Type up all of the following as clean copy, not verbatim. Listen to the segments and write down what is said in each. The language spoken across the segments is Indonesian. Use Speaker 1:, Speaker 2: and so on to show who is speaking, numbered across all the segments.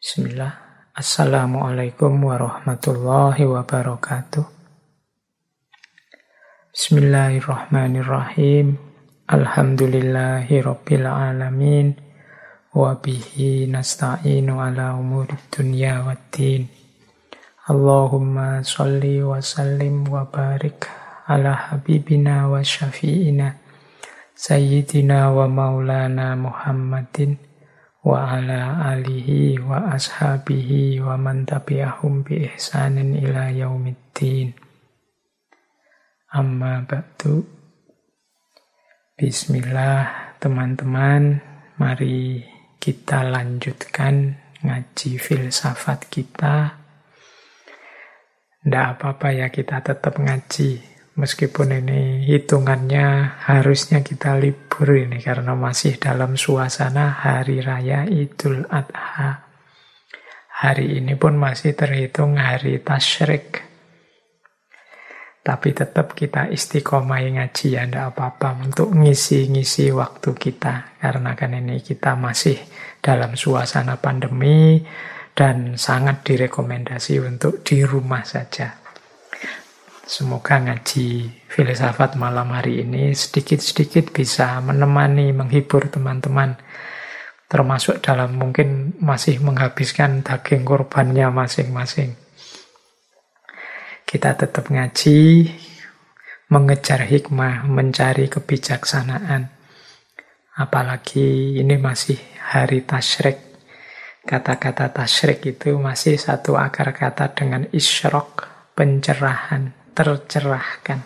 Speaker 1: Bismillah. Assalamualaikum warahmatullahi wabarakatuh. Bismillahirrahmanirrahim. Alhamdulillahi rabbil alamin. Wabihi nasta'inu ala umurid dunya waddin. Allahumma salli wa sallim wa barik ala habibina wa syafi'ina Sayyidina wa maulana Muhammadin wa ala alihi wa ashabihi wa man tabi'ahum bi ihsanin ila yaumiddin. Amma ba'du. Bismillah teman-teman, mari kita lanjutkan ngaji filsafat kita. Nggak apa-apa ya, kita tetap ngaji. Meskipun ini hitungannya harusnya kita libur ini karena masih dalam suasana Hari Raya Idul Adha. Hari ini pun masih terhitung hari tasyrik. Tapi tetap kita istiqomah ngaji ya, nggak apa-apa untuk ngisi-ngisi waktu kita. Karena kan ini kita masih dalam suasana pandemi dan sangat direkomendasi untuk di rumah saja. Semoga ngaji filsafat malam hari ini sedikit-sedikit bisa menemani, menghibur teman-teman. Termasuk dalam mungkin masih menghabiskan daging korbannya masing-masing. Kita tetap ngaji, mengejar hikmah, mencari kebijaksanaan. Apalagi ini masih hari tasyrik. Kata-kata tasyrik itu masih satu akar kata dengan isyraq, pencerahan, tercerahkan.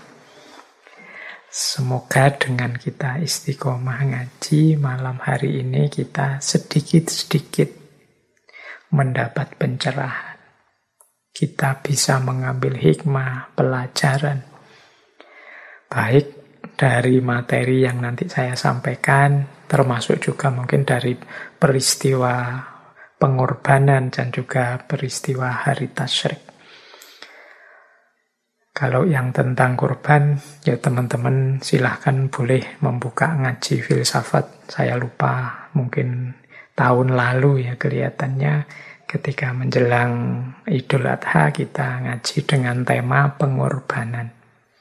Speaker 1: Semoga dengan kita istiqomah ngaji malam hari ini kita sedikit-sedikit mendapat pencerahan. Kita bisa mengambil hikmah, pelajaran. Baik dari materi yang nanti saya sampaikan, termasuk juga mungkin dari peristiwa pengorbanan dan juga peristiwa hari tasyrik. Kalau yang tentang kurban, ya teman-teman silahkan boleh membuka ngaji filsafat. Saya lupa, mungkin tahun lalu ya kelihatannya ketika menjelang Idul Adha kita ngaji dengan tema pengorbanan.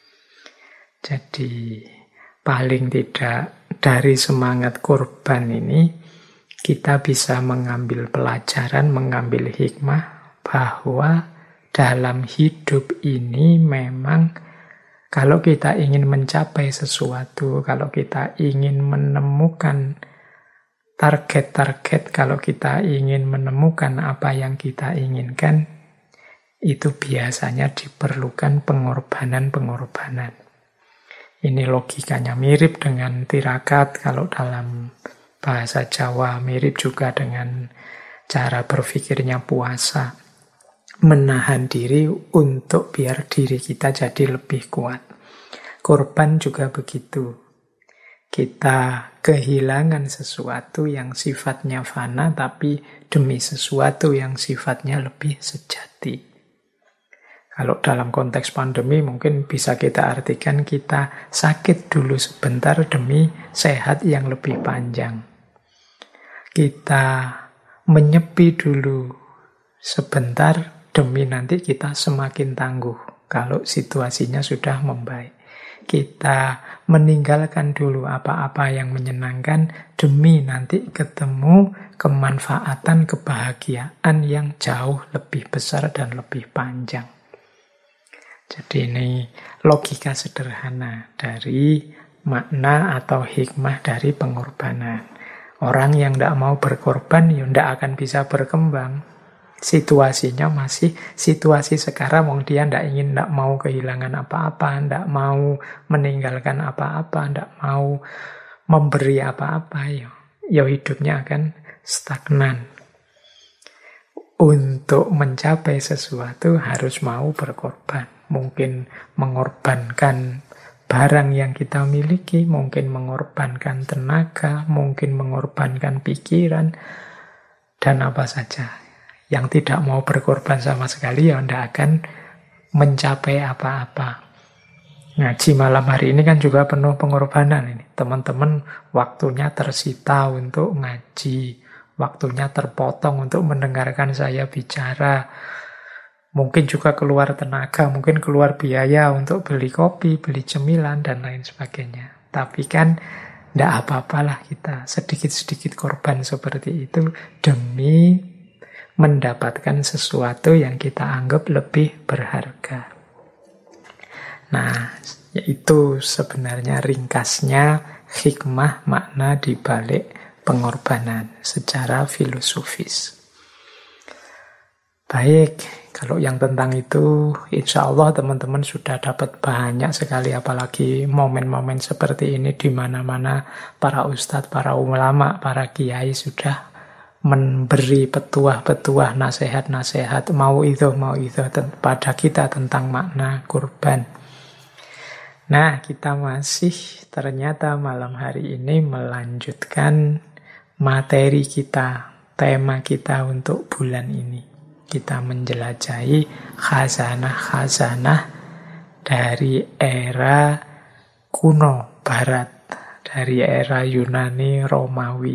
Speaker 1: Jadi paling tidak dari semangat kurban ini kita bisa mengambil pelajaran, mengambil hikmah bahwa dalam hidup ini memang kalau kita ingin mencapai sesuatu, kalau kita ingin menemukan target-target, kalau kita ingin menemukan apa yang kita inginkan, itu biasanya diperlukan pengorbanan-pengorbanan. Ini logikanya mirip dengan tirakat, kalau dalam bahasa Jawa mirip juga dengan cara berpikirnya puasa. Menahan diri untuk biar diri kita jadi lebih kuat. Korban juga begitu. Kita kehilangan sesuatu yang sifatnya fana, tapi demi sesuatu yang sifatnya lebih sejati. Kalau dalam konteks pandemi mungkin bisa kita artikan kita sakit dulu sebentar demi sehat yang lebih panjang. Kita menyepi dulu sebentar demi nanti kita semakin tangguh kalau situasinya sudah membaik. Kita meninggalkan dulu apa-apa yang menyenangkan demi nanti ketemu kemanfaatan, kebahagiaan yang jauh lebih besar dan lebih panjang. Jadi ini logika sederhana dari makna atau hikmah dari pengorbanan. Orang yang tidak mau berkorban ya tidak akan bisa berkembang. Situasinya masih situasi sekarang, wong dia tidak mau kehilangan apa-apa, tidak mau meninggalkan apa-apa, tidak mau memberi apa-apa, ya hidupnya akan stagnan. Untuk mencapai sesuatu harus mau berkorban. Mungkin mengorbankan barang yang kita miliki, mungkin mengorbankan tenaga, mungkin mengorbankan pikiran, dan apa saja. Yang tidak mau berkorban sama sekali ya tidak akan mencapai apa-apa. Ngaji malam hari ini kan juga penuh pengorbanan ini. Teman-teman waktunya tersita untuk ngaji, waktunya terpotong untuk mendengarkan saya bicara. Mungkin juga keluar tenaga, mungkin keluar biaya untuk beli kopi, beli cemilan, dan lain sebagainya. Tapi kan tidak apa-apalah kita sedikit-sedikit korban seperti itu demi mendapatkan sesuatu yang kita anggap lebih berharga. Nah, yaitu sebenarnya ringkasnya hikmah makna di balik pengorbanan secara filosofis. Baik, kalau yang tentang itu, insya Allah teman-teman sudah dapat banyak sekali, apalagi momen-momen seperti ini di mana-mana para ustadz, para ulama, para kiai sudah memberi petuah-petuah, nasihat-nasihat, mau itu pada kita tentang makna kurban. Nah, kita masih ternyata malam hari ini melanjutkan materi kita, tema kita untuk bulan ini. Kita menjelajahi khazanah-khazanah dari era kuno barat, dari era Yunani Romawi.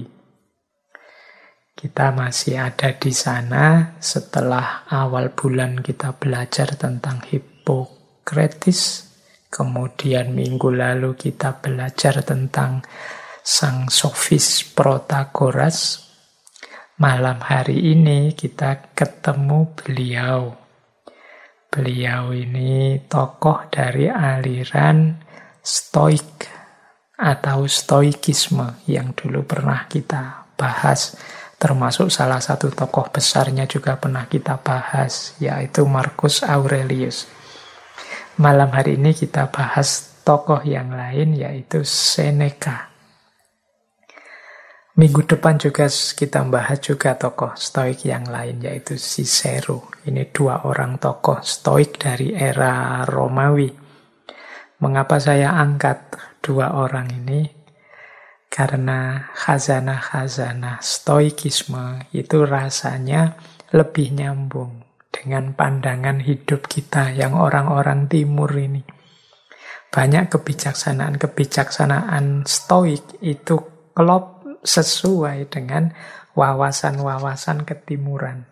Speaker 1: Kita masih ada di sana setelah awal bulan kita belajar tentang Hippocrates. Kemudian minggu lalu kita belajar tentang sang sofis Protagoras. Malam hari ini kita ketemu beliau. Beliau ini tokoh dari aliran Stoik atau Stoikisme yang dulu pernah kita bahas. Termasuk salah satu tokoh besarnya juga pernah kita bahas, yaitu Marcus Aurelius. Malam hari ini kita bahas tokoh yang lain, yaitu Seneca. Minggu depan juga kita bahas juga tokoh Stoik yang lain, yaitu Cicero. Ini dua orang tokoh Stoik dari era Romawi. Mengapa saya angkat dua orang ini? Karena khazanah-khazanah Stoikisme itu rasanya lebih nyambung dengan pandangan hidup kita yang orang-orang timur ini. Banyak kebijaksanaan Stoik itu klop sesuai dengan wawasan-wawasan ketimuran.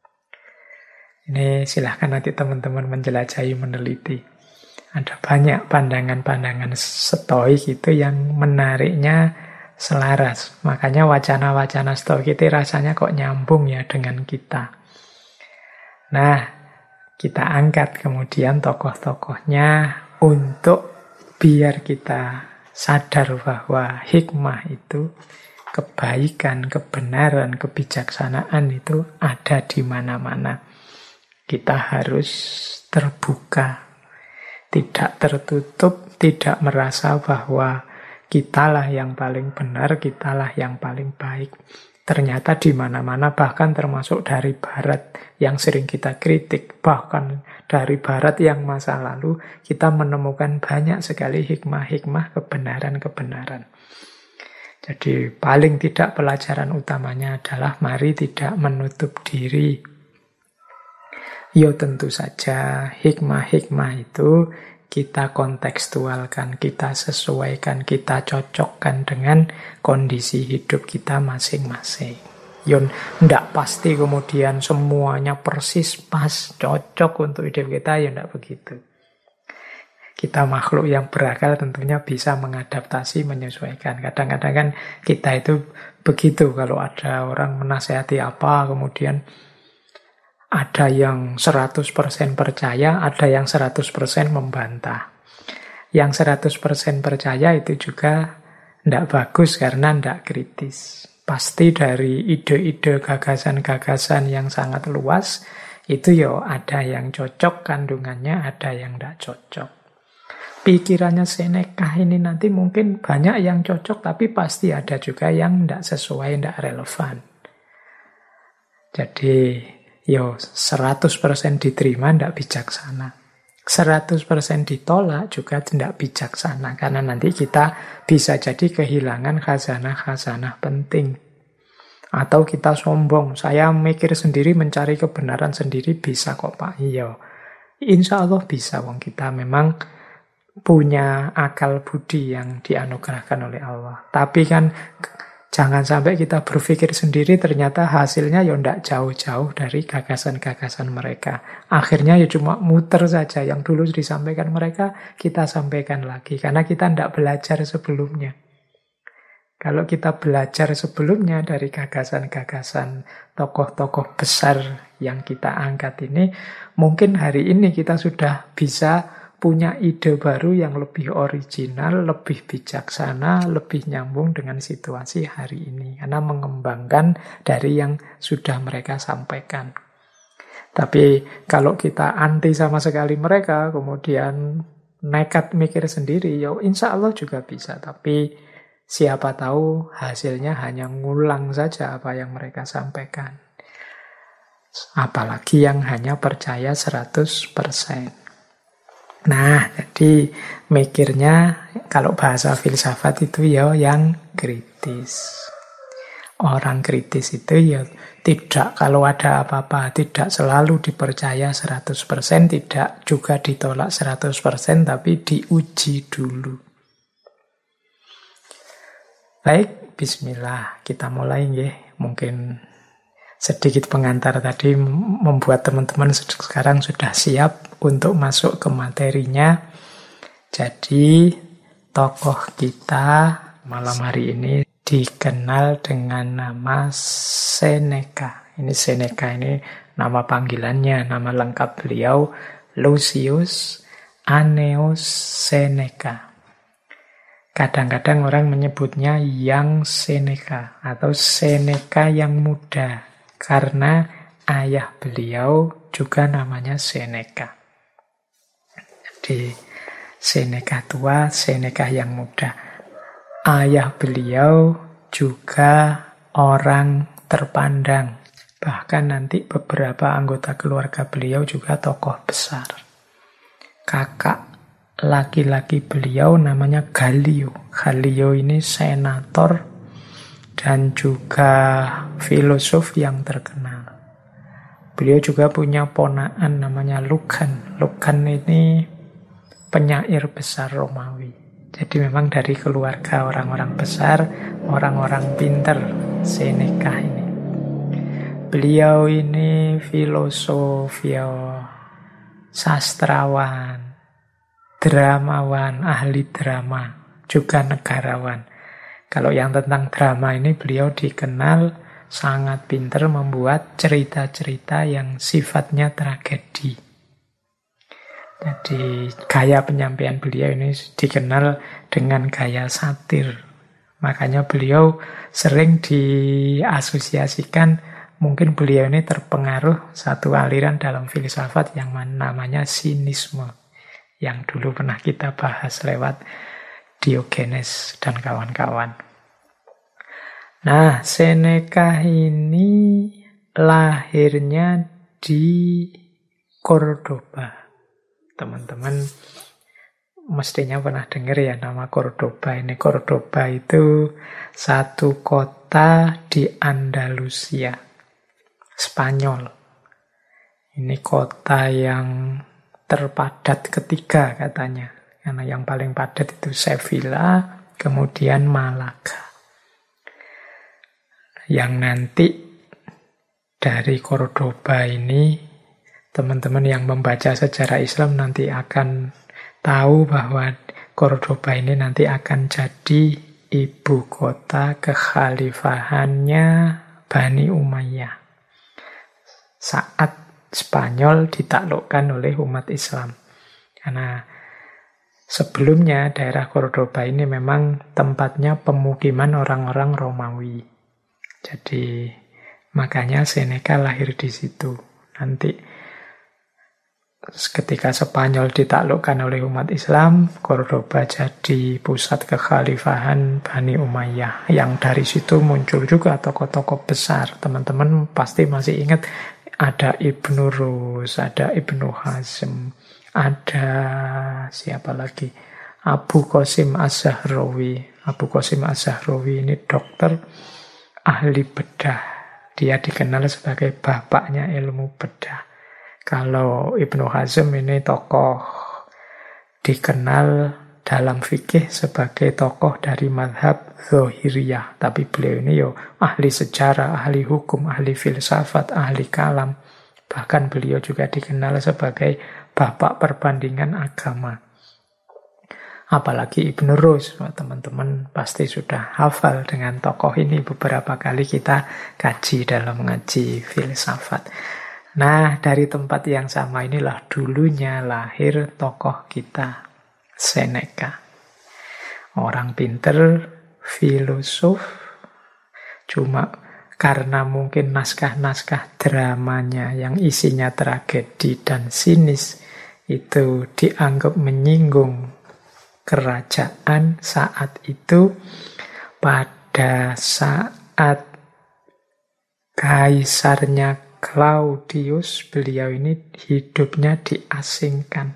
Speaker 1: Ini silahkan nanti teman-teman menjelajahi, meneliti. Ada banyak pandangan-pandangan Stoik itu yang menariknya selaras. Makanya wacana-wacana Stoik itu rasanya kok nyambung ya dengan kita. Nah, kita angkat kemudian tokoh-tokohnya untuk biar kita sadar bahwa hikmah itu, kebaikan, kebenaran, kebijaksanaan itu ada di mana-mana. Kita harus terbuka, tidak tertutup, tidak merasa bahwa kitalah yang paling benar, kitalah yang paling baik. Ternyata di mana-mana, bahkan termasuk dari barat yang sering kita kritik, bahkan dari barat yang masa lalu, kita menemukan banyak sekali hikmah-hikmah, kebenaran-kebenaran. Jadi paling tidak pelajaran utamanya adalah mari tidak menutup diri. Ya tentu saja hikmah-hikmah itu kita kontekstualkan, kita sesuaikan, kita cocokkan dengan kondisi hidup kita masing-masing. Yon, ndak pasti kemudian semuanya persis pas, cocok untuk hidup kita, ya ndak begitu. Kita makhluk yang berakal tentunya bisa mengadaptasi, menyesuaikan. Kadang-kadang kan kita itu begitu, kalau ada orang menasihati apa, kemudian ada yang 100% percaya, ada yang 100% membantah. Yang 100% percaya itu juga tidak bagus karena tidak kritis. Pasti dari ide-ide, gagasan-gagasan yang sangat luas, itu ya ada yang cocok kandungannya, ada yang tidak cocok. Pikirannya Seneca ini nanti mungkin banyak yang cocok, tapi pasti ada juga yang tidak sesuai, tidak relevan. Jadi, yo 100% diterima tidak bijaksana. 100% ditolak juga tidak bijaksana. Karena nanti kita bisa jadi kehilangan khazanah-khazanah penting. Atau kita sombong, saya mikir sendiri, mencari kebenaran sendiri, bisa kok Pak. Iya, insya Allah bisa. Wong kita memang punya akal budi yang dianugerahkan oleh Allah. Tapi kan Jangan sampai kita berpikir sendiri ternyata hasilnya ya tidak jauh-jauh dari gagasan-gagasan mereka. Akhirnya ya cuma muter saja. Yang dulu disampaikan mereka, kita sampaikan lagi. Karena kita tidak belajar sebelumnya. Kalau kita belajar sebelumnya dari gagasan-gagasan tokoh-tokoh besar yang kita angkat ini, mungkin hari ini kita sudah bisa punya ide baru yang lebih original, lebih bijaksana, lebih nyambung dengan situasi hari ini. Karena mengembangkan dari yang sudah mereka sampaikan. Tapi kalau kita anti sama sekali mereka, kemudian nekat mikir sendiri, ya insya Allah juga bisa. Tapi siapa tahu hasilnya hanya ngulang saja apa yang mereka sampaikan. Apalagi yang hanya percaya 100%. Nah, jadi mikirnya kalau bahasa filsafat itu ya yang kritis. Orang kritis itu ya tidak kalau ada apa-apa, tidak selalu dipercaya 100%, tidak juga ditolak 100%, tapi diuji dulu. Baik, bismillah, kita mulai nggih. Mungkin sedikit pengantar tadi membuat teman-teman sekarang sudah siap untuk masuk ke materinya. Jadi, tokoh kita malam hari ini dikenal dengan nama Seneca. Ini Seneca ini nama panggilannya, nama lengkap beliau Lucius Annaeus Seneca. Kadang-kadang orang menyebutnya Young Seneca atau Seneca yang muda, karena ayah beliau juga namanya Seneca. Jadi Seneca tua, Seneca yang muda. Ayah beliau juga orang terpandang. Bahkan nanti beberapa anggota keluarga beliau juga tokoh besar. Kakak laki-laki beliau namanya Gallio. Gallio ini senator dan juga filosof yang terkenal. Beliau juga punya ponakan namanya Lucan. Lucan ini penyair besar Romawi. Jadi memang dari keluarga orang-orang besar, orang-orang pinter Seneca ini. Beliau ini filosof, ya, sastrawan, dramawan, ahli drama, juga negarawan. Kalau yang tentang drama ini beliau dikenal sangat pintar membuat cerita-cerita yang sifatnya tragedi. Jadi gaya penyampaian beliau ini dikenal dengan gaya satir. Makanya beliau sering diasosiasikan, mungkin beliau ini terpengaruh satu aliran dalam filsafat yang namanya sinisme, yang dulu pernah kita bahas lewat Diogenes dan kawan-kawan. Nah, Seneca ini lahirnya di Cordoba. Teman-teman mestinya pernah dengar ya nama Cordoba ini. Cordoba itu satu kota di Andalusia, Spanyol. Ini kota yang terpadat ketiga katanya. Karena yang paling padat itu Sevilla, kemudian Malaga. Yang nanti dari Cordoba ini, teman-teman yang membaca sejarah Islam nanti akan tahu bahwa Cordoba ini nanti akan jadi ibu kota kekhalifahannya Bani Umayyah. Saat Spanyol ditaklukkan oleh umat Islam. Karena sebelumnya daerah Cordoba ini memang tempatnya pemukiman orang-orang Romawi. Jadi makanya Seneca lahir di situ. Nanti ketika Spanyol ditaklukkan oleh umat Islam, Cordoba jadi pusat kekhalifahan Bani Umayyah. Yang dari situ muncul juga tokoh-tokoh besar. Teman-teman pasti masih ingat ada Ibnu Rus, ada Ibnu Hazm, ada siapa lagi? Abu Qasim Az-Zahrawi. Abu Qasim Az-Zahrawi ini dokter ahli bedah. Dia dikenal sebagai bapaknya ilmu bedah. Kalau Ibnu Hazm ini tokoh dikenal dalam fikih sebagai tokoh dari mazhab Zahiriyah. Tapi beliau ini ahli sejarah, ahli hukum, ahli filsafat, ahli kalam. Bahkan beliau juga dikenal sebagai bapak perbandingan agama. Apalagi Ibn Rus, teman-teman pasti sudah hafal dengan tokoh ini. Beberapa kali kita kaji dalam ngaji filsafat. Nah, dari tempat yang sama inilah dulunya lahir tokoh kita, Seneca. Orang pinter, filosof, cuma karena mungkin naskah-naskah dramanya yang isinya tragedi dan sinis, itu dianggap menyinggung kerajaan saat itu. Pada saat kaisarnya Claudius, beliau ini hidupnya diasingkan.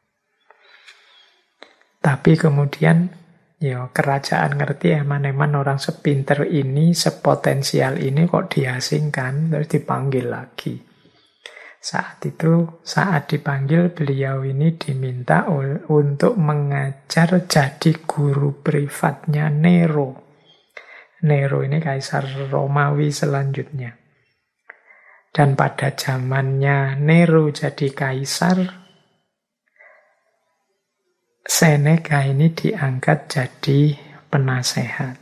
Speaker 1: Tapi kemudian kerajaan ngerti eman-eman orang sepinter ini, sepotensial ini kok diasingkan, terus dipanggil lagi. Saat dipanggil, beliau ini diminta untuk mengajar jadi guru privatnya Nero. Nero ini kaisar Romawi selanjutnya. Dan pada zamannya Nero jadi kaisar, Seneca ini diangkat jadi penasehat.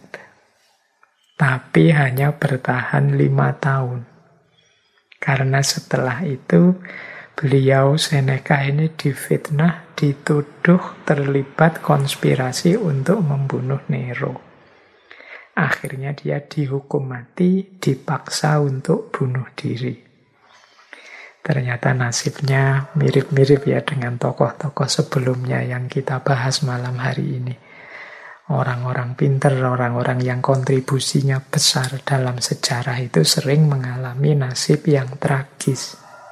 Speaker 1: Tapi hanya bertahan 5 tahun. Karena setelah itu, beliau Seneca ini difitnah, dituduh terlibat konspirasi untuk membunuh Nero. Akhirnya dia dihukum mati, dipaksa untuk bunuh diri. Ternyata nasibnya mirip-mirip ya dengan tokoh-tokoh sebelumnya yang kita bahas malam hari ini. Orang-orang pinter, orang-orang yang kontribusinya besar dalam sejarah itu sering mengalami nasib yang tragis.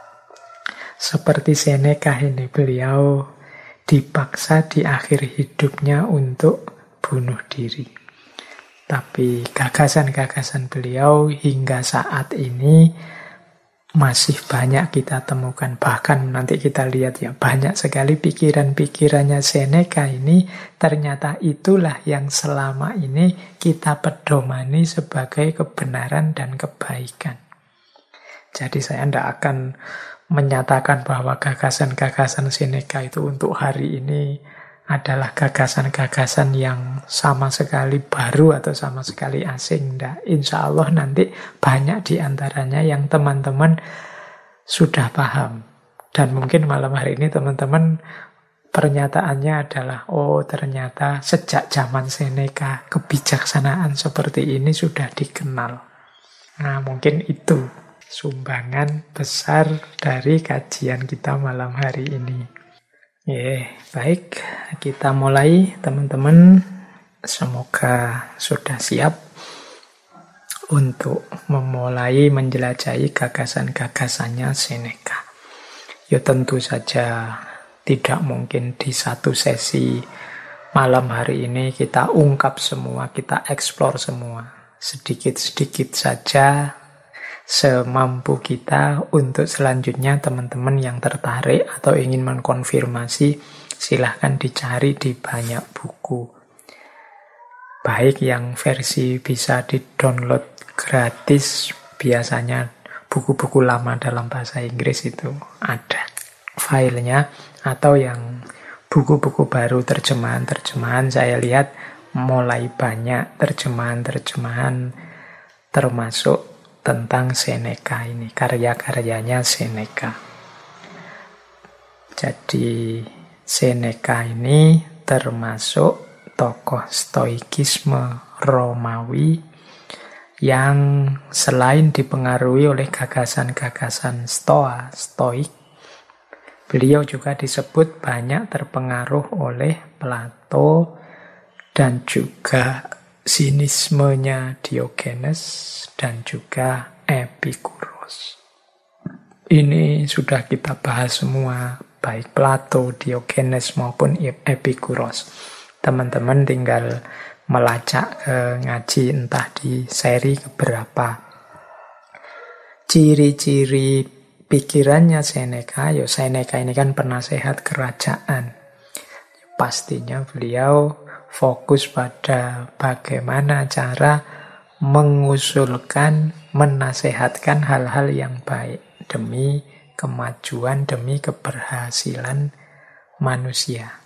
Speaker 1: Seperti Seneca ini, beliau dipaksa di akhir hidupnya untuk bunuh diri. Tapi gagasan-gagasan beliau hingga saat ini masih banyak kita temukan. Bahkan nanti kita lihat ya, banyak sekali pikiran-pikirannya Seneca ini ternyata itulah yang selama ini kita pedomani sebagai kebenaran dan kebaikan. Jadi saya tidak akan menyatakan bahwa gagasan-gagasan Seneca itu untuk hari ini adalah gagasan-gagasan yang sama sekali baru atau sama sekali asing. Nggak. Insya Allah nanti banyak diantaranya yang teman-teman sudah paham. Dan mungkin malam hari ini teman-teman pernyataannya adalah, oh ternyata sejak zaman Seneca kebijaksanaan seperti ini sudah dikenal. Nah mungkin itu sumbangan besar dari kajian kita malam hari ini. Baik, kita mulai teman-teman. Semoga sudah siap untuk memulai menjelajahi gagasan-gagasannya Seneca. Ya tentu saja tidak mungkin di satu sesi malam hari ini kita ungkap semua, kita eksplor semua. Sedikit-sedikit saja semampu kita. Untuk selanjutnya teman-teman yang tertarik atau ingin mengkonfirmasi, silahkan dicari di banyak buku. Baik yang versi bisa di-download gratis, biasanya buku-buku lama dalam bahasa Inggris itu ada filenya, atau yang buku-buku baru terjemahan-terjemahan, saya lihat mulai banyak terjemahan-terjemahan termasuk tentang Seneca ini, karya-karyanya Seneca. Jadi Seneca ini termasuk tokoh stoikisme Romawi yang selain dipengaruhi oleh gagasan-gagasan stoik, beliau juga disebut banyak terpengaruh oleh Plato dan juga sinismenya Diogenes dan juga Epikuros. Ini sudah kita bahas semua, baik Plato, Diogenes maupun Epikuros. Teman-teman tinggal melacak ngaji entah di seri keberapa. Ciri-ciri pikirannya Seneca, Seneca ini kan penasehat kerajaan. pastinya beliau fokus pada bagaimana cara mengusulkan, menasehatkan hal-hal yang baik demi kemajuan, demi keberhasilan manusia.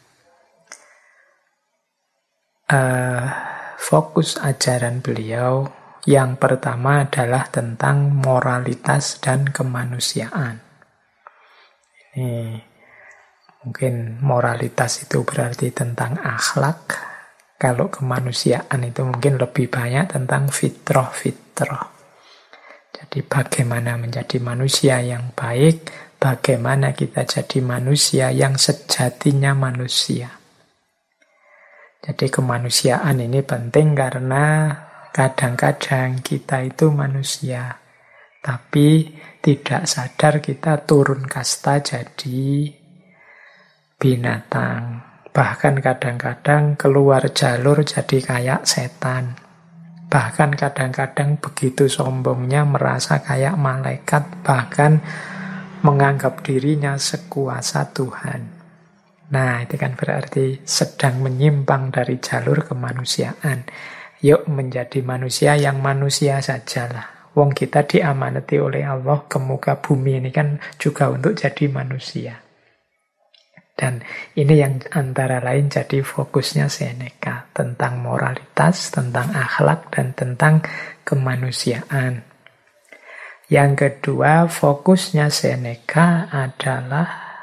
Speaker 1: Fokus ajaran beliau yang pertama adalah tentang moralitas dan kemanusiaan. Ini mungkin moralitas itu berarti tentang akhlak. Kalau kemanusiaan itu mungkin lebih banyak tentang fitrah. Jadi bagaimana menjadi manusia yang baik, bagaimana kita jadi manusia yang sejatinya manusia. Jadi kemanusiaan ini penting karena kadang-kadang kita itu manusia, tapi tidak sadar kita turun kasta jadi binatang. Bahkan kadang-kadang keluar jalur jadi kayak setan. Bahkan kadang-kadang begitu sombongnya merasa kayak malaikat, bahkan menganggap dirinya sekuasa Tuhan. Nah, itu kan berarti sedang menyimpang dari jalur kemanusiaan. Yuk menjadi manusia yang manusia sajalah. Wong kita diamanati oleh Allah ke muka bumi ini kan juga untuk jadi manusia. Dan ini yang antara lain jadi fokusnya Seneca, tentang moralitas, tentang akhlak, dan tentang kemanusiaan. Yang kedua, fokusnya Seneca adalah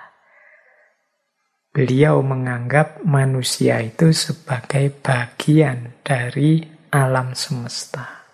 Speaker 1: beliau menganggap manusia itu sebagai bagian dari alam semesta.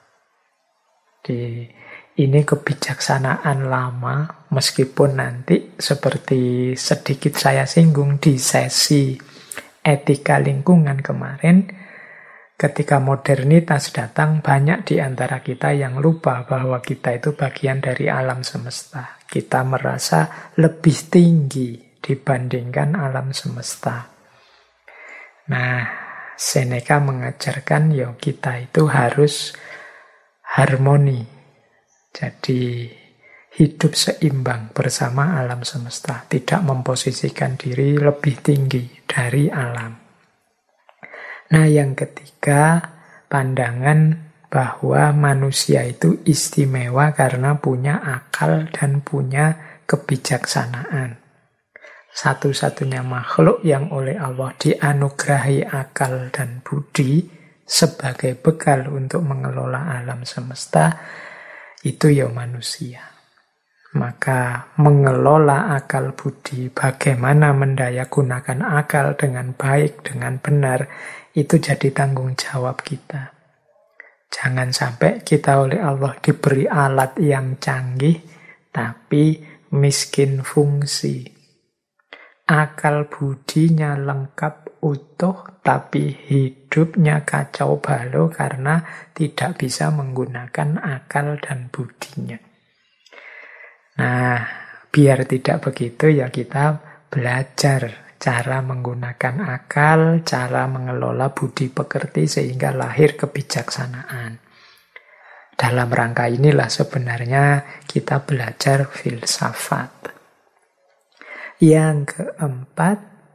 Speaker 1: Ini kebijaksanaan lama, meskipun nanti seperti sedikit saya singgung di sesi etika lingkungan kemarin, ketika modernitas datang, banyak di antara kita yang lupa bahwa kita itu bagian dari alam semesta. Kita merasa lebih tinggi dibandingkan alam semesta. Nah, Seneca mengajarkan ya kita itu harus harmoni. Jadi hidup seimbang bersama alam semesta, tidak memposisikan diri lebih tinggi dari alam. Nah, yang ketiga, pandangan bahwa manusia itu istimewa karena punya akal dan punya kebijaksanaan. Satu-satunya makhluk yang oleh Allah dianugerahi akal dan budi sebagai bekal untuk mengelola alam semesta, itu ya manusia. Maka mengelola akal budi, bagaimana mendayagunakan akal dengan baik, dengan benar, itu jadi tanggung jawab kita. Jangan sampai kita oleh Allah diberi alat yang canggih, tapi miskin fungsi. Akal budinya lengkap utuh, tapi hidupnya kacau balau karena tidak bisa menggunakan akal dan budinya. Nah, biar tidak begitu ya kita belajar cara menggunakan akal, cara mengelola budi pekerti sehingga lahir kebijaksanaan. Dalam rangka inilah sebenarnya kita belajar filsafat. Yang keempat,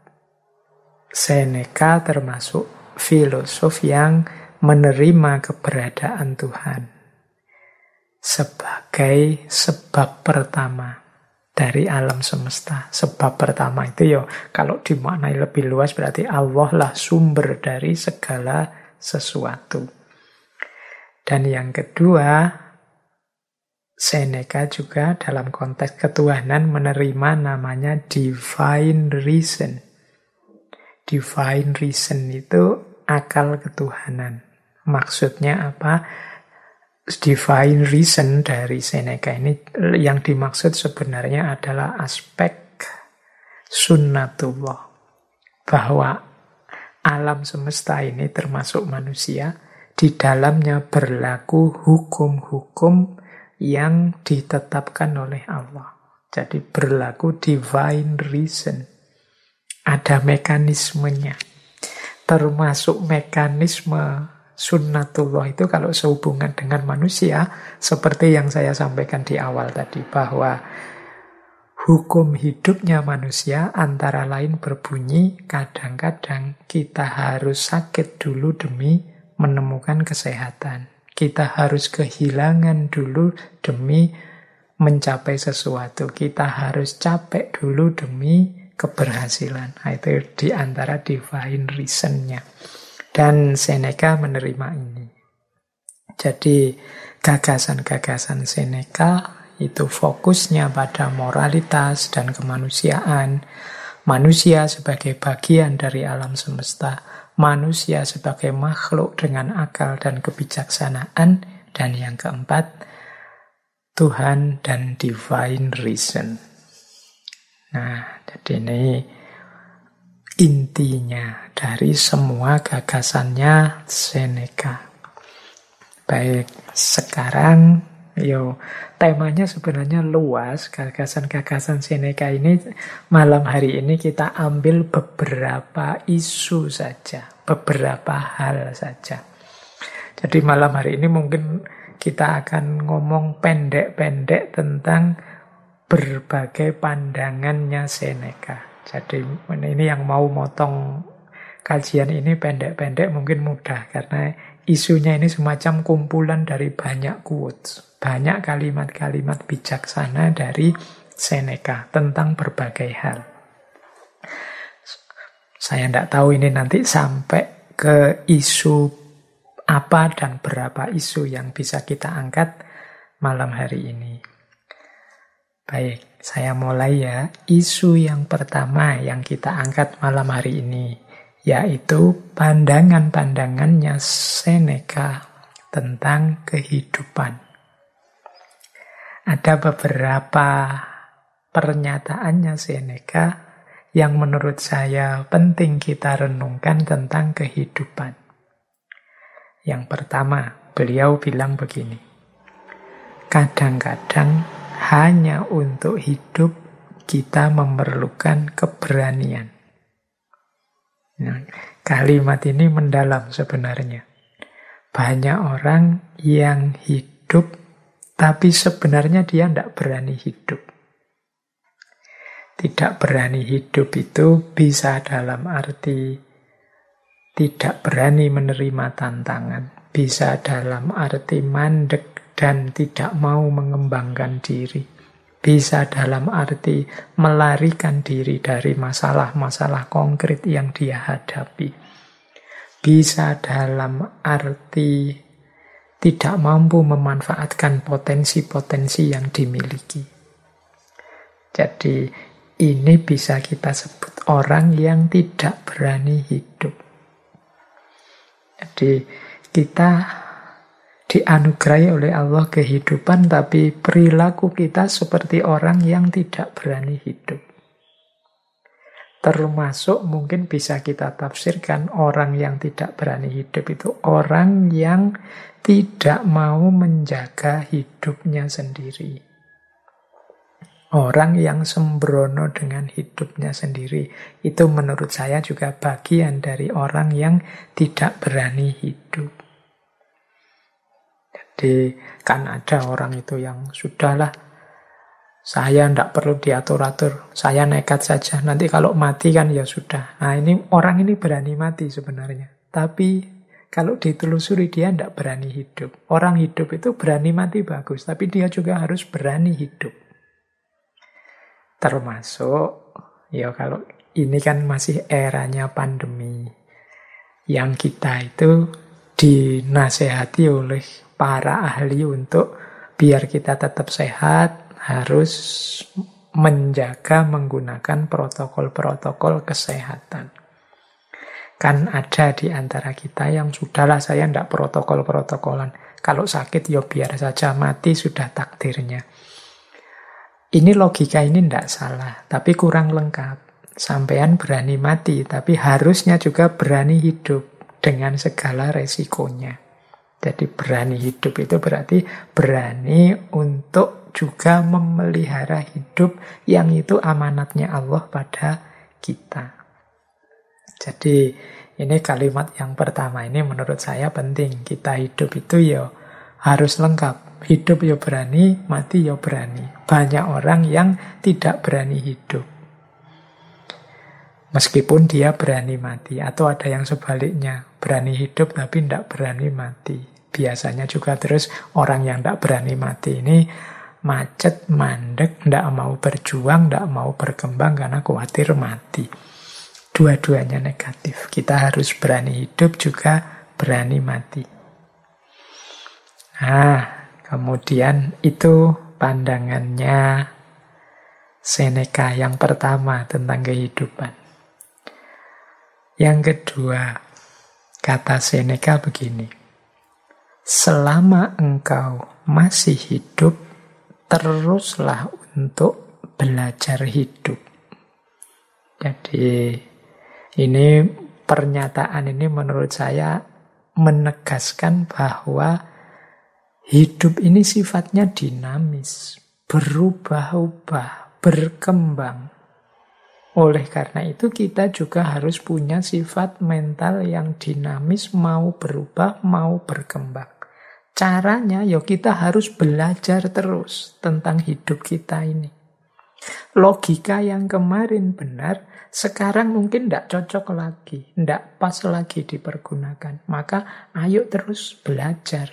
Speaker 1: Seneca termasuk filosof yang menerima keberadaan Tuhan sebagai sebab pertama dari alam semesta. Sebab pertama itu ya, kalau dimaknai lebih luas berarti Allah lah sumber dari segala sesuatu. Dan yang kedua, Seneca juga dalam konteks ketuhanan menerima namanya divine reason. Divine reason itu akal ketuhanan. Maksudnya apa? Divine reason dari Seneca ini yang dimaksud sebenarnya adalah aspek sunnatullah. Bahwa alam semesta ini termasuk manusia, di dalamnya berlaku hukum-hukum yang ditetapkan oleh Allah. Jadi berlaku divine reason. Ada mekanismenya. Termasuk mekanisme sunnatullah itu kalau sehubungan dengan manusia, seperti yang saya sampaikan di awal tadi, bahwa hukum hidupnya manusia antara lain berbunyi, kadang-kadang kita harus sakit dulu demi menemukan kesehatan. Kita harus kehilangan dulu demi mencapai sesuatu. Kita harus capek dulu demi keberhasilan. Nah, itu di antara divine reason-nya. Dan Seneca menerima ini. Jadi gagasan-gagasan Seneca itu fokusnya pada moralitas dan kemanusiaan. Manusia sebagai bagian dari alam semesta. Manusia sebagai makhluk dengan akal dan kebijaksanaan. Dan yang keempat, Tuhan dan divine reason. Nah, jadi ini intinya dari semua gagasannya Seneca. Baik, sekarang temanya sebenarnya luas. Gagasan-gagasan Seneca ini malam hari ini kita ambil beberapa isu saja, beberapa hal saja. Jadi malam hari ini mungkin kita akan ngomong pendek-pendek tentang berbagai pandangannya Seneca. Jadi ini yang mau motong kajian ini pendek-pendek mungkin mudah, karena isunya ini semacam kumpulan dari banyak quotes, banyak kalimat-kalimat bijaksana dari Seneca tentang berbagai hal. Saya tidak tahu ini nanti sampai ke isu apa dan berapa isu yang bisa kita angkat malam hari ini. Baik, saya mulai ya. Isu yang pertama yang kita angkat malam hari ini, yaitu pandangan-pandangannya Seneca tentang kehidupan. Ada beberapa pernyataannya Seneca yang menurut saya penting kita renungkan tentang kehidupan. Yang pertama, beliau bilang begini, kadang-kadang hanya untuk hidup kita memerlukan keberanian. Nah, kalimat ini mendalam sebenarnya. Banyak orang yang hidup, tapi sebenarnya dia tidak berani hidup. Tidak berani hidup itu bisa dalam arti tidak berani menerima tantangan. Bisa dalam arti mandek dan tidak mau mengembangkan diri. Bisa dalam arti melarikan diri dari masalah-masalah konkret yang dia hadapi. Bisa dalam arti tidak mampu memanfaatkan potensi-potensi yang dimiliki. Jadi ini bisa kita sebut orang yang tidak berani hidup. Jadi kita dianugerahi oleh Allah kehidupan, tapi perilaku kita seperti orang yang tidak berani hidup. Termasuk mungkin bisa kita tafsirkan orang yang tidak berani hidup itu orang yang tidak mau menjaga hidupnya sendiri. Orang yang sembrono dengan hidupnya sendiri. Itu menurut saya juga bagian dari orang yang tidak berani hidup. Jadi kan ada orang itu yang sudahlah, saya tidak perlu diatur-atur, saya nekat saja, nanti kalau mati kan ya sudah. Nah orang ini berani mati sebenarnya. Tapi kalau ditelusuri dia tidak berani hidup. Orang hidup itu berani mati bagus, tapi dia juga harus berani hidup. Termasuk, ya kalau ini kan masih eranya pandemi, yang kita itu dinasehati oleh para ahli untuk biar kita tetap sehat, harus menjaga menggunakan protokol-protokol kesehatan. Kan ada di antara kita yang sudahlah saya tidak protokol-protokolan. Kalau sakit ya biar saja, mati sudah takdirnya. Ini logika ini tidak salah, tapi kurang lengkap. Sampean berani mati, tapi harusnya juga berani hidup dengan segala resikonya. Jadi berani hidup itu berarti berani untuk juga memelihara hidup yang itu amanatnya Allah pada kita. Jadi ini kalimat yang pertama ini menurut saya penting. Kita hidup itu ya harus lengkap. Hidup ya berani, mati ya berani. Banyak orang yang tidak berani hidup, meskipun dia berani mati. Atau ada yang sebaliknya, berani hidup tapi tidak berani mati. Biasanya juga terus orang yang tidak berani mati ini macet, mandek, tidak mau berjuang, tidak mau berkembang karena khawatir mati. Dua-duanya negatif. Kita harus berani hidup juga berani mati. Nah, kemudian itu pandangannya Seneca yang pertama tentang kehidupan. Yang kedua, kata Seneca begini, selama engkau masih hidup, teruslah untuk belajar hidup. Jadi ini pernyataan ini menurut saya menegaskan bahwa hidup ini sifatnya dinamis, berubah-ubah, berkembang. Oleh karena itu kita juga harus punya sifat mental yang dinamis, mau berubah, mau berkembang. Caranya ya kita harus belajar terus tentang hidup kita ini. Logika yang kemarin benar, sekarang mungkin tidak cocok lagi, tidak pas lagi dipergunakan. Maka ayo terus belajar.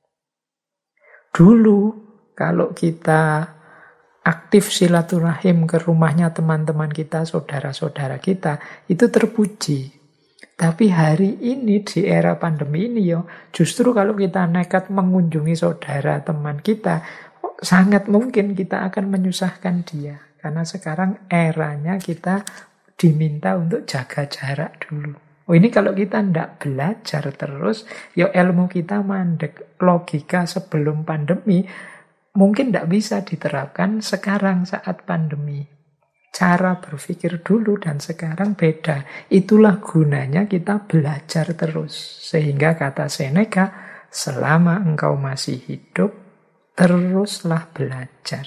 Speaker 1: Dulu kalau kita aktif silaturahim ke rumahnya teman-teman kita, saudara-saudara kita, itu terpuji. Tapi hari ini di era pandemi ini justru kalau kita nekat mengunjungi saudara teman kita, sangat mungkin kita akan menyusahkan dia. Karena sekarang eranya kita diminta untuk jaga jarak dulu. Oh, ini kalau kita tidak belajar terus, ilmu kita mandek. Logika sebelum pandemi mungkin tidak bisa diterapkan sekarang saat pandemi. Cara berpikir dulu dan sekarang beda. Itulah gunanya kita belajar terus. Sehingga kata Seneca, selama engkau masih hidup, teruslah belajar.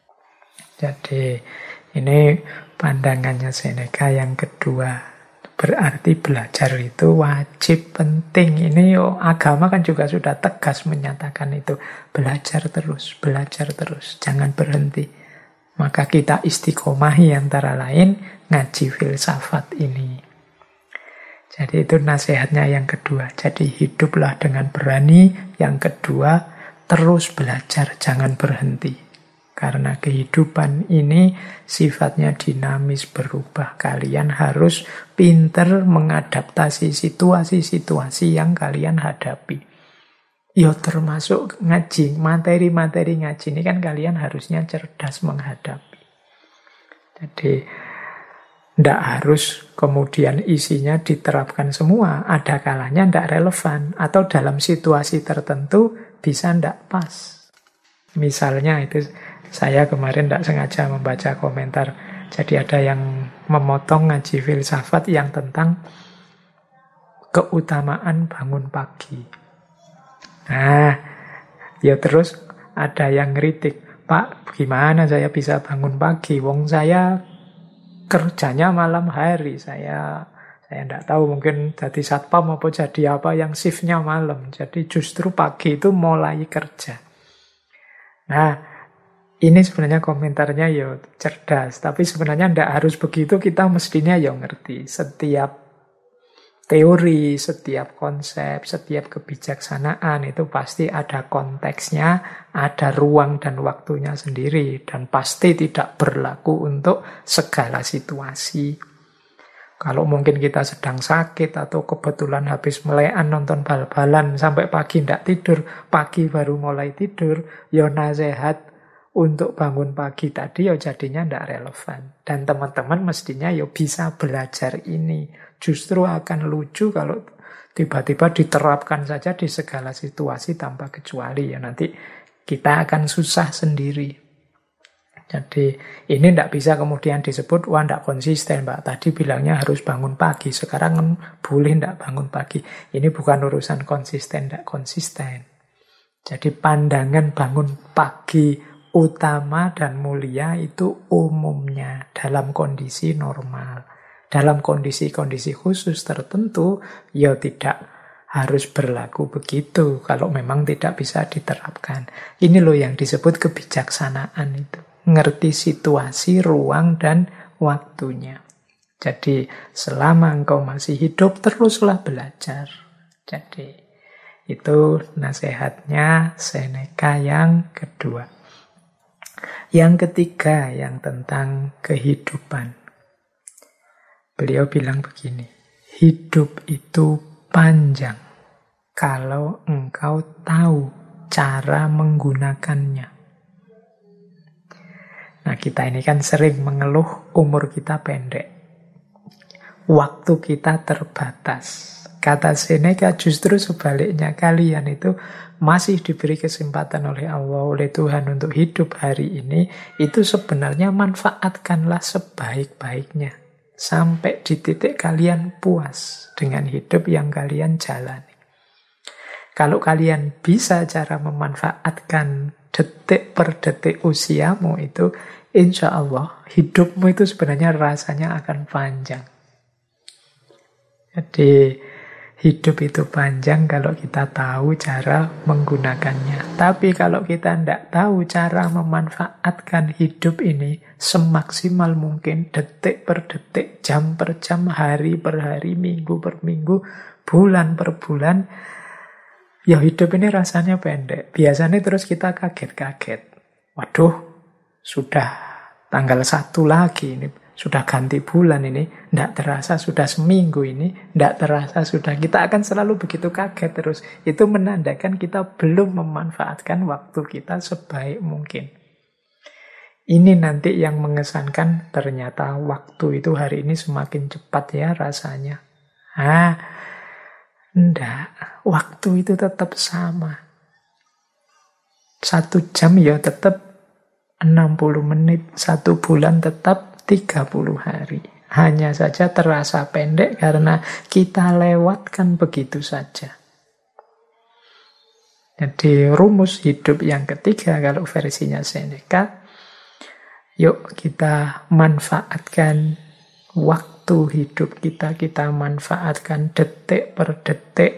Speaker 1: Jadi ini pandangannya Seneca yang kedua. Berarti belajar itu wajib, penting. Ini agama kan juga sudah tegas menyatakan itu. Belajar terus, jangan berhenti. Maka kita istiqomahi antara lain ngaji filsafat ini. Jadi itu nasihatnya yang kedua. Jadi hiduplah dengan berani. Yang kedua, terus belajar, jangan berhenti. Karena kehidupan ini sifatnya dinamis, berubah. Kalian harus pinter mengadaptasi situasi-situasi yang kalian hadapi. Termasuk ngaji, materi-materi ngaji ini kan kalian harusnya cerdas menghadapi. Jadi tidak harus kemudian isinya diterapkan semua. Ada kalanya tidak relevan. Atau dalam situasi tertentu bisa tidak pas. Misalnya itu saya kemarin tidak sengaja membaca komentar. Jadi ada yang memotong ngaji filsafat yang tentang keutamaan bangun pagi. Nah, terus ada yang ngeritik, Pak, gimana saya bisa bangun pagi? Wong saya kerjanya malam hari. Saya tidak tahu, mungkin jadi satpam apa jadi apa yang shiftnya malam. Jadi justru pagi itu mulai kerja. Nah, ini sebenarnya komentarnya cerdas, tapi sebenarnya tidak harus begitu. Kita mestinya ngerti setiap teori, setiap konsep, setiap kebijaksanaan itu pasti ada konteksnya, ada ruang dan waktunya sendiri, dan pasti tidak berlaku untuk segala situasi. Kalau mungkin kita sedang sakit atau kebetulan habis melekan nonton bal-balan sampai pagi tidak tidur, pagi baru mulai tidur, nasihat untuk bangun pagi tadi jadinya tidak relevan. Dan teman-teman mestinya bisa belajar ini. Justru akan lucu kalau tiba-tiba diterapkan saja di segala situasi tanpa kecuali. Nanti kita akan susah sendiri. Jadi ini tidak bisa kemudian disebut, wah tidak konsisten Mbak. Tadi bilangnya harus bangun pagi, sekarang boleh tidak bangun pagi. Ini bukan urusan konsisten, tidak konsisten. Jadi pandangan bangun pagi utama dan mulia itu umumnya dalam kondisi normal. Dalam kondisi-kondisi khusus tertentu, tidak harus berlaku begitu kalau memang tidak bisa diterapkan. Ini loh yang disebut kebijaksanaan itu. Ngerti situasi, ruang, dan waktunya. Jadi selama engkau masih hidup, teruslah belajar. Jadi itu nasihatnya Seneca yang kedua. Yang ketiga, yang tentang kehidupan. Beliau bilang begini, hidup itu panjang kalau engkau tahu cara menggunakannya. Nah, kita ini kan sering mengeluh umur kita pendek. Waktu kita terbatas. Kata Seneca justru sebaliknya, kalian itu masih diberi kesempatan oleh Allah, oleh Tuhan untuk hidup hari ini. Itu sebenarnya manfaatkanlah sebaik-baiknya. Sampai di titik kalian puas dengan hidup yang kalian jalani. Kalau kalian bisa cara memanfaatkan detik per detik usiamu itu, insya Allah hidupmu itu sebenarnya rasanya akan panjang. Jadi hidup itu panjang kalau kita tahu cara menggunakannya. Tapi kalau kita tidak tahu cara memanfaatkan hidup ini semaksimal mungkin, detik per detik, jam per jam, hari per hari, minggu per minggu, bulan per bulan, ya hidup ini rasanya pendek. Biasanya terus kita kaget-kaget. Waduh, sudah tanggal 1 lagi ini. Sudah ganti bulan ini, tidak terasa sudah seminggu ini, tidak terasa sudah. Kita akan selalu begitu kaget terus. Itu menandakan kita belum memanfaatkan waktu kita sebaik mungkin. Ini nanti yang mengesankan, ternyata waktu itu hari ini semakin cepat ya rasanya. Enggak, waktu itu tetap sama. 1 jam ya tetap 60 menit, 1 bulan tetap 30 hari. Hanya saja terasa pendek karena kita lewatkan begitu saja. Jadi rumus hidup yang ketiga kalau versinya Seneca, yuk kita manfaatkan waktu hidup kita manfaatkan detik per detik,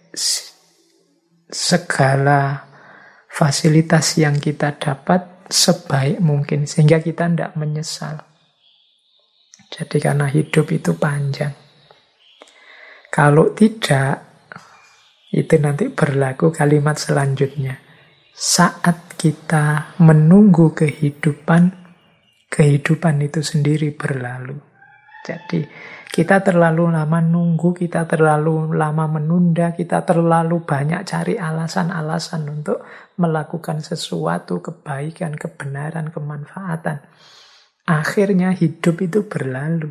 Speaker 1: segala fasilitas yang kita dapat sebaik mungkin sehingga kita tidak menyesal. Jadi karena hidup itu panjang. Kalau tidak, itu nanti berlaku kalimat selanjutnya. Saat kita menunggu kehidupan, kehidupan itu sendiri berlalu. Jadi kita terlalu lama nunggu, kita terlalu lama menunda, kita terlalu banyak cari alasan-alasan untuk melakukan sesuatu, kebaikan, kebenaran, kemanfaatan. Akhirnya hidup itu berlalu.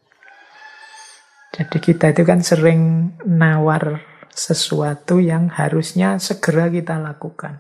Speaker 1: Jadi kita itu kan sering nawar sesuatu yang harusnya segera kita lakukan.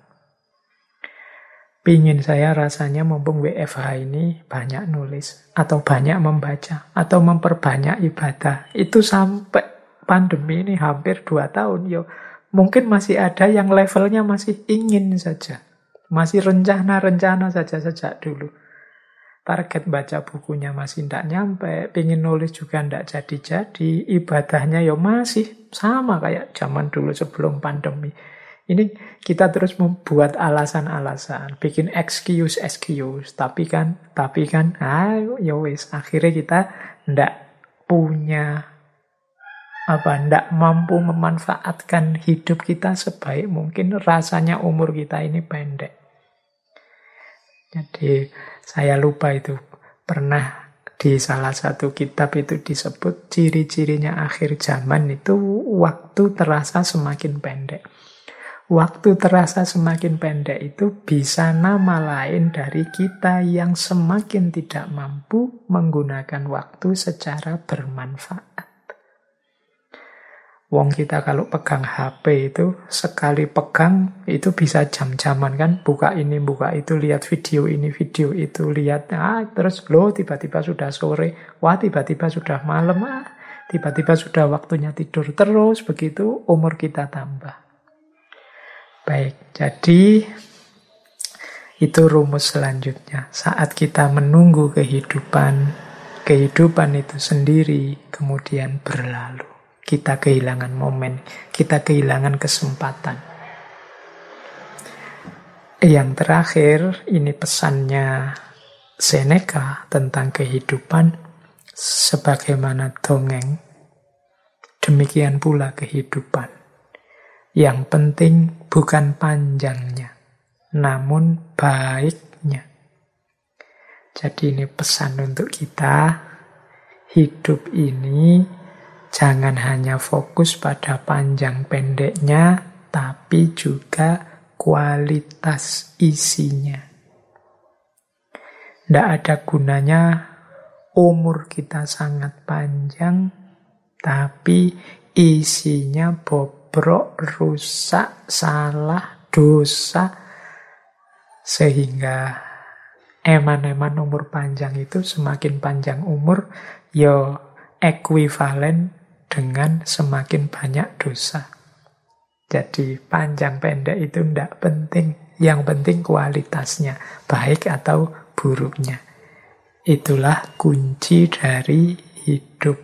Speaker 1: Pingin saya rasanya mumpung WFH ini banyak nulis, atau banyak membaca, atau memperbanyak ibadah. Itu sampai pandemi ini hampir 2 tahun. Yo, mungkin masih ada yang levelnya masih ingin saja. Masih rencana-rencana saja sejak dulu. Target baca bukunya masih tidak nyampe, pingin nulis juga tidak jadi-jadi, ibadahnya ya masih sama kayak zaman dulu sebelum pandemi. Ini kita terus membuat alasan-alasan, bikin excuse, tapi kan, ya wis, akhirnya kita tidak punya tidak mampu memanfaatkan hidup kita sebaik mungkin, rasanya umur kita ini pendek. Jadi saya lupa itu pernah di salah satu kitab itu disebut ciri-cirinya akhir zaman itu waktu terasa semakin pendek. Waktu terasa semakin pendek itu bisa nama lain dari kita yang semakin tidak mampu menggunakan waktu secara bermanfaat. Wong kita kalau pegang HP itu, sekali pegang itu bisa jam-jaman kan, buka ini, buka itu, lihat video ini, video itu, lihat, terus tiba-tiba sudah sore, tiba-tiba sudah malam, tiba-tiba sudah waktunya tidur, terus begitu umur kita tambah. Baik, jadi itu rumus selanjutnya. Saat kita menunggu kehidupan itu sendiri kemudian berlalu. kita kehilangan momen, kita kehilangan kesempatan. Yang terakhir, ini pesannya Seneca tentang kehidupan, sebagaimana dongeng, demikian pula kehidupan. Yang penting bukan panjangnya, namun baiknya. Jadi ini pesan untuk kita, hidup ini jangan hanya fokus pada panjang pendeknya, tapi juga kualitas isinya. Tidak ada gunanya umur kita sangat panjang, tapi isinya bobrok, rusak, salah, dosa, sehingga eman-eman umur panjang itu semakin panjang umur, ya ekuivalen dengan semakin banyak dosa. Jadi panjang pendek itu tidak penting. Yang penting kualitasnya, baik atau buruknya. Itulah kunci dari hidup.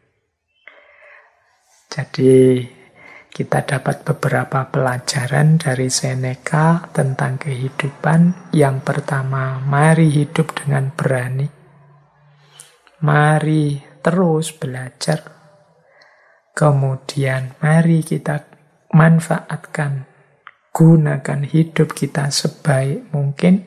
Speaker 1: Jadi kita dapat beberapa pelajaran dari Seneca tentang kehidupan. Yang pertama, mari hidup dengan berani. Mari terus belajar. Kemudian mari kita manfaatkan, gunakan hidup kita sebaik mungkin.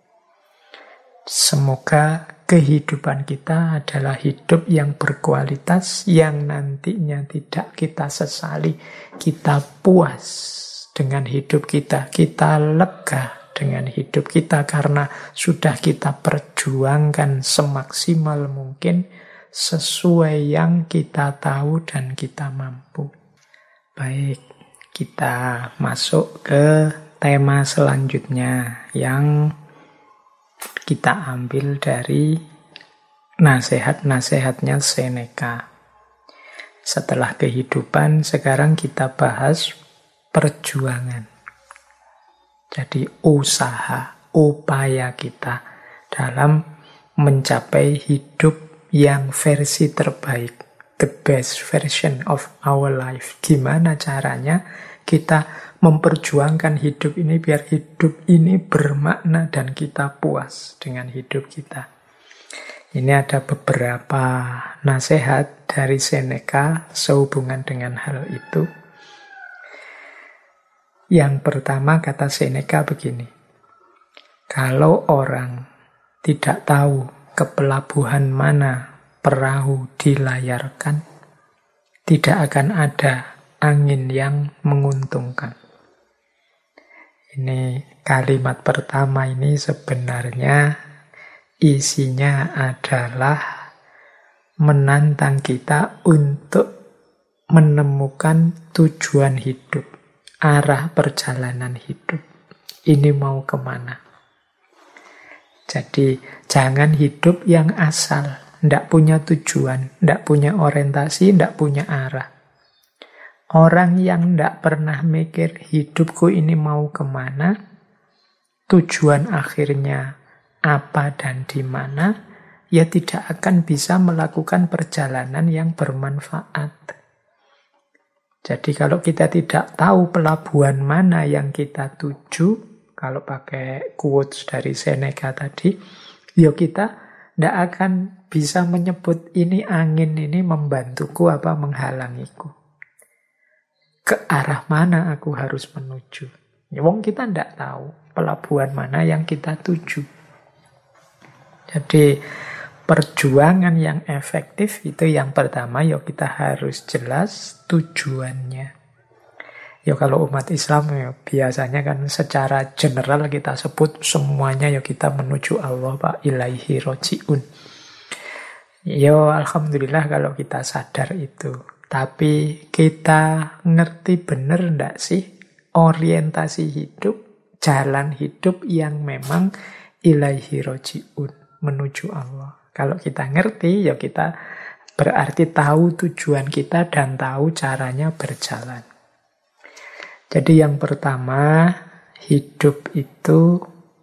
Speaker 1: Semoga kehidupan kita adalah hidup yang berkualitas, yang nantinya tidak kita sesali. Kita puas dengan hidup kita, kita lega dengan hidup kita karena sudah kita perjuangkan semaksimal mungkin sesuai yang kita tahu dan kita mampu. Baik, kita masuk ke tema selanjutnya yang kita ambil dari nasihat-nasihatnya Seneca. Setelah kehidupan, sekarang kita bahas perjuangan. Jadi usaha, upaya kita dalam mencapai hidup yang versi terbaik, the best version of our life. Gimana caranya kita memperjuangkan hidup ini biar hidup ini bermakna dan kita puas dengan hidup kita. Ini ada beberapa nasihat dari Seneca sehubungan dengan hal itu. Yang pertama kata Seneca begini, kalau orang tidak tahu ke pelabuhan mana perahu dilayarkan, tidak akan ada angin yang menguntungkan. Ini kalimat pertama ini sebenarnya isinya adalah menantang kita untuk menemukan tujuan hidup, arah perjalanan hidup. Ini mau kemana? Jadi jangan hidup yang asal, tidak punya tujuan, tidak punya orientasi, tidak punya arah. Orang yang tidak pernah mikir hidupku ini mau kemana, tujuan akhirnya apa dan di mana, ya tidak akan bisa melakukan perjalanan yang bermanfaat. Jadi kalau kita tidak tahu pelabuhan mana yang kita tuju, kalau pakai quotes dari Seneca tadi, ya kita tidak akan bisa menyebut ini angin ini membantuku apa menghalangiku. Ke arah mana aku harus menuju. Ya, wong kita tidak tahu pelabuhan mana yang kita tuju. Jadi perjuangan yang efektif itu yang pertama, ya kita harus jelas tujuannya. Ya kalau umat Islam ya biasanya kan secara general kita sebut semuanya ya kita menuju Allah, Pak, ilaihi roji'un. Ya alhamdulillah kalau kita sadar itu. Tapi kita ngerti bener ndak sih orientasi hidup, jalan hidup yang memang ilaihi roji'un, menuju Allah. Kalau kita ngerti, ya kita berarti tahu tujuan kita dan tahu caranya berjalan. Jadi yang pertama, hidup itu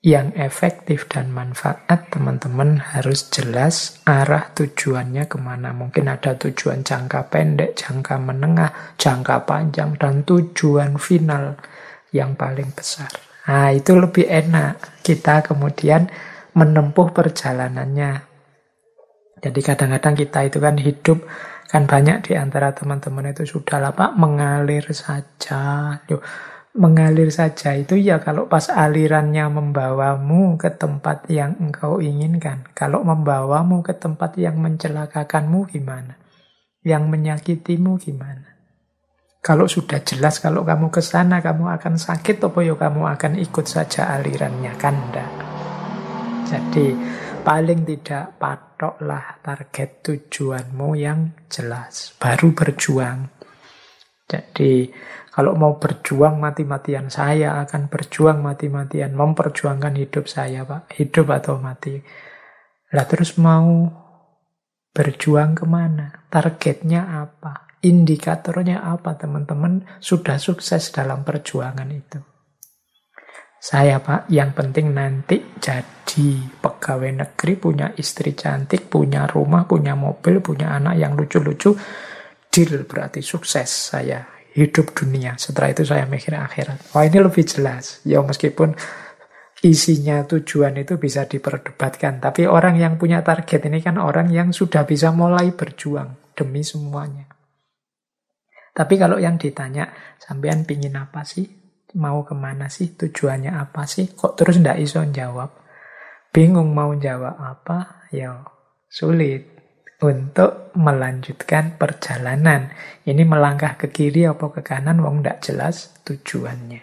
Speaker 1: yang efektif dan manfaat, teman-teman harus jelas arah tujuannya kemana. Mungkin ada tujuan jangka pendek, jangka menengah, jangka panjang, dan tujuan final yang paling besar. Nah, itu lebih enak kita kemudian menempuh perjalanannya. Jadi kadang-kadang kita itu kan hidup, kan banyak di antara teman-teman itu sudahlah Pak, mengalir saja. Loh, mengalir saja itu ya kalau pas alirannya membawamu ke tempat yang engkau inginkan. Kalau membawamu ke tempat yang mencelakakanmu gimana? Yang menyakitimu gimana? Kalau sudah jelas kalau kamu ke sana kamu akan sakit, apa ya kamu akan ikut saja alirannya? Kan enggak. Jadi paling tidak patoklah target tujuanmu yang jelas. Baru berjuang. Jadi kalau mau berjuang mati-matian, saya akan berjuang mati-matian, memperjuangkan hidup saya, Pak. Hidup atau mati. Lah terus mau berjuang kemana? Targetnya apa? Indikatornya apa, teman-teman? Sudah sukses dalam perjuangan itu. Saya, Pak, yang penting nanti jadi pegawai negeri, punya istri cantik, punya rumah, punya mobil, punya anak yang lucu-lucu. Deal, berarti sukses saya. Hidup dunia, setelah itu saya mikir akhirat. Wah, ini lebih jelas. Ya meskipun isinya tujuan itu bisa diperdebatkan, tapi orang yang punya target ini kan orang yang sudah bisa mulai berjuang demi semuanya. Tapi kalau yang ditanya, sampean pingin apa sih? Mau kemana sih? Tujuannya apa sih? Kok terus ndak iso jawab? Bingung mau jawab apa? Ya sulit untuk melanjutkan perjalanan. Ini melangkah ke kiri apa ke kanan, wong ndak jelas tujuannya.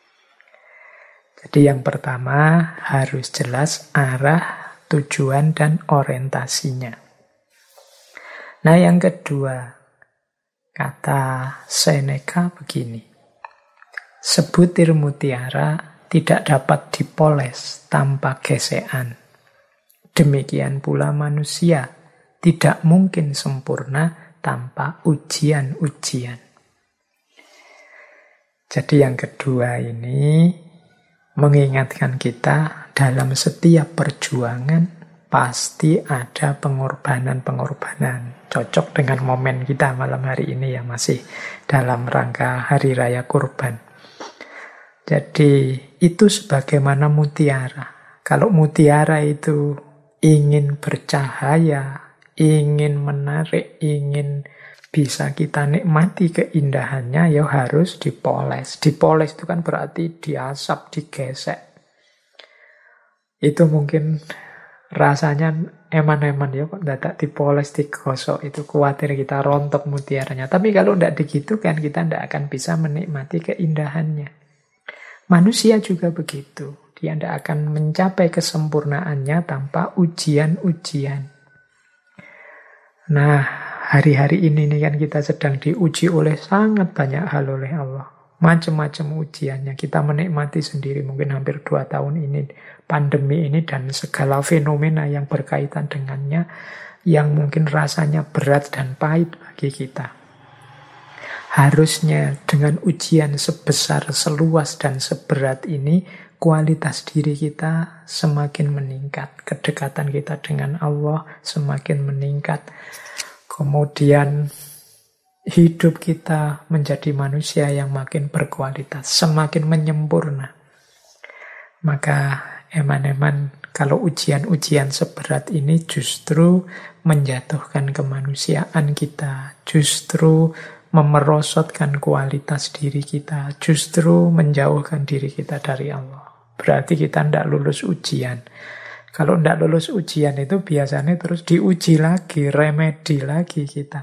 Speaker 1: Jadi yang pertama harus jelas arah, tujuan, dan orientasinya. Nah yang kedua, kata Seneca begini, sebutir mutiara tidak dapat dipoles tanpa gesekan. Demikian pula manusia tidak mungkin sempurna tanpa ujian-ujian. Jadi yang kedua ini mengingatkan kita dalam setiap perjuangan pasti ada pengorbanan-pengorbanan. Cocok dengan momen kita malam hari ini yang masih dalam rangka Hari Raya Kurban. Jadi itu sebagaimana mutiara. Kalau mutiara itu ingin bercahaya, ingin menarik, ingin bisa kita nikmati keindahannya, ya harus dipoles. Dipoles itu kan berarti diasap, digesek. Itu mungkin rasanya eman-eman ya, kok tidak dipoles, digosok. Itu khawatir kita rontok mutiaranya. Tapi kalau tidak digitukan, kita tidak akan bisa menikmati keindahannya. Manusia juga begitu. Dia tidak akan mencapai kesempurnaannya tanpa ujian-ujian. Nah, hari-hari ini kan kita sedang diuji oleh sangat banyak hal oleh Allah. Macam-macam ujiannya. Kita menikmati sendiri mungkin hampir 2 tahun ini. Pandemi ini dan segala fenomena yang berkaitan dengannya. Yang mungkin rasanya berat dan pahit bagi kita. Harusnya dengan ujian sebesar, seluas, dan seberat ini, kualitas diri kita semakin meningkat. Kedekatan kita dengan Allah semakin meningkat. Kemudian hidup kita menjadi manusia yang makin berkualitas, semakin menyempurna. Maka eman-eman kalau ujian-ujian seberat ini justru menjatuhkan kemanusiaan kita, justru memerosotkan kualitas diri kita, justru menjauhkan diri kita dari Allah. Berarti kita tidak lulus ujian. Kalau tidak lulus ujian itu biasanya terus diuji lagi, remedi lagi kita.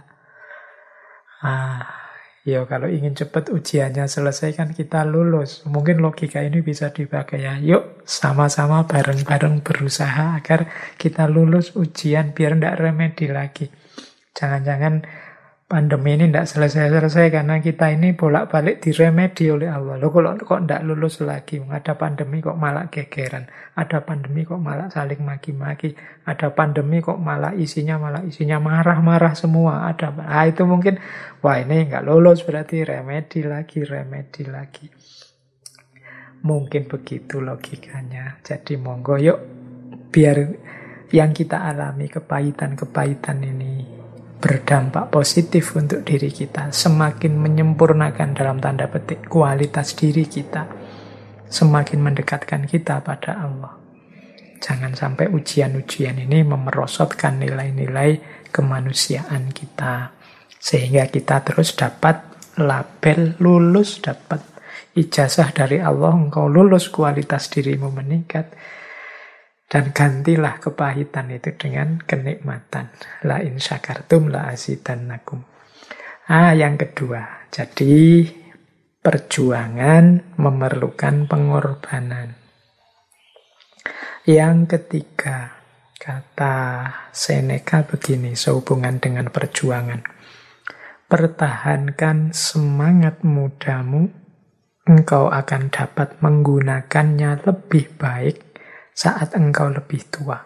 Speaker 1: Ya kalau ingin cepat ujiannya selesai kan kita lulus. Mungkin logika ini bisa dipakai ya. Yuk sama-sama bareng-bareng berusaha agar kita lulus ujian biar tidak remedi lagi. Jangan-jangan pandemi ini tidak selesai-selesai karena kita ini bolak-balik diremedi oleh Allah. Loh kok tidak lulus lagi? Ada pandemi kok malah gegeran. Ada pandemi kok malah saling maki-maki. Ada pandemi kok malah isinya marah-marah semua. Itu mungkin, wah ini nggak lulus berarti remedi lagi. Mungkin begitu logikanya. Jadi monggo yuk, biar yang kita alami, kepahitan-kepahitan ini berdampak positif untuk diri kita, semakin menyempurnakan dalam tanda petik kualitas diri kita, semakin mendekatkan kita pada Allah. Jangan sampai ujian-ujian ini memerosotkan nilai-nilai kemanusiaan kita, sehingga kita terus dapat label lulus, dapat ijazah dari Allah, engkau lulus, kualitas dirimu meningkat. Dan gantilah kepahitan itu dengan kenikmatan. La in syakartum la azidannakum. Yang kedua, jadi perjuangan memerlukan pengorbanan. Yang ketiga, kata Seneca begini sehubungan dengan perjuangan. Pertahankan semangat mudamu, engkau akan dapat menggunakannya lebih baik saat engkau lebih tua.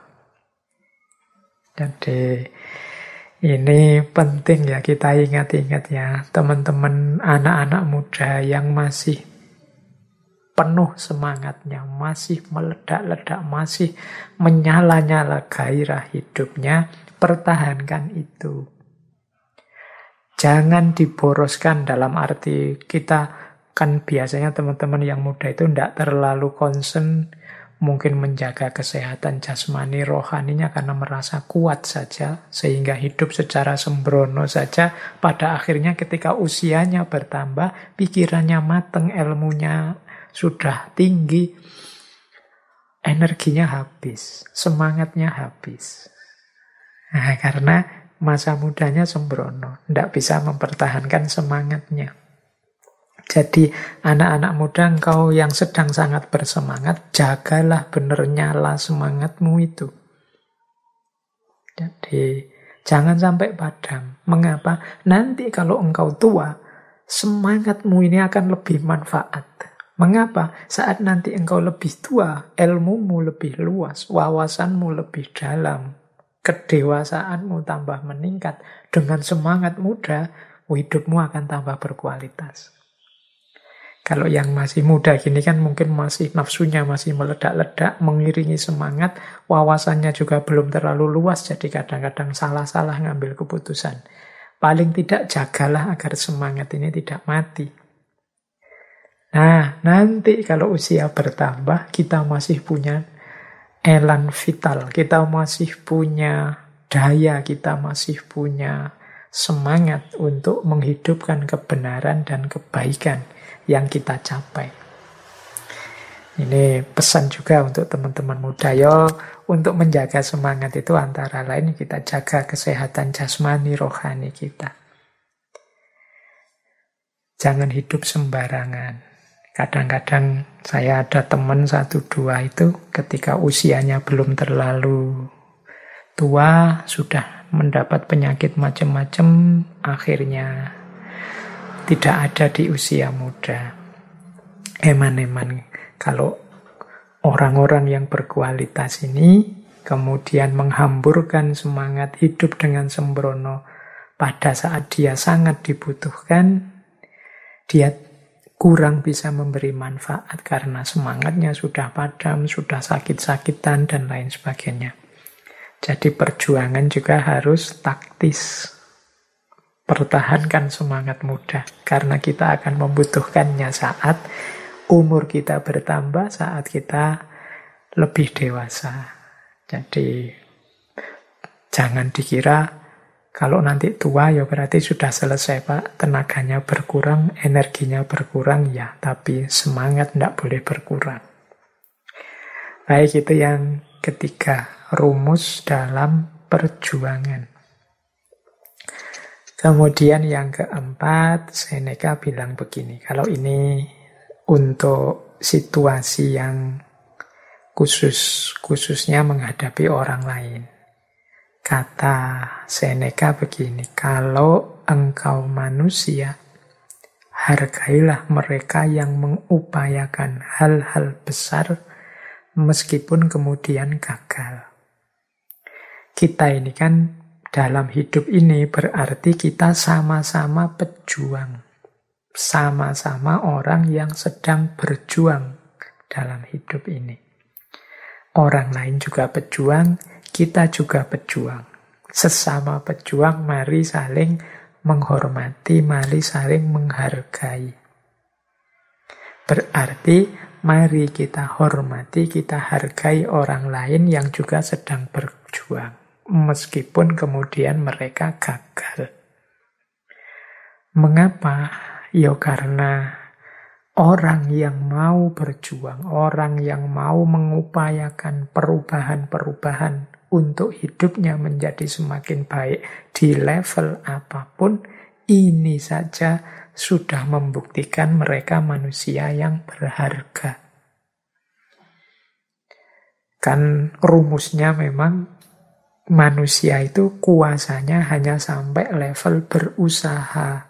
Speaker 1: Jadi ini penting ya kita ingat-ingat ya, teman-teman anak-anak muda yang masih penuh semangatnya, masih meledak-ledak, masih menyala-nyala gairah hidupnya, pertahankan itu. Jangan diboroskan, dalam arti kita kan biasanya teman-teman yang muda itu tidak terlalu concern mungkin menjaga kesehatan jasmani rohaninya karena merasa kuat saja, sehingga hidup secara sembrono saja. Pada akhirnya ketika usianya bertambah, pikirannya mateng, ilmunya sudah tinggi, energinya habis, semangatnya habis. Nah, karena masa mudanya sembrono, tidak bisa mempertahankan semangatnya. Jadi anak-anak muda, engkau yang sedang sangat bersemangat, jagalah benar nyala semangatmu itu. Jadi jangan sampai padam. Mengapa? Nanti kalau engkau tua, semangatmu ini akan lebih manfaat. Mengapa? Saat nanti engkau lebih tua, ilmumu lebih luas, wawasanmu lebih dalam, kedewasaanmu tambah meningkat. Dengan semangat muda, hidupmu akan tambah berkualitas. Kalau yang masih muda gini kan mungkin masih nafsunya masih meledak-ledak, mengiringi semangat, wawasannya juga belum terlalu luas, jadi kadang-kadang salah-salah ngambil keputusan. Paling tidak jagalah agar semangat ini tidak mati. Nah, nanti kalau usia bertambah, kita masih punya elan vital, kita masih punya daya, kita masih punya semangat untuk menghidupkan kebenaran dan kebaikan yang kita capai. Ini pesan juga untuk teman-teman muda, untuk menjaga semangat itu antara lain kita jaga kesehatan jasmani rohani kita. Jangan hidup sembarangan. Kadang-kadang saya ada teman 1-2 itu ketika usianya belum terlalu tua, sudah mendapat penyakit macam-macam, akhirnya tidak ada di usia muda. Eman-eman kalau orang-orang yang berkualitas ini kemudian menghamburkan semangat hidup dengan sembrono pada saat dia sangat dibutuhkan, dia kurang bisa memberi manfaat karena semangatnya sudah padam, sudah sakit-sakitan, dan lain sebagainya. Jadi perjuangan juga harus taktis. Pertahankan semangat muda, karena kita akan membutuhkannya saat umur kita bertambah, saat kita lebih dewasa. Jadi jangan dikira kalau nanti tua ya berarti sudah selesai Pak, tenaganya berkurang, energinya berkurang, ya, tapi semangat tidak boleh berkurang. Baik, itu yang ketiga, rumus dalam perjuangan. Kemudian yang keempat, Seneca bilang begini, kalau ini untuk situasi yang khususnya menghadapi orang lain. Kata Seneca begini, kalau engkau manusia, hargailah mereka yang mengupayakan hal-hal besar meskipun kemudian gagal. Kita ini kan dalam hidup ini berarti kita sama-sama pejuang. Sama-sama orang yang sedang berjuang dalam hidup ini. Orang lain juga pejuang, kita juga pejuang. Sesama pejuang, mari saling menghormati, mari saling menghargai. Berarti mari kita hormati, kita hargai orang lain yang juga sedang berjuang. Meskipun kemudian mereka gagal. Mengapa? Ya karena orang yang mau berjuang, orang yang mau mengupayakan perubahan-perubahan untuk hidupnya menjadi semakin baik di level apapun, ini saja sudah membuktikan mereka manusia yang berharga. Kan rumusnya memang manusia itu kuasanya hanya sampai level berusaha.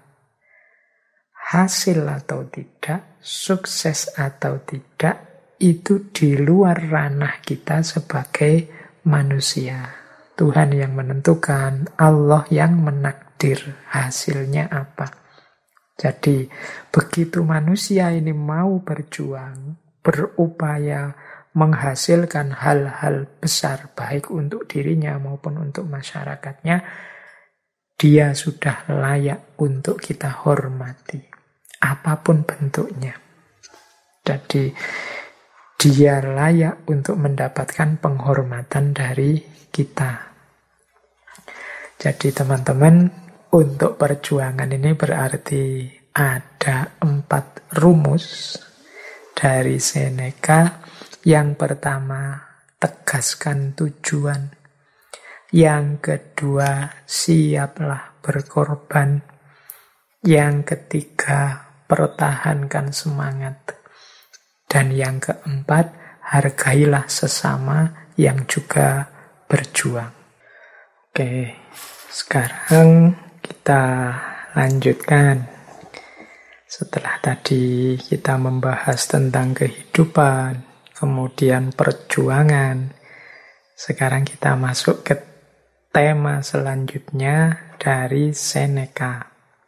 Speaker 1: Hasil atau tidak, sukses atau tidak, itu di luar ranah kita sebagai manusia. Tuhan yang menentukan, Allah yang menakdir hasilnya apa. Jadi begitu manusia ini mau berjuang, berupaya menghasilkan hal-hal besar baik untuk dirinya maupun untuk masyarakatnya, dia sudah layak untuk kita hormati, apapun bentuknya. Jadi dia layak untuk mendapatkan penghormatan dari kita. Jadi teman-teman, untuk perjuangan ini berarti ada 4 rumus dari Seneca. Yang pertama, tegaskan tujuan. Yang kedua, siaplah berkorban. Yang ketiga, pertahankan semangat. Dan yang keempat, hargailah sesama yang juga berjuang. Oke, sekarang kita lanjutkan. Setelah tadi kita membahas tentang kehidupan, kemudian perjuangan, sekarang kita masuk ke tema selanjutnya dari Seneca.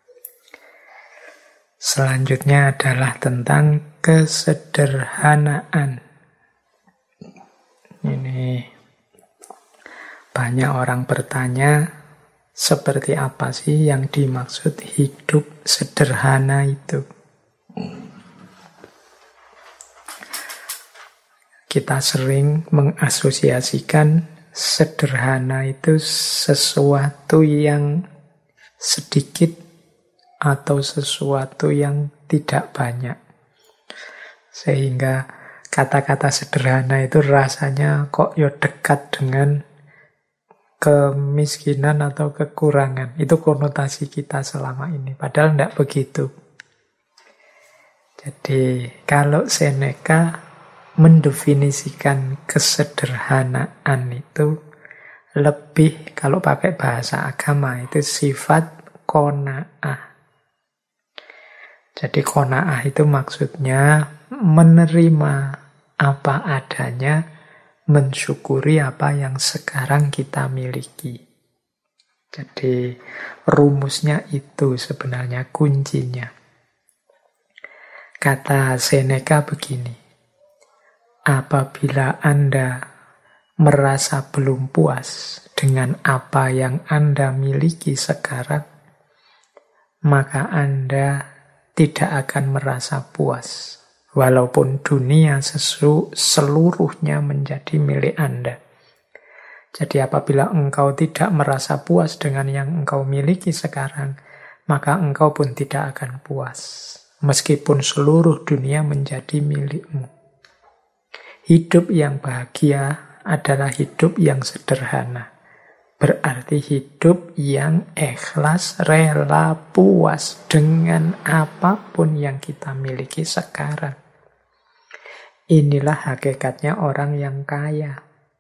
Speaker 1: Selanjutnya adalah tentang kesederhanaan. Ini banyak orang bertanya, seperti apa sih yang dimaksud hidup sederhana itu? Kita sering mengasosiasikan sederhana itu sesuatu yang sedikit atau sesuatu yang tidak banyak. Sehingga kata-kata sederhana itu rasanya kok ya dekat dengan kemiskinan atau kekurangan. Itu konotasi kita selama ini. Padahal tidak begitu. Jadi kalau Seneca mendefinisikan kesederhanaan itu lebih, kalau pakai bahasa agama itu sifat qanaah. Jadi qanaah itu maksudnya menerima apa adanya, mensyukuri apa yang sekarang kita miliki. Jadi rumusnya itu sebenarnya kuncinya. Kata Seneca begini, apabila Anda merasa belum puas dengan apa yang Anda miliki sekarang, maka Anda tidak akan merasa puas, walaupun dunia seluruhnya menjadi milik Anda. Jadi apabila engkau tidak merasa puas dengan yang engkau miliki sekarang, maka engkau pun tidak akan puas, meskipun seluruh dunia menjadi milikmu. Hidup yang bahagia adalah hidup yang sederhana. Berarti hidup yang ikhlas, rela, puas dengan apapun yang kita miliki sekarang. Inilah hakikatnya orang yang kaya.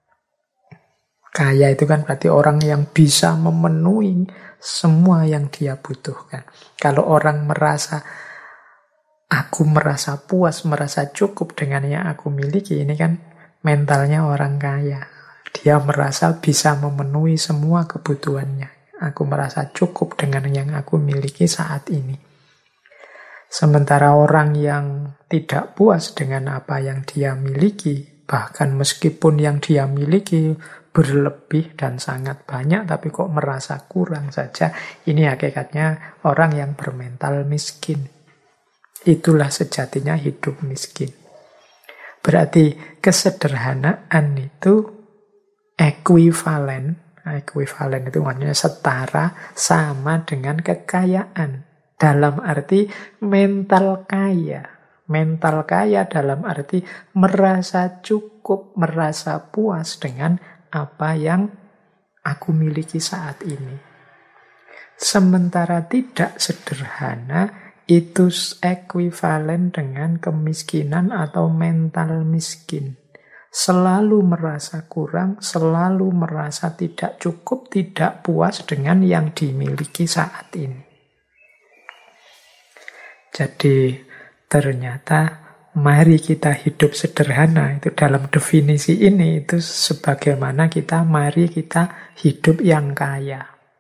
Speaker 1: Kaya itu kan berarti orang yang bisa memenuhi semua yang dia butuhkan. Kalau orang merasa aku merasa puas, merasa cukup dengan yang aku miliki, ini kan mentalnya orang kaya. Dia merasa bisa memenuhi semua kebutuhannya. Aku merasa cukup dengan yang aku miliki saat ini. Sementara orang yang tidak puas dengan apa yang dia miliki, bahkan meskipun yang dia miliki berlebih dan sangat banyak, tapi kok merasa kurang saja, ini hakikatnya orang yang bermental miskin. Itulah sejatinya hidup miskin. Berarti kesederhanaan itu ekuivalen itu maksudnya setara, sama dengan kekayaan. Dalam arti mental kaya. Mental kaya dalam arti merasa cukup, merasa puas dengan apa yang aku miliki saat ini. Sementara tidak sederhana, itu ekuivalen dengan kemiskinan atau mental miskin. Selalu merasa kurang, selalu merasa tidak cukup, tidak puas dengan yang dimiliki saat ini. Jadi ternyata mari kita hidup sederhana, itu dalam definisi ini itu sebagaimana mari kita hidup yang kaya.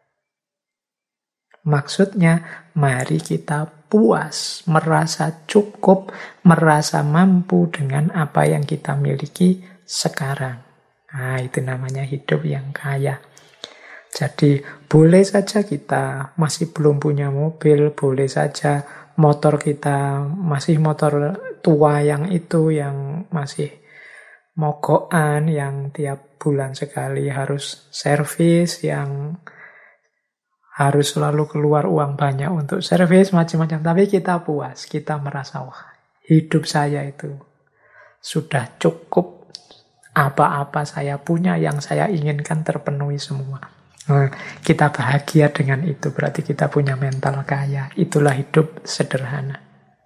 Speaker 1: Maksudnya mari kita puas, merasa cukup, merasa mampu dengan apa yang kita miliki sekarang. Nah, itu namanya hidup yang kaya. Jadi boleh saja kita masih belum punya mobil, boleh saja motor kita masih motor tua yang masih mogokan, yang tiap bulan sekali harus servis, yang harus selalu keluar uang banyak untuk servis, macam-macam. Tapi kita puas, kita merasa, wah, hidup saya itu sudah cukup, apa-apa saya punya, yang saya inginkan terpenuhi semua. Nah, kita bahagia dengan itu, berarti kita punya mental kaya. Itulah hidup sederhana.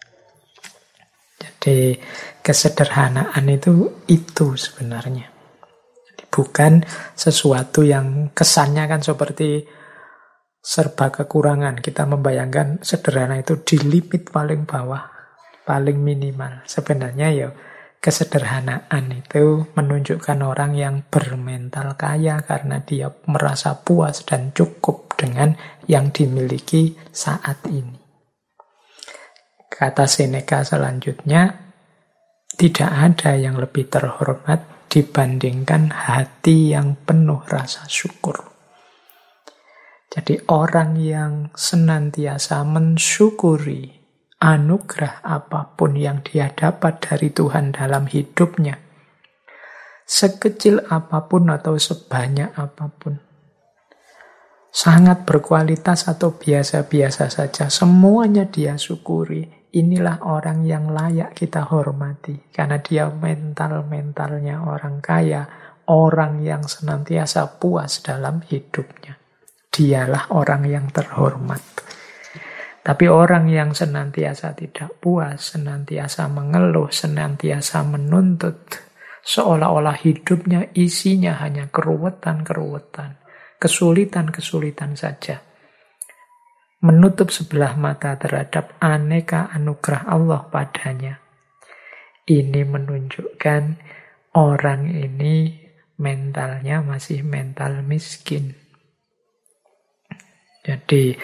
Speaker 1: Jadi kesederhanaan itu sebenarnya. Jadi bukan sesuatu yang kesannya kan seperti serba kekurangan. Kita membayangkan sederhana itu di limit paling bawah, paling minimal. Sebenarnya ya kesederhanaan itu menunjukkan orang yang bermental kaya karena dia merasa puas dan cukup dengan yang dimiliki saat ini. Kata Seneca selanjutnya, tidak ada yang lebih terhormat dibandingkan hati yang penuh rasa syukur. Jadi orang yang senantiasa mensyukuri anugerah apapun yang dia dapat dari Tuhan dalam hidupnya, sekecil apapun atau sebanyak apapun, sangat berkualitas atau biasa-biasa saja, semuanya dia syukuri. Inilah orang yang layak kita hormati, karena dia mentalnya orang kaya, orang yang senantiasa puas dalam hidupnya. Dialah orang yang terhormat. Tapi orang yang senantiasa tidak puas, senantiasa mengeluh, senantiasa menuntut, seolah-olah hidupnya isinya hanya keruwetan-keruwetan, kesulitan-kesulitan saja. Menutup sebelah mata terhadap aneka anugerah Allah padanya. Ini menunjukkan orang ini mentalnya masih mental miskin. Jadi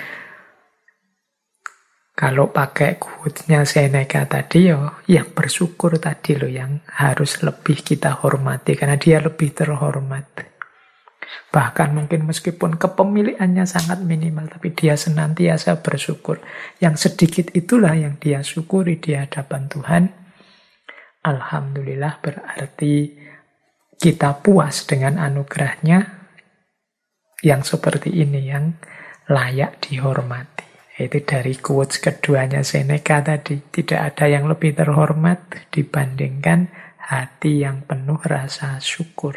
Speaker 1: kalau pakai quote-nya Seneca tadi, yang bersyukur tadi yang harus lebih kita hormati, karena dia lebih terhormat. Bahkan mungkin meskipun kepemilikannya sangat minimal, tapi dia senantiasa bersyukur. Yang sedikit itulah yang dia syukuri di hadapan Tuhan. Alhamdulillah, berarti kita puas dengan anugerahnya yang seperti ini, yang layak dihormati. Itu dari quotes keduanya Seneca tadi. Tidak ada yang lebih terhormat dibandingkan hati yang penuh rasa syukur.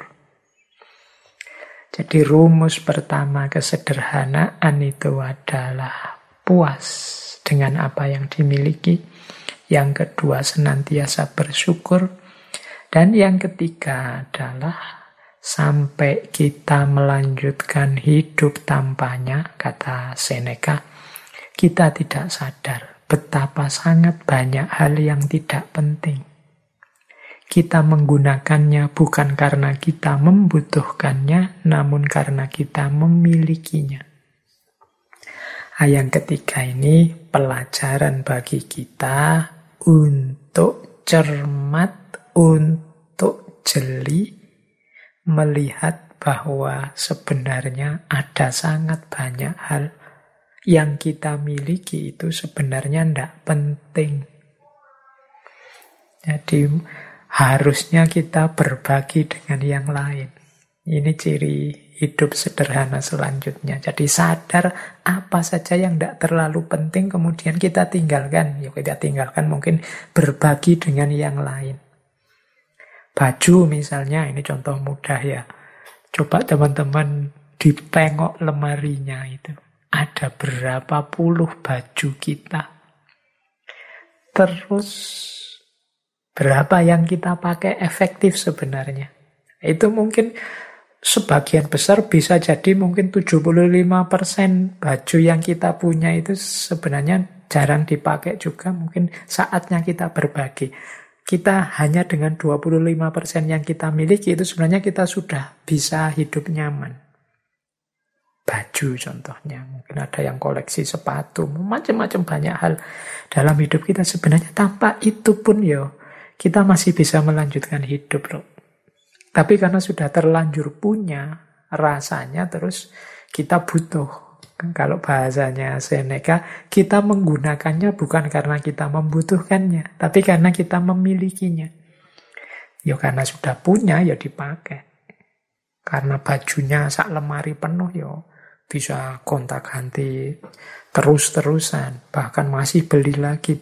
Speaker 1: Jadi rumus pertama kesederhanaan itu adalah puas dengan apa yang dimiliki. Yang kedua senantiasa bersyukur. Dan yang ketiga adalah sampai kita melanjutkan hidup tanpanya, kata Seneca, kita tidak sadar betapa sangat banyak hal yang tidak penting. Kita menggunakannya bukan karena kita membutuhkannya, namun karena kita memilikinya. Yang ketiga ini pelajaran bagi kita untuk cermat, untuk jeli, melihat bahwa sebenarnya ada sangat banyak hal yang kita miliki itu sebenarnya tidak penting. Jadi harusnya kita berbagi dengan yang lain. Ini ciri hidup sederhana selanjutnya. Jadi sadar apa saja yang tidak terlalu penting kemudian kita tinggalkan. Ya kita tinggalkan mungkin berbagi dengan yang lain. Baju misalnya, ini contoh mudah ya. Coba teman-teman dipengok lemarinya itu. Ada berapa puluh baju kita. Terus berapa yang kita pakai efektif sebenarnya. Itu mungkin sebagian besar bisa jadi mungkin 75% baju yang kita punya itu sebenarnya jarang dipakai juga. Mungkin saatnya kita berbagi. Kita hanya dengan 25% yang kita miliki itu sebenarnya kita sudah bisa hidup nyaman. Baju contohnya. Mungkin ada yang koleksi sepatu. Macam-macam banyak hal dalam hidup kita sebenarnya. Tanpa itu pun kita masih bisa melanjutkan hidup loh. Tapi karena sudah terlanjur punya, rasanya terus kita butuh. Kalau bahasanya Seneca, kita menggunakannya bukan karena kita membutuhkannya, tapi karena kita memilikinya. Karena sudah punya, dipakai. Karena bajunya sak lemari penuh, bisa gonta-ganti terus-terusan. Bahkan masih beli lagi.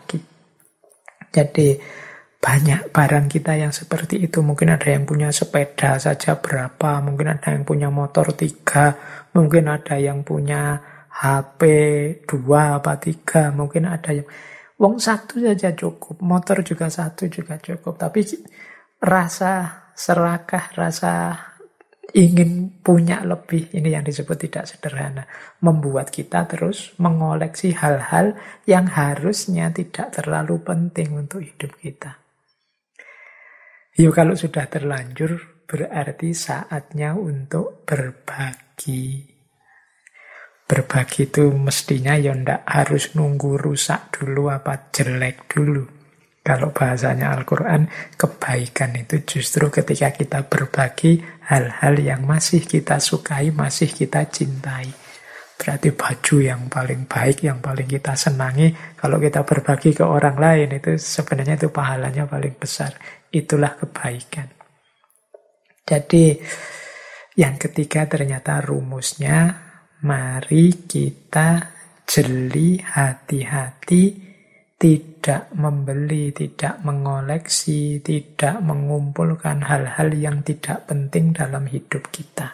Speaker 1: Jadi banyak barang kita yang seperti itu. Mungkin ada yang punya sepeda saja berapa, mungkin ada yang punya motor 3, mungkin ada yang punya HP 2 apa 3, mungkin ada yang wong 1 saja cukup, motor juga 1 juga cukup. Tapi rasa serakah, rasa ingin punya lebih, ini yang disebut tidak sederhana. Membuat kita terus mengoleksi hal-hal yang harusnya tidak terlalu penting untuk hidup kita. Kalau sudah terlanjur, berarti saatnya untuk berbagi. Berbagi itu mestinya ndak harus nunggu rusak dulu apa jelek dulu. Kalau bahasanya Al-Quran, kebaikan itu justru ketika kita berbagi hal-hal yang masih kita sukai, masih kita cintai. Berarti baju yang paling baik, yang paling kita senangi, kalau kita berbagi ke orang lain, itu sebenarnya itu pahalanya paling besar. Itulah kebaikan. Jadi yang ketiga ternyata rumusnya, mari kita jeli, hati-hati, tidak membeli, tidak mengoleksi, tidak mengumpulkan hal-hal yang tidak penting dalam hidup kita.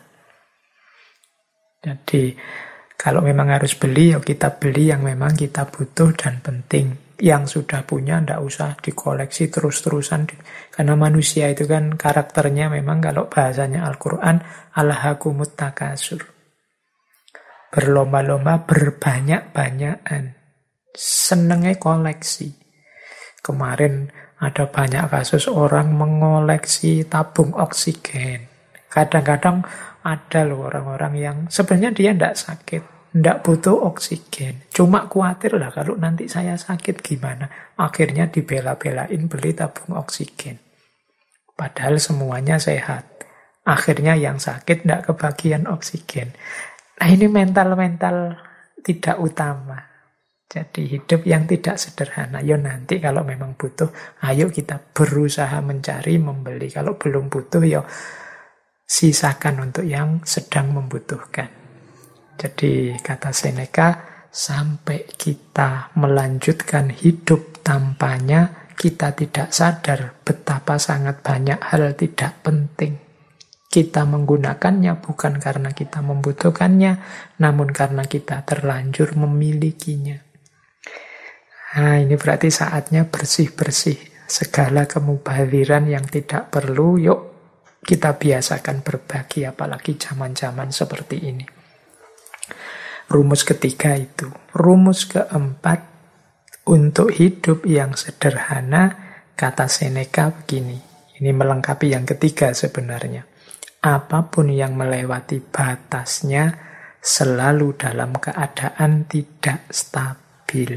Speaker 1: Jadi kalau memang harus beli, kita beli yang memang kita butuh dan penting. Yang sudah punya tidak usah dikoleksi terus-terusan. Karena manusia itu kan karakternya memang kalau bahasanya Al-Quran, alhaakumut takasur. Berlomba-lomba, berbanyak-banyakan. Senengnya koleksi. Kemarin ada banyak kasus orang mengoleksi tabung oksigen. Kadang-kadang ada loh orang-orang yang sebenarnya dia tidak sakit. Tidak butuh oksigen. Cuma khawatir lah kalau nanti saya sakit gimana. Akhirnya dibela-belain beli tabung oksigen. Padahal semuanya sehat. Akhirnya yang sakit tidak kebagian oksigen. Nah ini mental-mental tidak utama. Jadi hidup yang tidak sederhana. Nanti kalau memang butuh, ayo kita berusaha mencari, membeli. Kalau belum butuh, sisakan untuk yang sedang membutuhkan. Jadi kata Seneca, sampai kita melanjutkan hidup tanpanya, kita tidak sadar betapa sangat banyak hal tidak penting. Kita menggunakannya bukan karena kita membutuhkannya, namun karena kita terlanjur memilikinya. Nah, ini berarti saatnya bersih-bersih. Segala kemubaziran yang tidak perlu, yuk kita biasakan berbagi, apalagi zaman-zaman seperti ini. Rumus ketiga itu. Rumus keempat, untuk hidup yang sederhana, kata Seneca begini. Ini melengkapi yang ketiga sebenarnya. Apapun yang melewati batasnya, selalu dalam keadaan tidak stabil.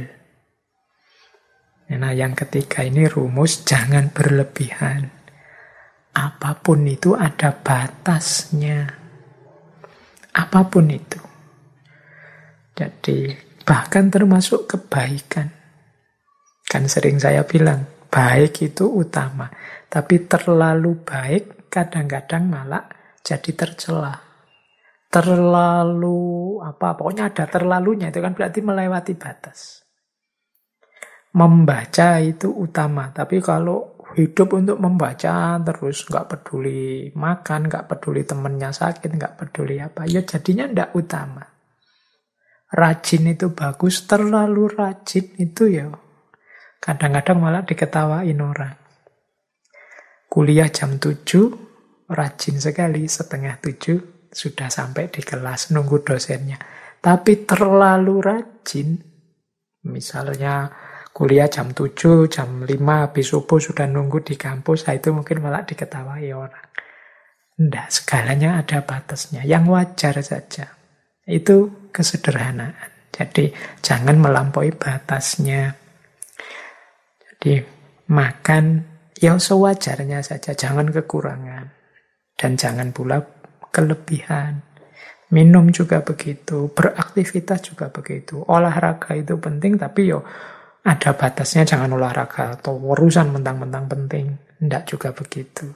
Speaker 1: Nah, yang ketiga ini rumus jangan berlebihan. Apapun itu ada batasnya. Apapun itu. Jadi, bahkan termasuk kebaikan. Kan sering saya bilang, baik itu utama. Tapi terlalu baik kadang-kadang malah jadi tercela. Terlalu, pokoknya ada terlalunya. Itu kan berarti melewati batas. Membaca itu utama. Tapi kalau hidup untuk membaca terus, nggak peduli makan, nggak peduli temennya sakit, nggak peduli apa, ya jadinya nggak utama. Rajin itu bagus, terlalu rajin itu ya kadang-kadang malah diketawain orang. Kuliah jam 7, rajin sekali, 6:30 sudah sampai di kelas, nunggu dosennya. Tapi terlalu rajin, misalnya kuliah jam 7, jam 5, habis subuh sudah nunggu di kampus, itu mungkin malah diketawai orang. Tidak, segalanya ada batasnya, yang wajar saja. Itu kesederhanaan. Jadi jangan melampaui batasnya. Jadi makan ya sewajarnya saja, jangan kekurangan. Dan jangan pula kelebihan. Minum juga begitu, beraktivitas juga begitu. Olahraga itu penting, tapi yo ada batasnya, jangan olahraga atau urusan mentang-mentang penting. Tidak juga begitu.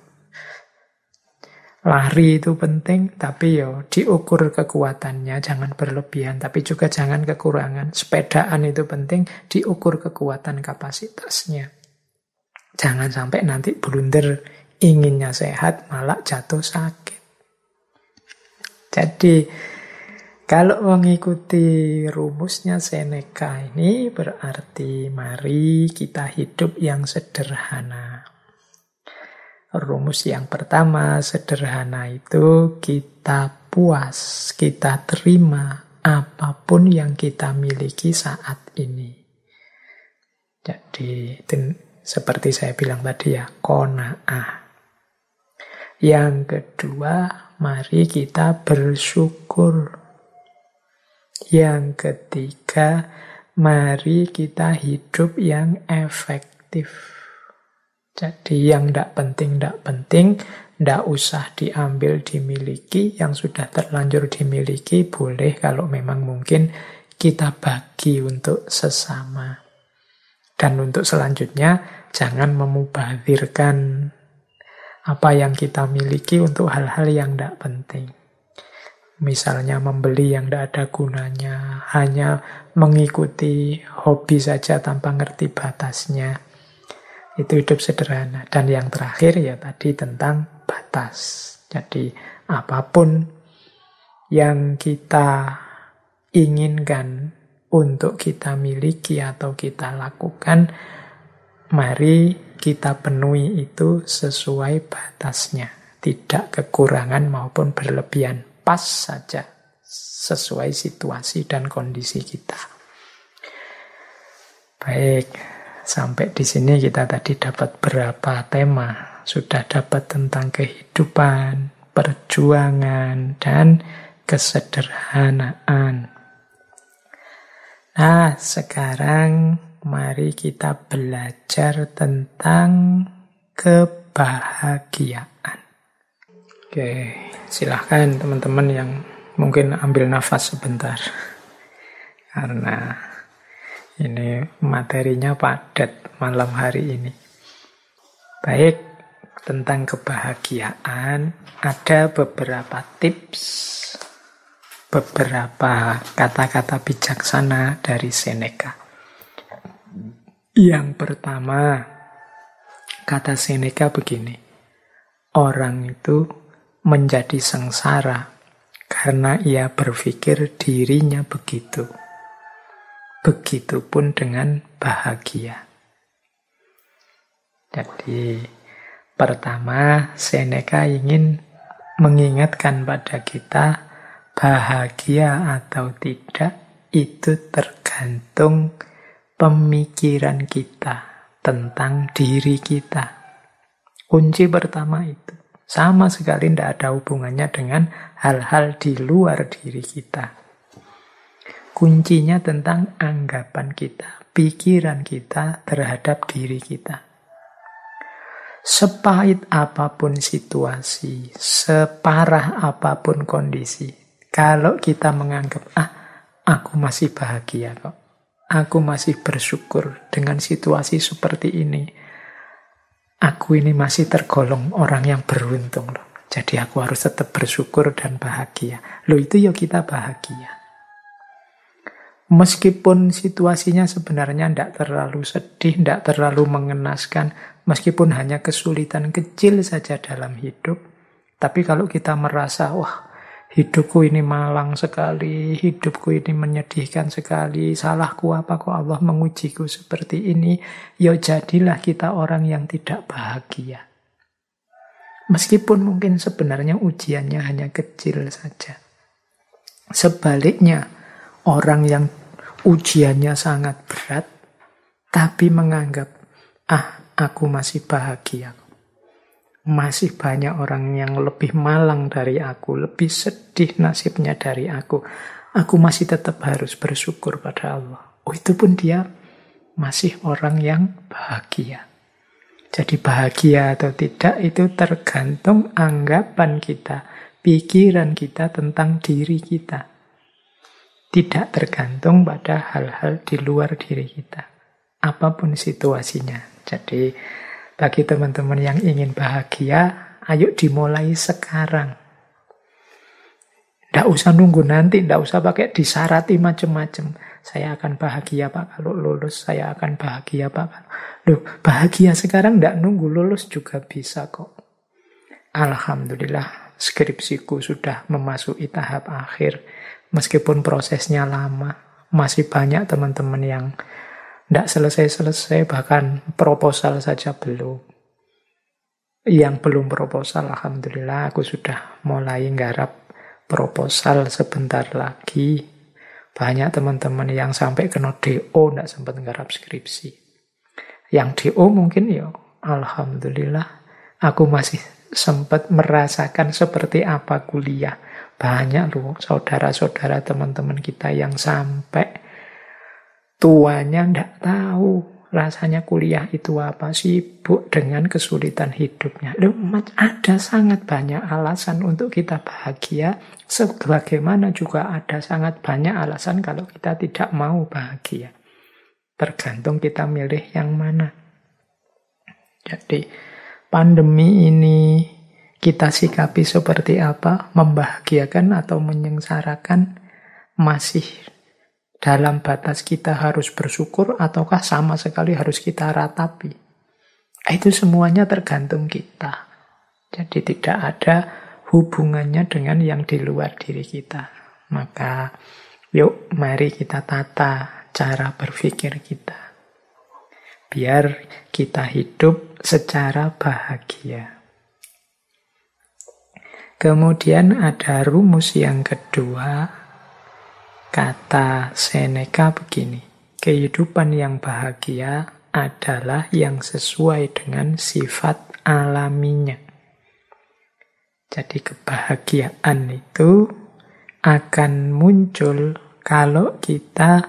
Speaker 1: Lari itu penting, tapi diukur kekuatannya, jangan berlebihan, tapi juga jangan kekurangan. Sepedaan itu penting, diukur kekuatan kapasitasnya. Jangan sampai nanti blunder, inginnya sehat, malah jatuh sakit. Jadi, kalau mengikuti rumusnya Seneca ini berarti mari kita hidup yang sederhana. Rumus yang pertama, sederhana itu kita puas, kita terima apapun yang kita miliki saat ini. Jadi, seperti saya bilang tadi ya, qanaah. Yang kedua, mari kita bersyukur. Yang ketiga, mari kita hidup yang efektif. Jadi yang tidak penting, tidak usah diambil, dimiliki. Yang sudah terlanjur dimiliki, boleh kalau memang mungkin kita bagi untuk sesama. Dan untuk selanjutnya, jangan memubazirkan apa yang kita miliki untuk hal-hal yang tidak penting. Misalnya membeli yang tidak ada gunanya, hanya mengikuti hobi saja tanpa ngerti batasnya. Itu hidup sederhana. Dan yang terakhir ya tadi tentang batas. Jadi apapun yang kita inginkan untuk kita miliki atau kita lakukan, mari kita penuhi itu sesuai batasnya. Tidak kekurangan maupun berlebihan. Pas saja sesuai situasi dan kondisi kita. Baik, sampai di sini kita tadi dapat berapa tema. Sudah dapat tentang kehidupan, perjuangan, dan kesederhanaan. Nah, sekarang mari kita belajar tentang kebahagiaan. Oke, silahkan teman-teman yang mungkin ambil nafas sebentar. Karena ini materinya padat malam hari ini. Baik, tentang kebahagiaan ada beberapa tips, beberapa kata-kata bijaksana dari Seneca. Yang pertama, kata Seneca begini, orang itu menjadi sengsara karena ia berpikir dirinya begitu. Begitupun dengan bahagia. Jadi, pertama, Seneca ingin mengingatkan pada kita, bahagia atau tidak, itu tergantung pemikiran kita tentang diri kita. Kunci pertama itu. Sama sekali tidak ada hubungannya dengan hal-hal di luar diri kita. Kuncinya tentang anggapan kita, pikiran kita terhadap diri kita. Sepahit apapun situasi, separah apapun kondisi, kalau kita menganggap, aku masih bahagia kok, aku masih bersyukur dengan situasi seperti ini, aku ini masih tergolong orang yang beruntung loh. Jadi aku harus tetap bersyukur dan bahagia. Loh, itu ya kita bahagia. Meskipun situasinya sebenarnya tidak terlalu sedih, tidak terlalu mengenaskan, meskipun hanya kesulitan kecil saja dalam hidup, tapi kalau kita merasa, wah, hidupku ini malang sekali, hidupku ini menyedihkan sekali, salahku apa kok Allah mengujiku seperti ini, ya jadilah kita orang yang tidak bahagia. Meskipun mungkin sebenarnya ujiannya hanya kecil saja. Sebaliknya, orang yang ujiannya sangat berat, tapi menganggap, aku masih bahagia. Masih banyak orang yang lebih malang dari aku, lebih sedih nasibnya dari aku. Aku masih tetap harus bersyukur pada Allah. Oh, itu pun dia masih orang yang bahagia. Jadi bahagia atau tidak itu tergantung anggapan kita, pikiran kita tentang diri kita. Tidak tergantung pada hal-hal di luar diri kita. Apapun situasinya. Jadi bagi teman-teman yang ingin bahagia, ayo dimulai sekarang. Tidak usah nunggu nanti, tidak usah pakai disarati macam-macam. Saya akan bahagia Pak kalau lulus, saya akan bahagia Pak. Loh, bahagia sekarang tidak nunggu lulus juga bisa kok. Alhamdulillah, skripsiku sudah memasuki tahap akhir. Meskipun prosesnya lama, masih banyak teman-teman yang tidak selesai-selesai, bahkan proposal saja belum. Yang belum proposal, alhamdulillah aku sudah mulai nggarap proposal sebentar lagi. Banyak teman-teman yang sampai kena DO tidak sempat nggarap skripsi. Yang DO mungkin ya, alhamdulillah aku masih sempat merasakan seperti apa kuliah. Banyak loh saudara-saudara teman-teman kita yang sampai tuanya tidak tahu rasanya kuliah itu apa, sibuk dengan kesulitan hidupnya. Loh, ada sangat banyak alasan untuk kita bahagia, sebagaimana juga ada sangat banyak alasan kalau kita tidak mau bahagia. Tergantung kita milih yang mana. Jadi pandemi ini kita sikapi seperti apa, membahagiakan atau menyengsarakan, masih dalam batas kita harus bersyukur ataukah sama sekali harus kita ratapi. Itu semuanya tergantung kita. Jadi tidak ada hubungannya dengan yang di luar diri kita. Maka yuk mari kita tata cara berpikir kita. Biar kita hidup secara bahagia. Kemudian ada rumus yang kedua, kata Seneca begini, kehidupan yang bahagia adalah yang sesuai dengan sifat alaminya. Jadi kebahagiaan itu akan muncul kalau kita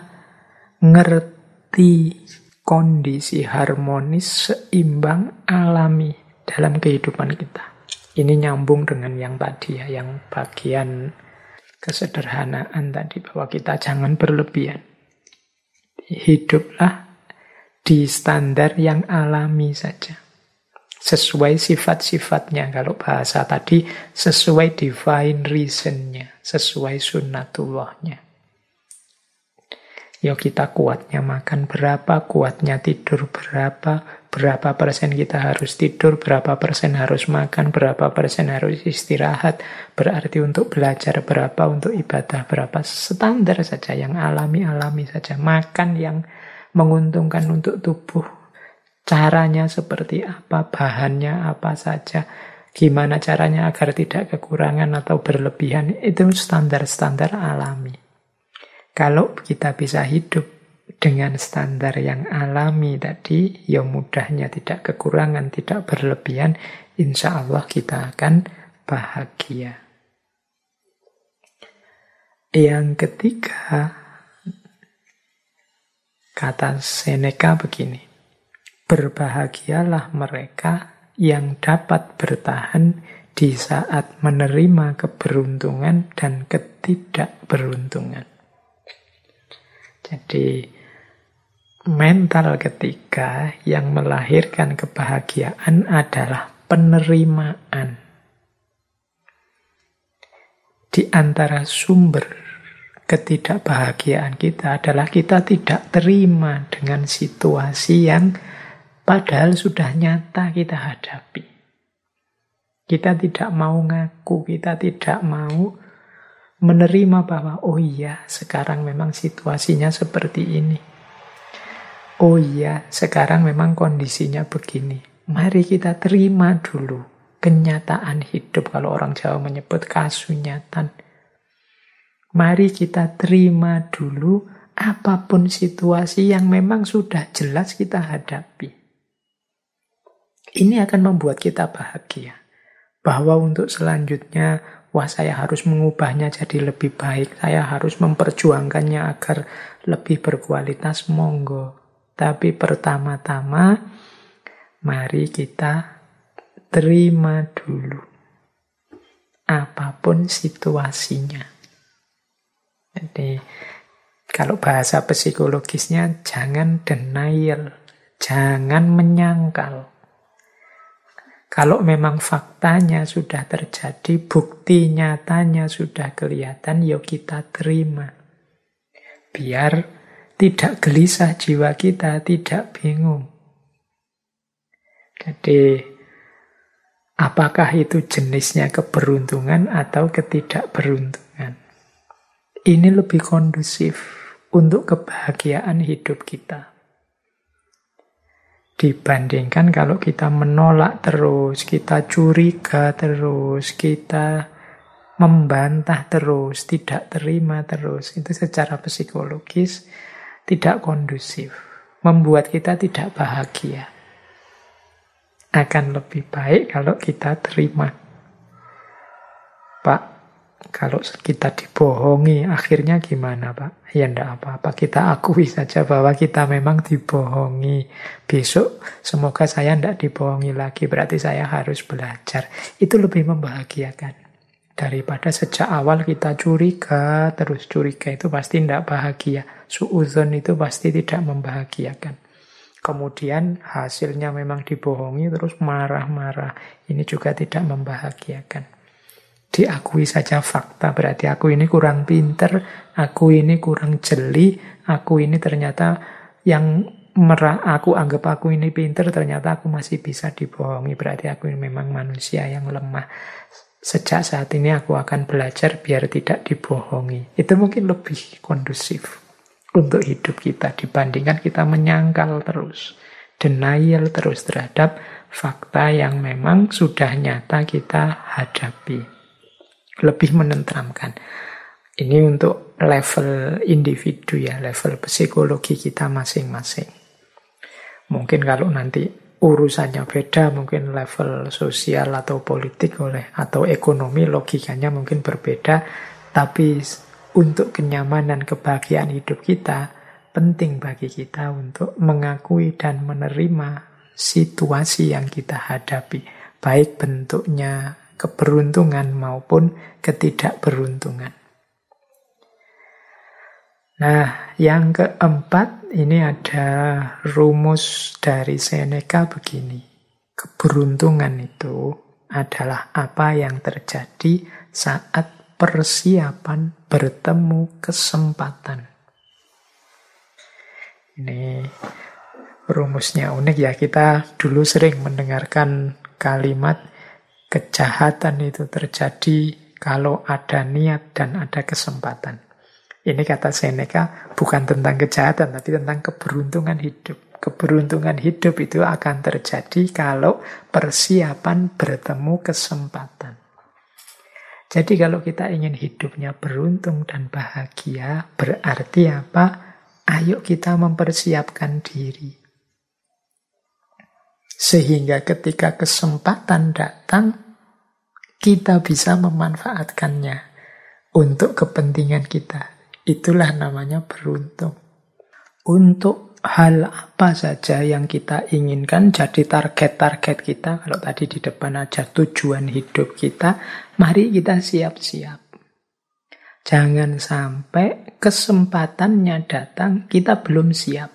Speaker 1: ngerti kondisi harmonis, seimbang, alami dalam kehidupan kita. Ini nyambung dengan yang tadi ya, yang bagian kesederhanaan tadi, bahwa kita jangan berlebihan. Hiduplah di standar yang alami saja. Sesuai sifat-sifatnya. Kalau bahasa tadi, sesuai divine reason-nya, sesuai sunnatullahnya. Ya kita kuatnya makan berapa, kuatnya tidur berapa persen kita harus tidur, berapa persen harus makan, berapa persen harus istirahat, berarti untuk belajar berapa, untuk ibadah berapa, standar saja, yang alami-alami saja. Makan yang menguntungkan untuk tubuh, caranya seperti apa, bahannya apa saja, gimana caranya agar tidak kekurangan atau berlebihan, itu standar-standar alami. Kalau kita bisa hidup dengan standar yang alami tadi, ya mudahnya tidak kekurangan, tidak berlebihan, insya Allah kita akan bahagia. Yang ketiga, kata Seneca begini, berbahagialah mereka yang dapat bertahan di saat menerima keberuntungan dan ketidakberuntungan. Jadi, mental ketiga yang melahirkan kebahagiaan adalah penerimaan. Di antara sumber ketidakbahagiaan kita adalah kita tidak terima dengan situasi yang padahal sudah nyata kita hadapi. Kita tidak mau ngaku, kita tidak mau menerima bahwa oh iya, sekarang memang situasinya seperti ini. Oh iya, sekarang memang kondisinya begini. Mari kita terima dulu kenyataan hidup, kalau orang Jawa menyebut kasunyatan. Mari kita terima dulu apapun situasi yang memang sudah jelas kita hadapi. Ini akan membuat kita bahagia. Bahwa untuk selanjutnya, wah saya harus mengubahnya jadi lebih baik, saya harus memperjuangkannya agar lebih berkualitas, monggo. Tapi pertama-tama, mari kita terima dulu apapun situasinya. Jadi, kalau bahasa psikologisnya, jangan denial, jangan menyangkal. Kalau memang faktanya sudah terjadi, bukti nyatanya sudah kelihatan, yuk kita terima. Biar tidak gelisah jiwa kita, tidak bingung. Jadi, apakah itu jenisnya keberuntungan atau ketidakberuntungan? Ini lebih kondusif untuk kebahagiaan hidup kita. Dibandingkan kalau kita menolak terus, kita curiga terus, kita membantah terus, tidak terima terus. Itu secara psikologis tidak kondusif. Membuat kita tidak bahagia. Akan lebih baik kalau kita terima. Pak, kalau kita dibohongi, akhirnya gimana Pak? Ya enggak apa-apa, kita akui saja bahwa kita memang dibohongi. Besok semoga saya enggak dibohongi lagi, berarti saya harus belajar. Itu lebih membahagiakan. Daripada sejak awal kita curiga, terus curiga itu pasti enggak bahagia. Suudzon itu pasti tidak membahagiakan. Kemudian hasilnya memang dibohongi, terus marah-marah. Ini juga tidak membahagiakan. Diakui saja fakta, berarti aku ini kurang pinter, aku ini kurang jeli, aku ini ternyata yang aku anggap aku ini pinter, ternyata aku masih bisa dibohongi, berarti aku ini memang manusia yang lemah. Sejak saat ini aku akan belajar biar tidak dibohongi. Itu mungkin lebih kondusif untuk hidup kita dibandingkan kita menyangkal terus, denial terus terhadap fakta yang memang sudah nyata kita hadapi. Lebih menenteramkan. Ini untuk level individu ya, level psikologi kita masing-masing. Mungkin kalau nanti urusannya beda, mungkin level sosial atau politik atau ekonomi logikanya mungkin berbeda, tapi untuk kenyamanan kebahagiaan hidup kita, penting bagi kita untuk mengakui dan menerima situasi yang kita hadapi, baik bentuknya keberuntungan maupun ketidakberuntungan. Nah, yang keempat, ini ada rumus dari Seneca begini. Keberuntungan itu adalah apa yang terjadi saat persiapan bertemu kesempatan. Ini rumusnya unik ya, kita dulu sering mendengarkan kalimat kejahatan itu terjadi kalau ada niat dan ada kesempatan. Ini kata Seneca bukan tentang kejahatan, tapi tentang keberuntungan hidup. Keberuntungan hidup itu akan terjadi kalau persiapan bertemu kesempatan. Jadi kalau kita ingin hidupnya beruntung dan bahagia, berarti apa? Ayo kita mempersiapkan diri. Sehingga ketika kesempatan datang, kita bisa memanfaatkannya untuk kepentingan kita. Itulah namanya beruntung. Untuk hal apa saja yang kita inginkan jadi target-target kita, kalau tadi di depan aja tujuan hidup kita, mari kita siap-siap. Jangan sampai kesempatannya datang, kita belum siap.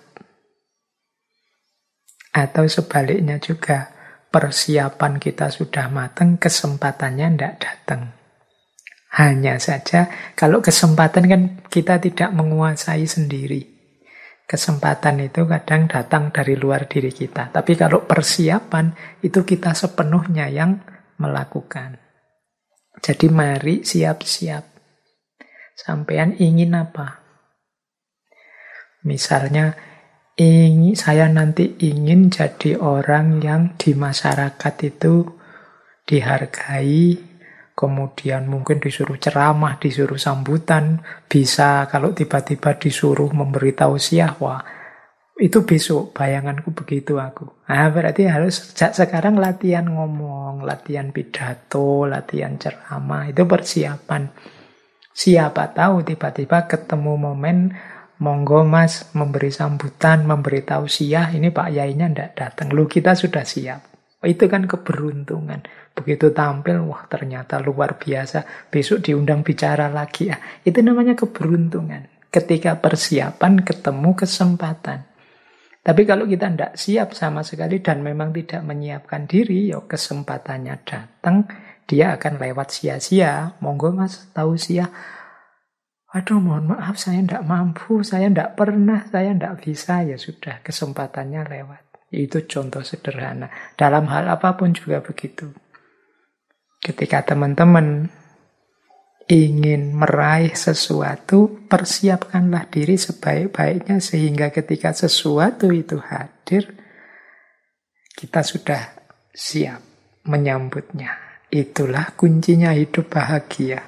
Speaker 1: Atau sebaliknya juga, persiapan kita sudah matang, kesempatannya tidak datang. Hanya saja, kalau kesempatan kan kita tidak menguasai sendiri. Kesempatan itu kadang datang dari luar diri kita. Tapi kalau persiapan, itu kita sepenuhnya yang melakukan. Jadi mari siap-siap. Sampean ingin apa? Misalnya, saya nanti ingin jadi orang yang di masyarakat itu dihargai, kemudian mungkin disuruh ceramah, disuruh sambutan, bisa kalau tiba-tiba disuruh memberi tausiah, wah, itu besok bayanganku begitu aku. Nah, berarti harus sejak sekarang latihan ngomong, latihan pidato, latihan ceramah, itu persiapan. Siapa tahu tiba-tiba ketemu momen, monggo mas memberi sambutan, memberi tausiah, ini Pak Yainya ndak datang, lu kita sudah siap. Itu kan keberuntungan. Begitu tampil, wah ternyata luar biasa, besok diundang bicara lagi. Itu namanya keberuntungan. Ketika persiapan ketemu kesempatan. Tapi kalau kita tidak siap sama sekali dan memang tidak menyiapkan diri, ya kesempatannya datang, dia akan lewat sia-sia. Monggo mas tausiah. Aduh mohon maaf saya tidak mampu, saya tidak pernah, saya tidak bisa. Ya sudah, kesempatannya lewat. Itu contoh sederhana. Dalam hal apapun juga begitu. Ketika teman-teman ingin meraih sesuatu, persiapkanlah diri sebaik-baiknya sehingga ketika sesuatu itu hadir, kita sudah siap menyambutnya. Itulah kuncinya hidup bahagia.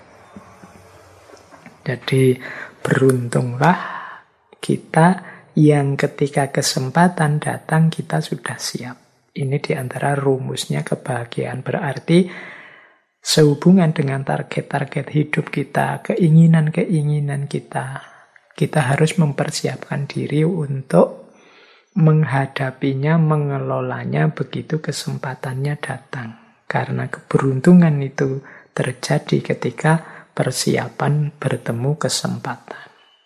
Speaker 1: Jadi beruntunglah kita yang ketika kesempatan datang kita sudah siap. Ini diantara rumusnya kebahagiaan. Berarti sehubungan dengan target-target hidup kita, keinginan-keinginan kita, kita harus mempersiapkan diri untuk menghadapinya, mengelolanya begitu kesempatannya datang. Karena keberuntungan itu terjadi ketika persiapan bertemu kesempatan.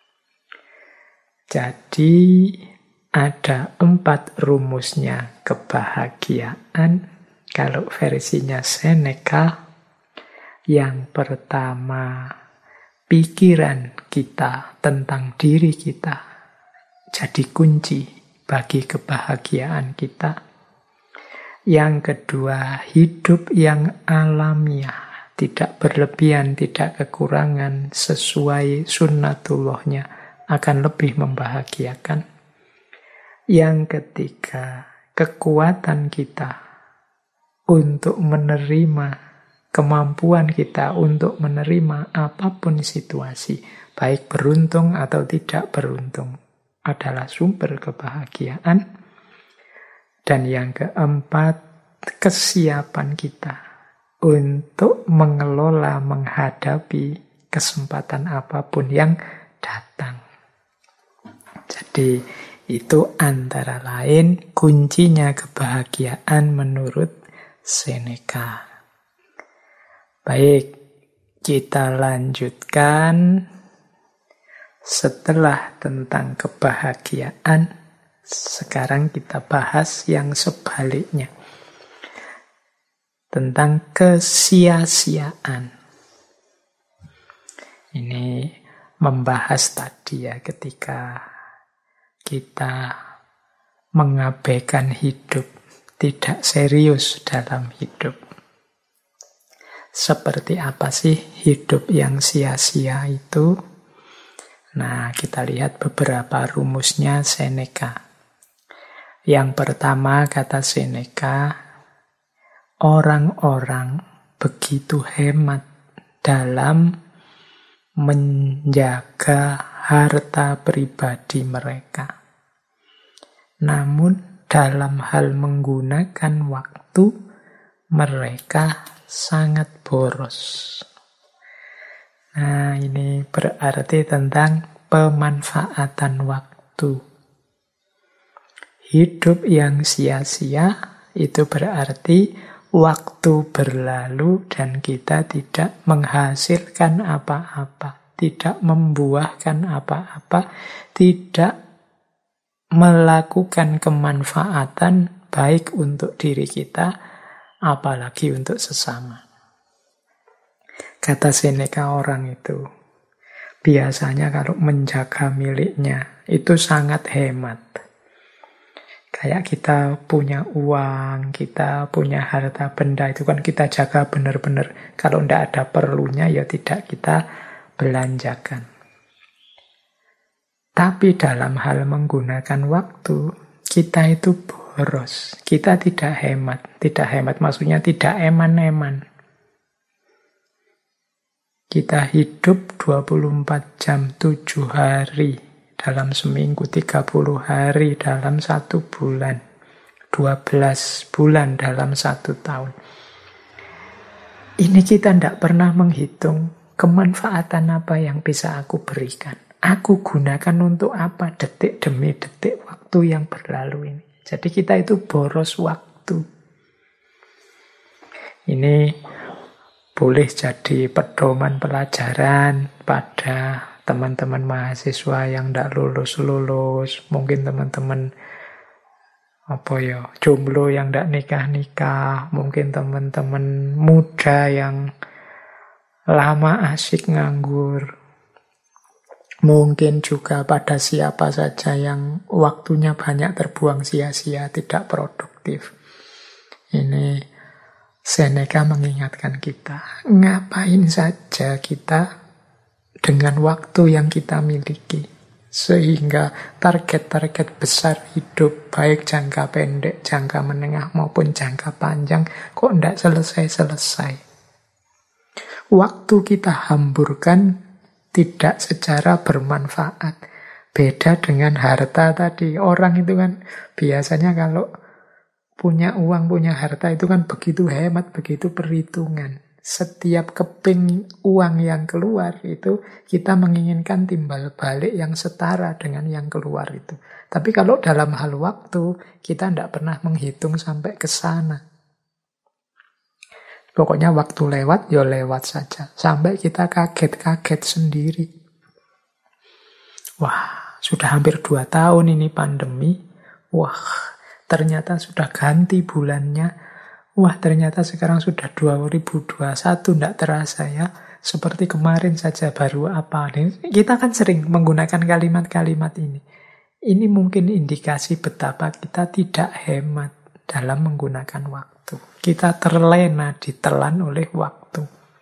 Speaker 1: Jadi ada 4 rumusnya kebahagiaan. Kalau versinya Seneca, yang pertama pikiran kita tentang diri kita jadi kunci bagi kebahagiaan kita. Yang kedua, hidup yang alamiah, tidak berlebihan, tidak kekurangan, sesuai sunnatullahnya, akan lebih membahagiakan. Yang ketiga, kekuatan kita untuk menerima, kemampuan kita untuk menerima apapun situasi, baik beruntung atau tidak beruntung, adalah sumber kebahagiaan. Dan yang keempat, kesiapan kita untuk mengelola, menghadapi kesempatan apapun yang datang. Jadi itu antara lain kuncinya kebahagiaan menurut Seneca. Baik, kita lanjutkan setelah tentang kebahagiaan. Sekarang kita bahas yang sebaliknya. Tentang kesia-siaan. Ini membahas tadi ya, ketika kita mengabaikan hidup, tidak serius dalam hidup. Seperti apa sih hidup yang sia-sia itu? Nah, kita lihat beberapa rumusnya Seneca. Yang pertama, kata Seneca, orang-orang begitu hemat dalam menjaga harta pribadi mereka. Namun dalam hal menggunakan waktu, mereka sangat boros. Nah, ini berarti tentang pemanfaatan waktu. Hidup yang sia-sia itu berarti waktu berlalu dan kita tidak menghasilkan apa-apa, tidak membuahkan apa-apa, tidak melakukan kemanfaatan baik untuk diri kita, apalagi untuk sesama. Kata Seneca, orang itu biasanya kalau menjaga miliknya itu sangat hemat. Kayak kita punya uang, kita punya harta benda, itu kan kita jaga benar-benar. Kalau tidak ada perlunya, ya tidak kita belanjakan. Tapi dalam hal menggunakan waktu, kita itu boros. Kita tidak hemat. Tidak hemat maksudnya tidak eman-eman. Kita hidup 24 jam 7 hari dalam seminggu, 30 hari dalam 1 bulan, 12 bulan dalam 1 tahun. Ini kita tidak pernah menghitung kemanfaatan apa yang bisa aku berikan. Aku gunakan untuk apa detik demi detik waktu yang berlalu ini. Jadi kita itu boros waktu. Ini boleh jadi pedoman pelajaran pada teman-teman mahasiswa yang tidak lulus-lulus. Mungkin teman-teman jomblo yang tidak nikah-nikah. Mungkin teman-teman muda yang lama asyik nganggur. Mungkin juga pada siapa saja yang waktunya banyak terbuang sia-sia, tidak produktif. Ini Seneca mengingatkan kita, ngapain saja kita dengan waktu yang kita miliki. Sehingga target-target besar hidup, baik jangka pendek, jangka menengah maupun jangka panjang, kok tidak selesai-selesai. Waktu kita hamburkan tidak secara bermanfaat. Beda dengan harta tadi. Orang itu kan biasanya kalau punya uang, punya harta itu kan begitu hemat, begitu perhitungan. Setiap keping uang yang keluar itu kita menginginkan timbal balik yang setara dengan yang keluar itu. Tapi kalau dalam hal waktu, kita tidak pernah menghitung sampai ke sana. Pokoknya waktu lewat, ya lewat saja. Sampai kita kaget-kaget sendiri. Wah, sudah hampir 2 tahun ini pandemi. Wah, ternyata sudah ganti bulannya. Wah, ternyata sekarang sudah 2021, tidak terasa ya. Seperti kemarin saja baru apa. Kita kan sering menggunakan kalimat-kalimat ini. Ini mungkin indikasi betapa kita tidak hemat dalam menggunakan waktu. Kita terlena, ditelan oleh waktu.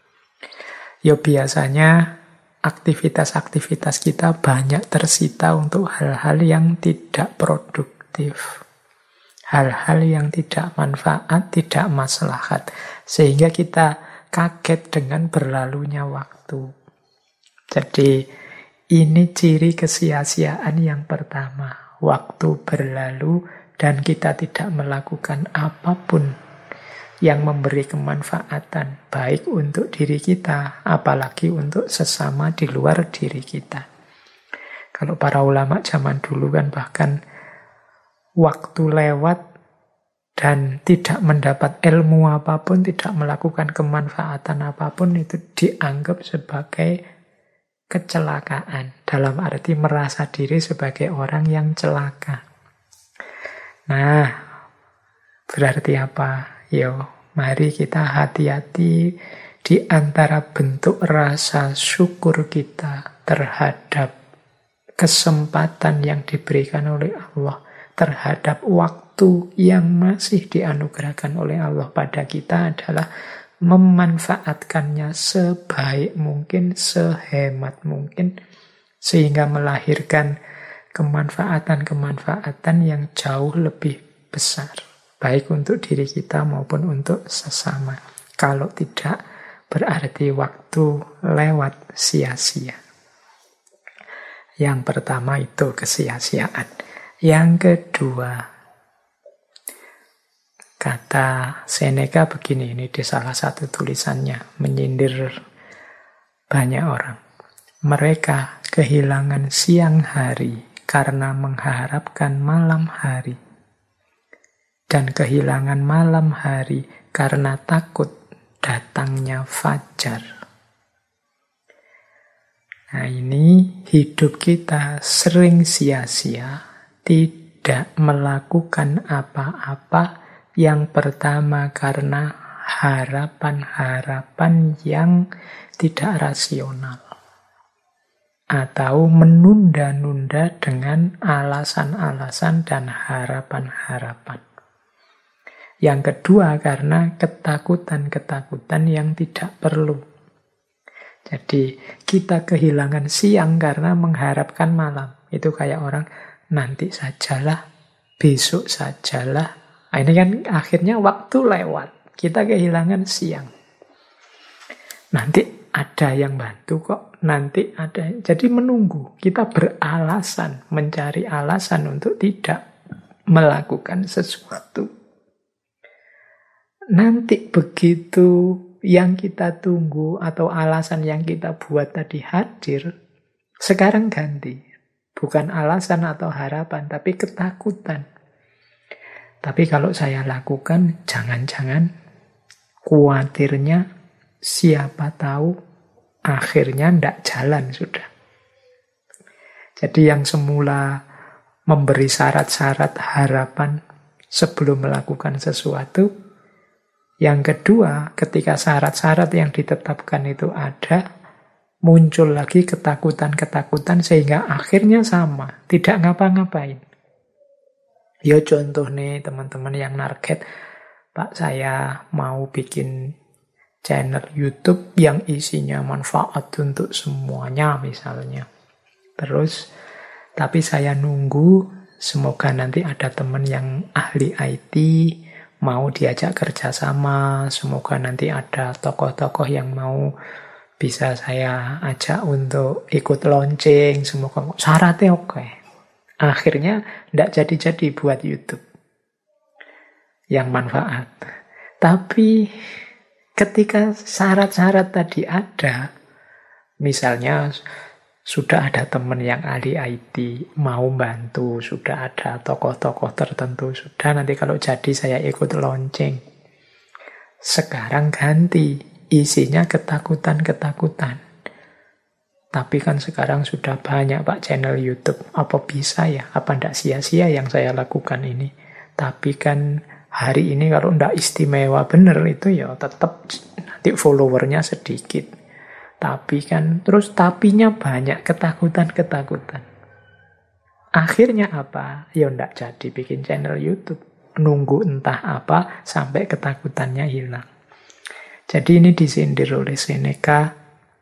Speaker 1: Ya biasanya aktivitas-aktivitas kita banyak tersita untuk hal-hal yang tidak produktif. Hal-hal yang tidak manfaat, tidak maslahat. Sehingga kita kaget dengan berlalunya waktu. Jadi ini ciri kesia-siaan yang pertama. Waktu berlalu dan kita tidak melakukan apapun yang memberi kemanfaatan. Baik untuk diri kita, apalagi untuk sesama di luar diri kita. Kalau para ulama zaman dulu kan bahkan waktu lewat dan tidak mendapat ilmu apapun, tidak melakukan kemanfaatan apapun, itu dianggap sebagai kecelakaan. Dalam arti merasa diri sebagai orang yang celaka. Nah, berarti apa? Mari kita hati-hati di antara bentuk rasa syukur kita terhadap kesempatan yang diberikan oleh Allah, terhadap waktu yang masih dianugerahkan oleh Allah pada kita adalah memanfaatkannya sebaik mungkin, sehemat mungkin, sehingga melahirkan kemanfaatan-kemanfaatan yang jauh lebih besar, baik untuk diri kita maupun untuk sesama. Kalau tidak, berarti waktu lewat sia-sia. Yang pertama itu kesia-siaan. Yang kedua, Kata Seneca begini, ini di salah satu tulisannya, menyindir banyak orang. Mereka kehilangan siang hari karena mengharapkan malam hari. Dan kehilangan malam hari karena takut datangnya fajar. Nah ini hidup kita sering sia-sia, tidak melakukan apa-apa. Yang pertama karena harapan-harapan yang tidak rasional. Atau menunda-nunda dengan alasan-alasan dan harapan-harapan. Yang kedua karena ketakutan-ketakutan yang tidak perlu. Jadi kita kehilangan siang karena mengharapkan malam. Itu kayak orang, nanti sajalah, besok sajalah. Nah, ini kan akhirnya waktu lewat. Kita kehilangan siang. Nanti ada yang bantu kok. Nanti ada. Jadi menunggu. Kita beralasan, mencari alasan untuk tidak melakukan sesuatu. Nanti begitu yang kita tunggu atau alasan yang kita buat tadi hadir, sekarang ganti. Bukan alasan atau harapan, tapi ketakutan. Tapi kalau saya lakukan, jangan-jangan khawatirnya siapa tahu akhirnya tidak jalan sudah. Jadi yang semula memberi syarat-syarat harapan sebelum melakukan sesuatu, yang kedua ketika syarat-syarat yang ditetapkan itu ada, muncul lagi ketakutan-ketakutan sehingga akhirnya sama, tidak ngapa-ngapain. Ya contoh nih teman-teman yang target, Pak saya mau bikin channel YouTube yang isinya manfaat untuk semuanya misalnya. Terus, tapi saya nunggu semoga nanti ada teman yang ahli IT, mau diajak kerjasama, semoga nanti ada tokoh-tokoh yang mau bisa saya ajak untuk ikut launching, semoga syaratnya oke. Akhirnya tidak jadi-jadi buat YouTube yang manfaat. Tapi ketika syarat-syarat tadi ada, misalnya sudah ada teman yang ahli IT, mau bantu, sudah ada tokoh-tokoh tertentu, sudah nanti kalau jadi saya ikut launching. Sekarang ganti, isinya ketakutan-ketakutan. Tapi kan sekarang sudah banyak Pak channel YouTube. Apa bisa ya? Apa tidak sia-sia yang saya lakukan ini? Tapi kan hari ini kalau tidak istimewa benar itu ya tetap nanti followernya sedikit. Tapi kan terus tapinya banyak, ketakutan-ketakutan. Akhirnya apa? Ya tidak jadi bikin channel YouTube. Nunggu entah apa sampai ketakutannya hilang. Jadi ini disindir oleh Seneca.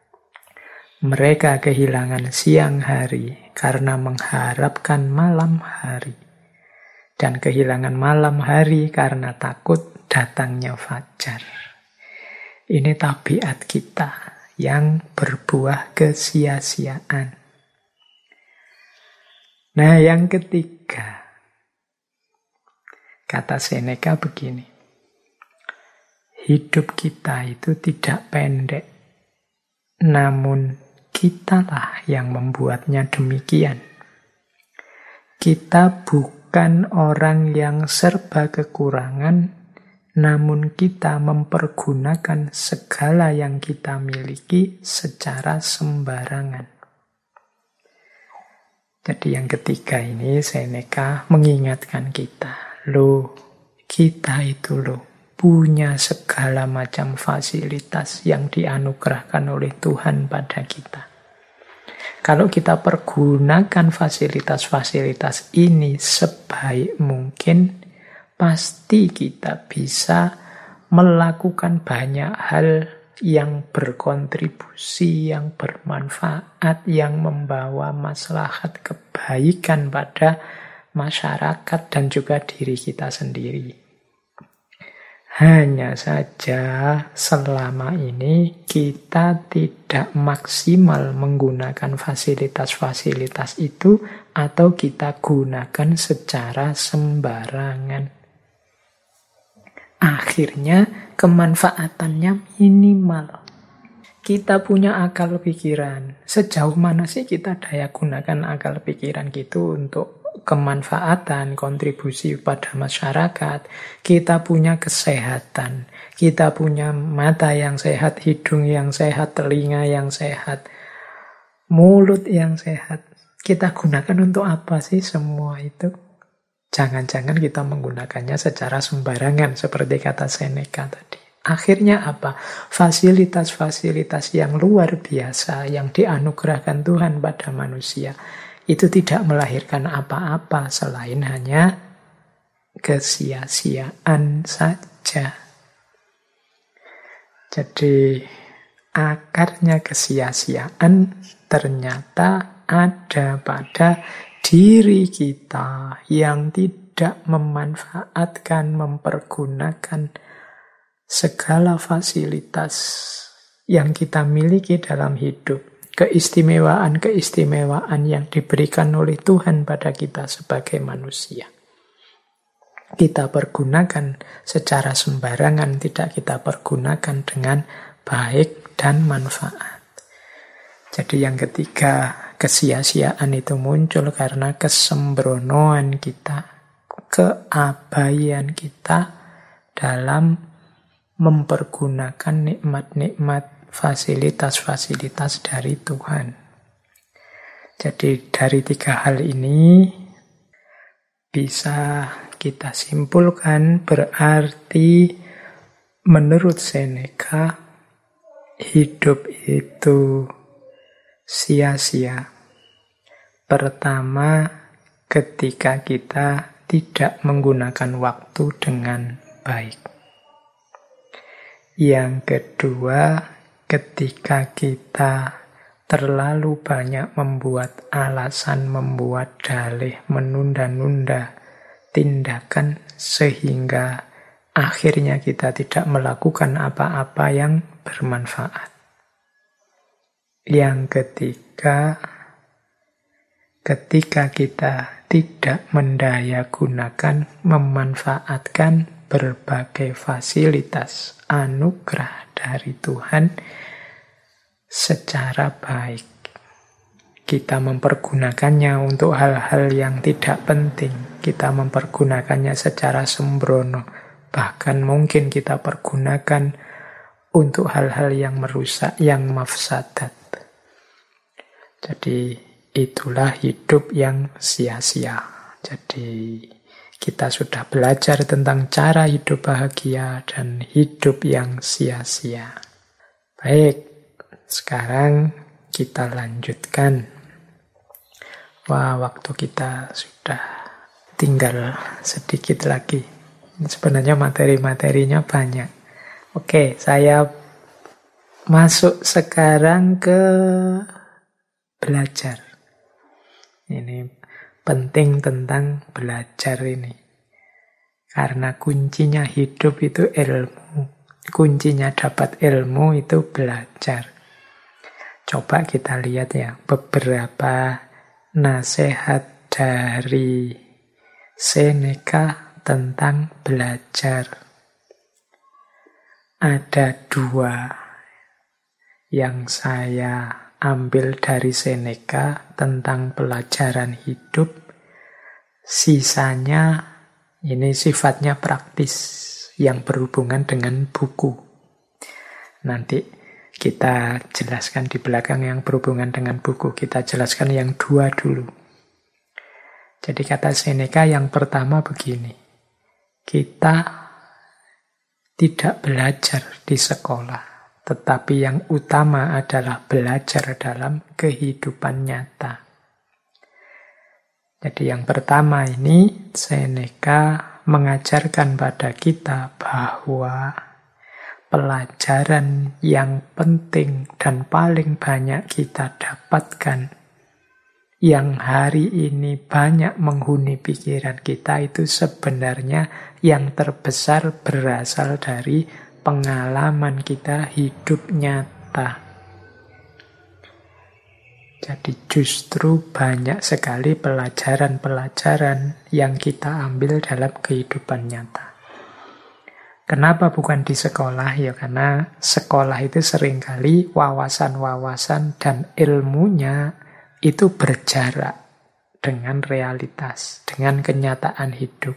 Speaker 1: Mereka kehilangan siang hari karena mengharapkan malam hari. Dan kehilangan malam hari karena takut datangnya fajar. Ini tabiat kita yang berbuah kesia-siaan. Nah, yang ketiga, kata Seneca begini. Hidup kita itu tidak pendek, namun kitalah yang membuatnya demikian. Kita bukan orang yang serba kekurangan, namun kita mempergunakan segala yang kita miliki secara sembarangan. Jadi yang ketiga ini Seneca mengingatkan kita, kita itu punya segala macam fasilitas yang dianugerahkan oleh Tuhan pada kita. Kalau kita pergunakan fasilitas-fasilitas ini sebaik mungkin, pasti kita bisa melakukan banyak hal yang berkontribusi, yang bermanfaat, yang membawa maslahat kebaikan pada masyarakat dan juga diri kita sendiri. Hanya saja selama ini kita tidak maksimal menggunakan fasilitas-fasilitas itu atau kita gunakan secara sembarangan. Akhirnya kemanfaatannya minimal. Kita punya akal pikiran. Sejauh mana sih kita daya gunakan akal pikiran gitu untuk kemanfaatan, kontribusi pada masyarakat. Kita punya kesehatan. Kita punya mata yang sehat, hidung yang sehat, telinga yang sehat, mulut yang sehat. Kita gunakan untuk apa sih semua itu? Jangan-jangan kita menggunakannya secara sembarangan, seperti kata Seneca tadi. Akhirnya apa? Fasilitas-fasilitas yang luar biasa yang dianugerahkan Tuhan pada manusia itu tidak melahirkan apa-apa selain hanya kesia-siaan saja. Jadi akarnya kesia-siaan ternyata ada pada diri kita yang tidak memanfaatkan, mempergunakan segala fasilitas yang kita miliki dalam hidup, keistimewaan-keistimewaan yang diberikan oleh Tuhan pada kita sebagai manusia. Kita pergunakan secara sembarangan, tidak kita pergunakan dengan baik dan manfaat. Jadi yang ketiga, kesia-siaan itu muncul karena kesembronoan kita, keabaian kita dalam mempergunakan nikmat-nikmat fasilitas-fasilitas dari Tuhan. Jadi dari tiga hal ini bisa kita simpulkan berarti menurut Seneca hidup itu sia-sia. Pertama, ketika kita tidak menggunakan waktu dengan baik. Yang kedua, ketika kita terlalu banyak membuat alasan, membuat dalih, menunda-nunda tindakan sehingga akhirnya kita tidak melakukan apa-apa yang bermanfaat. Yang ketiga, ketika kita tidak mendayagunakan, memanfaatkan berbagai fasilitas anugerah dari Tuhan secara baik. Kita mempergunakannya untuk hal-hal yang tidak penting. Kita mempergunakannya secara sembrono. Bahkan mungkin kita pergunakan untuk hal-hal yang merusak, yang mafsadat. Jadi itulah hidup yang sia-sia. Jadi kita sudah belajar tentang cara hidup bahagia dan hidup yang sia-sia. Baik, sekarang kita lanjutkan. Wah, waktu kita sudah tinggal sedikit lagi. Sebenarnya materi-materinya banyak. Oke, saya masuk sekarang ke belajar. Ini penting tentang belajar ini. Karena kuncinya hidup itu ilmu. Kuncinya dapat ilmu itu belajar. Coba kita lihat ya beberapa nasihat dari Seneca tentang belajar. Ada dua yang saya ambil dari Seneca tentang pelajaran hidup. Sisanya ini sifatnya praktis yang berhubungan dengan buku. Nanti kita jelaskan di belakang yang berhubungan dengan buku. Kita jelaskan yang dua dulu. Jadi kata Seneca yang pertama begini. Kita tidak belajar di sekolah. Tetapi yang utama adalah belajar dalam kehidupan nyata. Jadi yang pertama ini Seneca mengajarkan pada kita bahwa pelajaran yang penting dan paling banyak kita dapatkan, yang hari ini banyak menghuni pikiran kita, itu sebenarnya yang terbesar berasal dari pengalaman kita hidup nyata. Jadi justru banyak sekali pelajaran-pelajaran yang kita ambil dalam kehidupan nyata. Kenapa bukan di sekolah? Ya karena sekolah itu seringkali wawasan-wawasan dan ilmunya itu berjarak dengan realitas, dengan kenyataan hidup.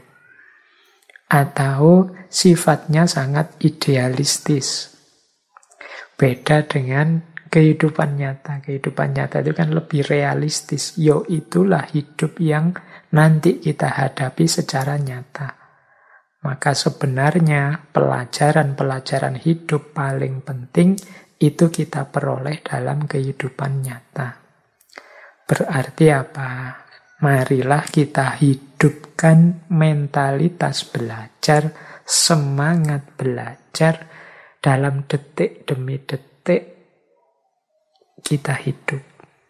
Speaker 1: Atau sifatnya sangat idealistis. Beda dengan kehidupan nyata. Kehidupan nyata itu kan lebih realistis. Yo, itulah hidup yang nanti kita hadapi secara nyata. Maka sebenarnya pelajaran-pelajaran hidup paling penting itu kita peroleh dalam kehidupan nyata. Berarti apa? Marilah kita hidupkan mentalitas belajar, semangat belajar dalam detik demi detik kita hidup.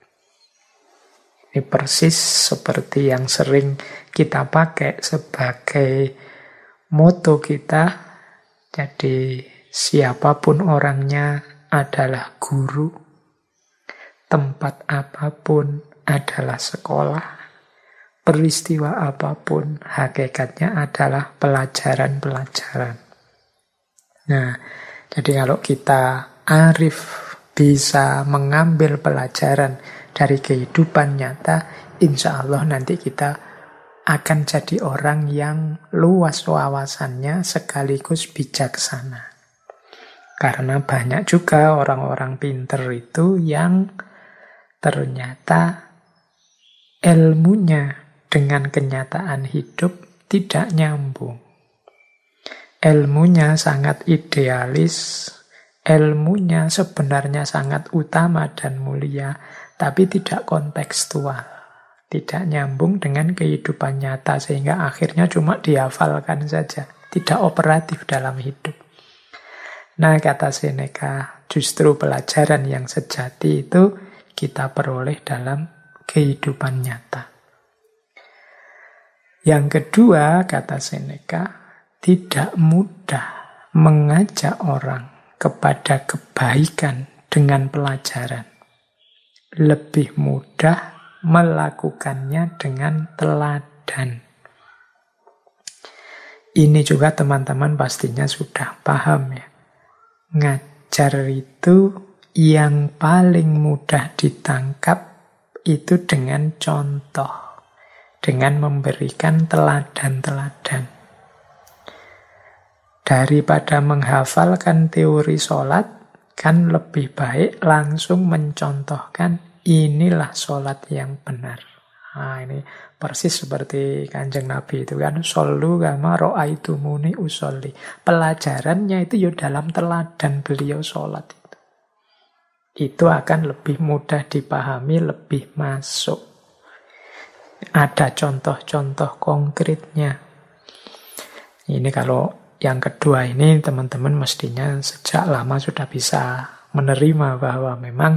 Speaker 1: Ini persis seperti yang sering kita pakai sebagai moto kita. Jadi siapapun orangnya adalah guru, tempat apapun adalah sekolah, peristiwa apapun hakikatnya adalah pelajaran-pelajaran. Nah, jadi kalau kita arif bisa mengambil pelajaran dari kehidupan nyata, insya Allah nanti kita akan jadi orang yang luas wawasannya sekaligus bijaksana. Karena banyak juga orang-orang pinter itu yang ternyata ilmunya dengan kenyataan hidup tidak nyambung. Ilmunya sangat idealis, ilmunya sebenarnya sangat utama dan mulia, tapi tidak kontekstual, tidak nyambung dengan kehidupan nyata, sehingga akhirnya cuma dihafalkan saja, tidak operatif dalam hidup. Nah, kata Seneca, justru pelajaran yang sejati itu kita peroleh dalam kehidupan nyata. Yang kedua, kata Seneca, tidak mudah mengajak orang kepada kebaikan dengan pelajaran. Lebih mudah melakukannya dengan teladan. Ini juga teman-teman pastinya sudah paham ya. Ngajar itu yang paling mudah ditangkap itu dengan contoh, dengan memberikan teladan-teladan. Daripada menghafalkan teori sholat, kan lebih baik langsung mencontohkan inilah sholat yang benar. Nah, ini persis seperti Kanjeng Nabi itu kan, shollu kama ra'aitumuni usolli. Pelajarannya itu ya dalam teladan beliau sholat itu. Itu akan lebih mudah dipahami, lebih masuk. Ada contoh-contoh konkretnya. Ini kalau yang kedua ini teman-teman mestinya sejak lama sudah bisa menerima bahwa memang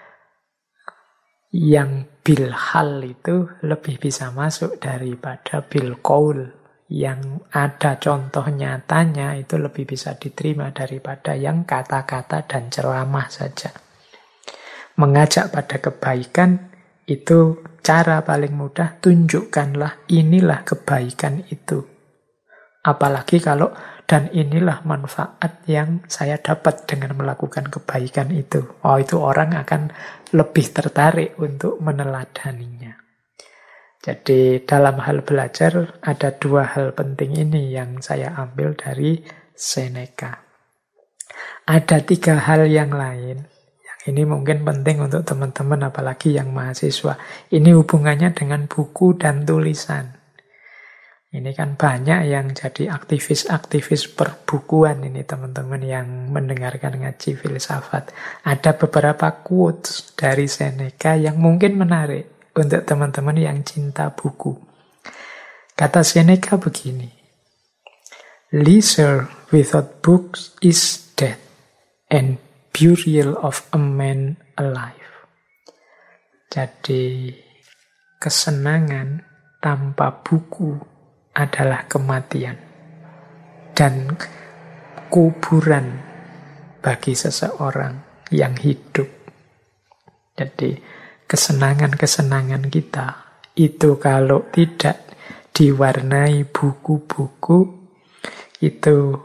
Speaker 1: yang bilhal itu lebih bisa masuk daripada bilqaul. Yang ada contoh nyatanya itu lebih bisa diterima daripada yang kata-kata dan ceramah saja. Mengajak pada kebaikan itu cara paling mudah, tunjukkanlah inilah kebaikan itu. Apalagi kalau dan inilah manfaat yang saya dapat dengan melakukan kebaikan itu. Oh, itu orang akan lebih tertarik untuk meneladaninya. Jadi dalam hal belajar ada dua hal penting ini yang saya ambil dari Seneca. Ada tiga hal yang lain. Yang ini mungkin penting untuk teman-teman apalagi yang mahasiswa. Ini hubungannya dengan buku dan tulisan. Ini kan banyak yang jadi aktivis-aktivis perbukuan ini teman-teman yang mendengarkan ngaji filsafat. Ada beberapa quotes dari Seneca yang mungkin menarik untuk teman-teman yang cinta buku. Kata Seneca begini, "Leisure without books is death, and burial of a man alive." Jadi kesenangan tanpa buku adalah kematian dan kuburan bagi seseorang yang hidup. Jadi kesenangan-kesenangan kita itu kalau tidak diwarnai buku-buku itu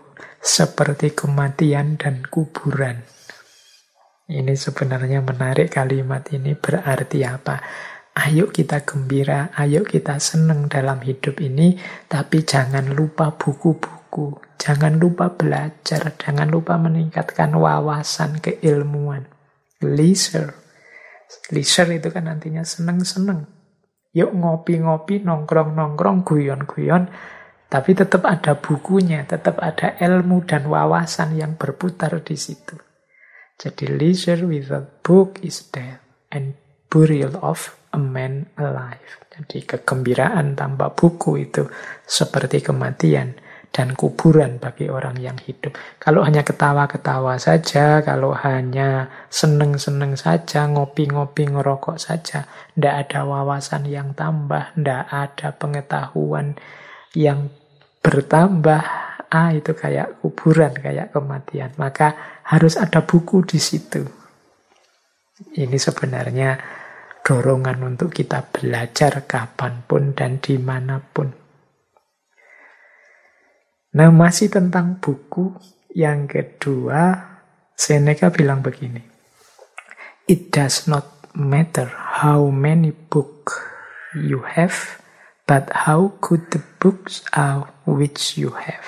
Speaker 1: seperti kematian dan kuburan. Ini sebenarnya menarik, kalimat ini berarti apa? Ayo kita gembira, ayo kita senang dalam hidup ini, tapi jangan lupa buku-buku, jangan lupa belajar, jangan lupa meningkatkan wawasan keilmuan. Leisure. Leisure itu kan artinya senang-senang. Yuk ngopi-ngopi, nongkrong-nongkrong, guyon-guyon, tapi tetap ada bukunya, tetap ada ilmu dan wawasan yang berputar di situ. Jadi leisure without book is death, and burial of a man alive. Jadi kegembiraan tanpa buku itu seperti kematian, dan kuburan bagi orang yang hidup. Kalau hanya ketawa-ketawa saja, kalau hanya seneng-seneng saja, ngopi-ngopi, ngerokok saja, ndak ada wawasan yang tambah, ndak ada pengetahuan yang bertambah, itu kayak kuburan, kayak kematian. Maka harus ada buku di situ. Ini sebenarnya dorongan untuk kita belajar kapanpun dan dimanapun. Nah, masih tentang buku, yang kedua, Seneca bilang begini. It does not matter how many books you have, but how good the books are which you have.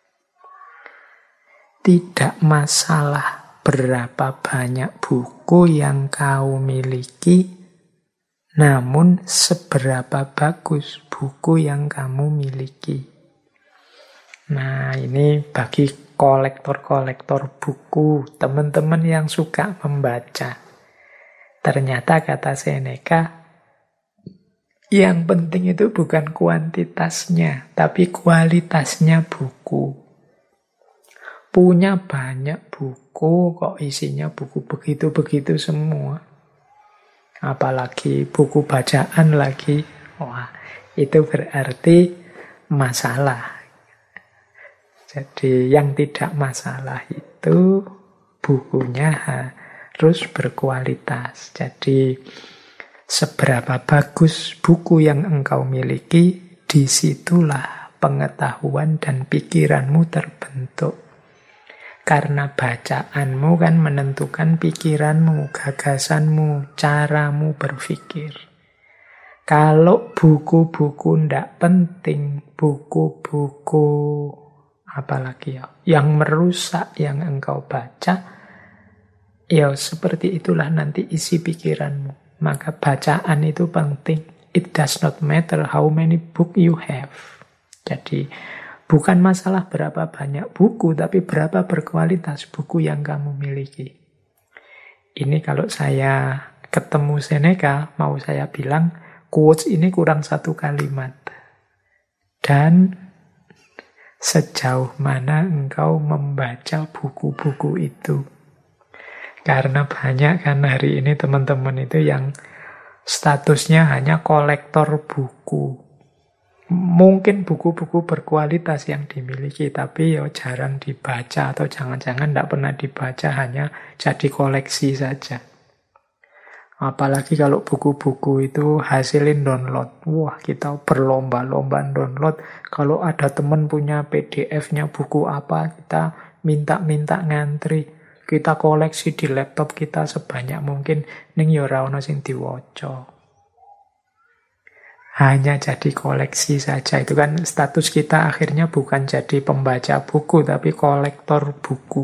Speaker 1: Tidak masalah berapa banyak buku yang kau miliki, namun seberapa bagus buku yang kamu miliki. Nah, ini bagi kolektor-kolektor buku, teman-teman yang suka membaca. Ternyata kata Seneca, yang penting itu bukan kuantitasnya, tapi kualitasnya buku. Punya banyak buku, kok isinya buku begitu-begitu semua. Apalagi buku bacaan lagi. Wah, itu berarti masalah. Jadi yang tidak masalah itu bukunya harus berkualitas. Jadi seberapa bagus buku yang engkau miliki, disitulah pengetahuan dan pikiranmu terbentuk. Karena bacaanmu kan menentukan pikiranmu, gagasanmu, caramu berpikir. Kalau buku-buku ndak penting, buku-buku apalagi yang merusak yang engkau baca, ya seperti itulah nanti isi pikiranmu. Maka bacaan itu penting. It does not matter how many book you have. Jadi bukan masalah berapa banyak buku, tapi berapa berkualitas buku yang kamu miliki. Ini kalau saya ketemu Seneca, mau saya bilang, quotes ini kurang satu kalimat. Dan sejauh mana engkau membaca buku-buku itu. Karena banyak kan hari ini teman-teman itu yang statusnya hanya kolektor buku. Mungkin buku-buku berkualitas yang dimiliki, tapi ya jarang dibaca atau jangan-jangan tidak pernah dibaca, hanya jadi koleksi saja. Apalagi kalau buku-buku itu hasilin download. Wah, kita berlomba-lomba download. Kalau ada teman punya PDF-nya buku apa, kita minta-minta ngantri. Kita koleksi di laptop kita sebanyak mungkin. Ning ya ora ono sing diwaca. Hanya jadi koleksi saja. Itu kan status kita akhirnya bukan jadi pembaca buku, tapi kolektor buku.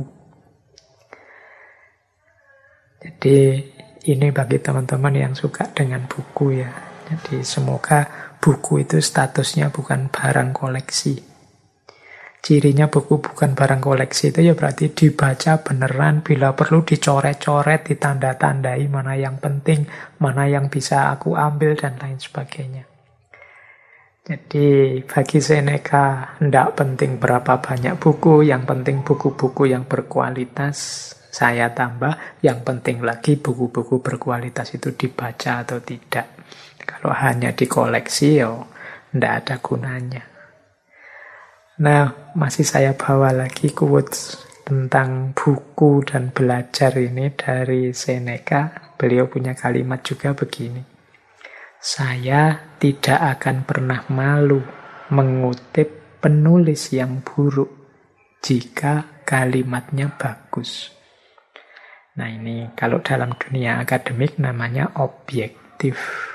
Speaker 1: Jadi ini bagi teman-teman yang suka dengan buku ya. Jadi semoga buku itu statusnya bukan barang koleksi. Cirinya buku bukan barang koleksi itu ya berarti dibaca beneran, bila perlu dicoret-coret, ditanda-tandai mana yang penting, mana yang bisa aku ambil, dan lain sebagainya. Jadi bagi Seneca tidak penting berapa banyak buku, yang penting buku-buku yang berkualitas. Saya tambah, yang penting lagi buku-buku berkualitas itu dibaca atau tidak. Kalau hanya dikoleksi, ya tidak ada gunanya. Nah, masih saya bawa lagi quotes tentang buku dan belajar ini dari Seneca. Beliau punya kalimat juga begini. Saya tidak akan pernah malu mengutip penulis yang buruk, jika kalimatnya bagus. Nah ini kalau dalam dunia akademik namanya objektif.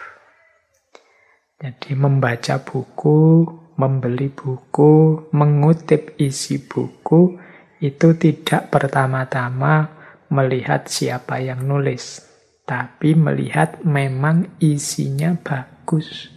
Speaker 1: Jadi membaca buku, membeli buku, mengutip isi buku, itu tidak pertama-tama melihat siapa yang nulis, tapi melihat memang isinya bagus.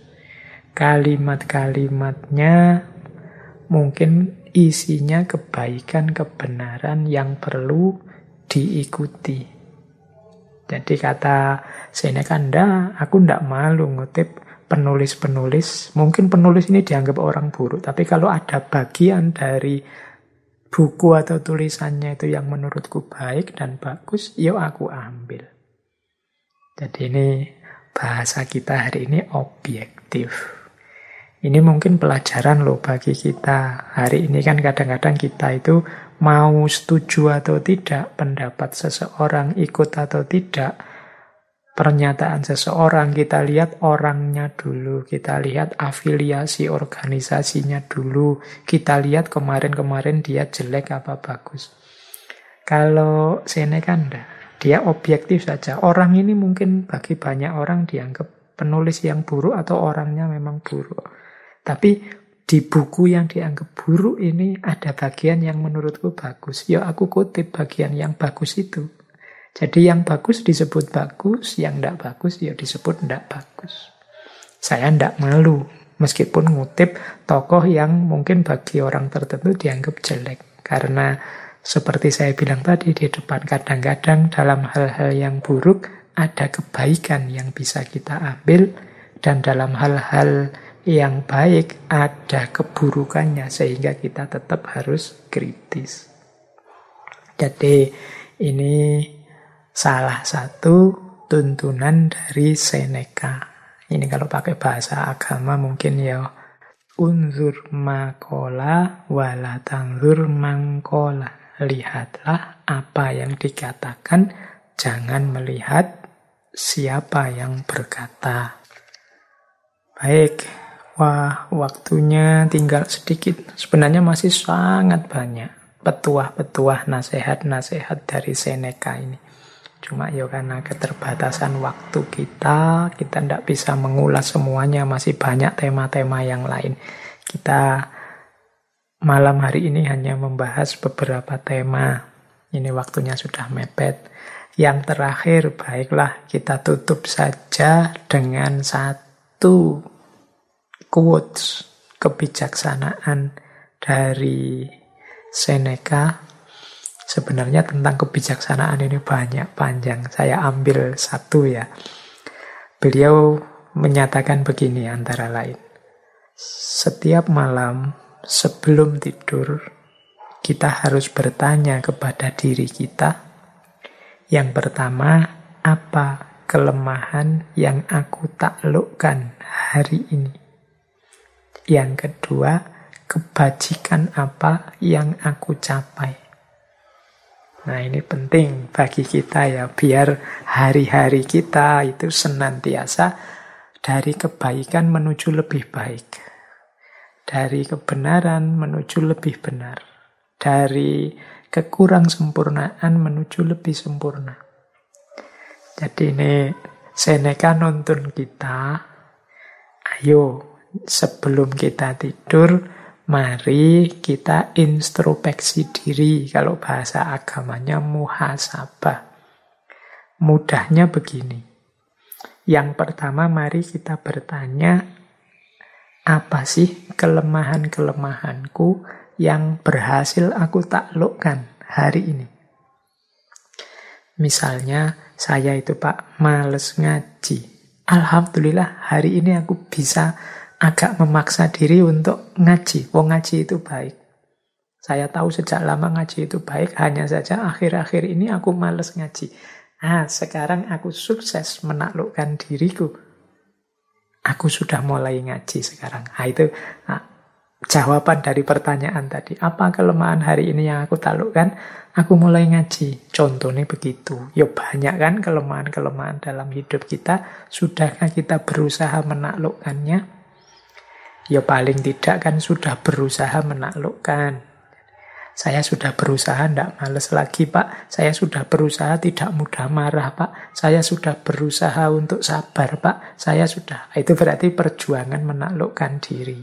Speaker 1: Kalimat-kalimatnya mungkin isinya kebaikan, kebenaran yang perlu diikuti. Jadi kata Seneca, aku ndak malu ngutip penulis-penulis. Mungkin penulis ini dianggap orang buruk, tapi kalau ada bagian dari buku atau tulisannya itu yang menurutku baik dan bagus, yuk aku ambil. Jadi ini bahasa kita hari ini objektif. Ini mungkin pelajaran loh bagi kita. Hari ini kan kadang-kadang kita itu mau setuju atau tidak pendapat seseorang, ikut atau tidak pernyataan seseorang, kita lihat orangnya dulu, kita lihat afiliasi organisasinya dulu, kita lihat kemarin-kemarin dia jelek apa bagus. Kalau Seneca enggak, dia objektif saja. Orang ini mungkin bagi banyak orang dianggap penulis yang buruk atau orangnya memang buruk. Tapi di buku yang dianggap buruk ini ada bagian yang menurutku bagus. Ya aku kutip bagian yang bagus itu. Jadi yang bagus disebut bagus, yang tidak bagus ya disebut tidak bagus. Saya tidak malu meskipun ngutip tokoh yang mungkin bagi orang tertentu dianggap jelek. Karena seperti saya bilang tadi di depan, kadang-kadang dalam hal-hal yang buruk ada kebaikan yang bisa kita ambil, dan dalam hal-hal yang baik ada keburukannya, sehingga kita tetap harus kritis. Jadi ini salah satu tuntunan dari Seneca. Ini kalau pakai bahasa agama mungkin ya, unzur makola wala tanzur mangkola. Lihatlah apa yang dikatakan, jangan melihat siapa yang berkata. Baik. Wah, waktunya tinggal sedikit. Sebenarnya masih sangat banyak petuah-petuah, nasihat-nasihat dari Seneca ini. Cuma ya karena keterbatasan waktu kita tidak bisa mengulas semuanya. Masih banyak tema-tema yang lain. Kita malam hari ini hanya membahas beberapa tema. Ini waktunya sudah mepet. Yang terakhir, baiklah kita tutup saja dengan satu quotes kebijaksanaan dari Seneca. Sebenarnya tentang kebijaksanaan ini banyak, panjang. Saya ambil satu ya. Beliau menyatakan begini antara lain. Setiap malam sebelum tidur, kita harus bertanya kepada diri kita. Yang pertama, apa kelemahan yang aku taklukkan hari ini? Yang kedua, kebajikan apa yang aku capai? Nah ini penting bagi kita ya, biar hari-hari kita itu senantiasa dari kebaikan menuju lebih baik. Dari kebenaran menuju lebih benar. Dari kekurang sempurnaan menuju lebih sempurna. Jadi ini Seneca nuntun kita, ayo sebelum kita tidur, mari kita introspeksi diri. Kalau bahasa agamanya muhasabah. Mudahnya begini. Yang pertama, mari kita bertanya, apa sih kelemahan-kelemahanku yang berhasil aku taklukkan hari ini? Misalnya, saya itu Pak, males ngaji. Alhamdulillah, hari ini aku bisa agak memaksa diri untuk ngaji. Ngaji itu baik. Saya tahu sejak lama ngaji itu baik, hanya saja akhir-akhir ini aku males ngaji. Sekarang aku sukses menaklukkan diriku. Aku sudah mulai ngaji sekarang. Itu jawaban dari pertanyaan tadi. Apa kelemahan hari ini yang aku taklukkan? Aku mulai ngaji. Contohnya begitu. Ya banyak kan kelemahan-kelemahan dalam hidup kita. Sudahkah kita berusaha menaklukkannya? Ya paling tidak kan sudah berusaha menaklukkan. Saya sudah berusaha tidak males lagi, Pak. Saya sudah berusaha tidak mudah marah, Pak. Saya sudah berusaha untuk sabar, Pak. Saya sudah. Itu berarti perjuangan menaklukkan diri.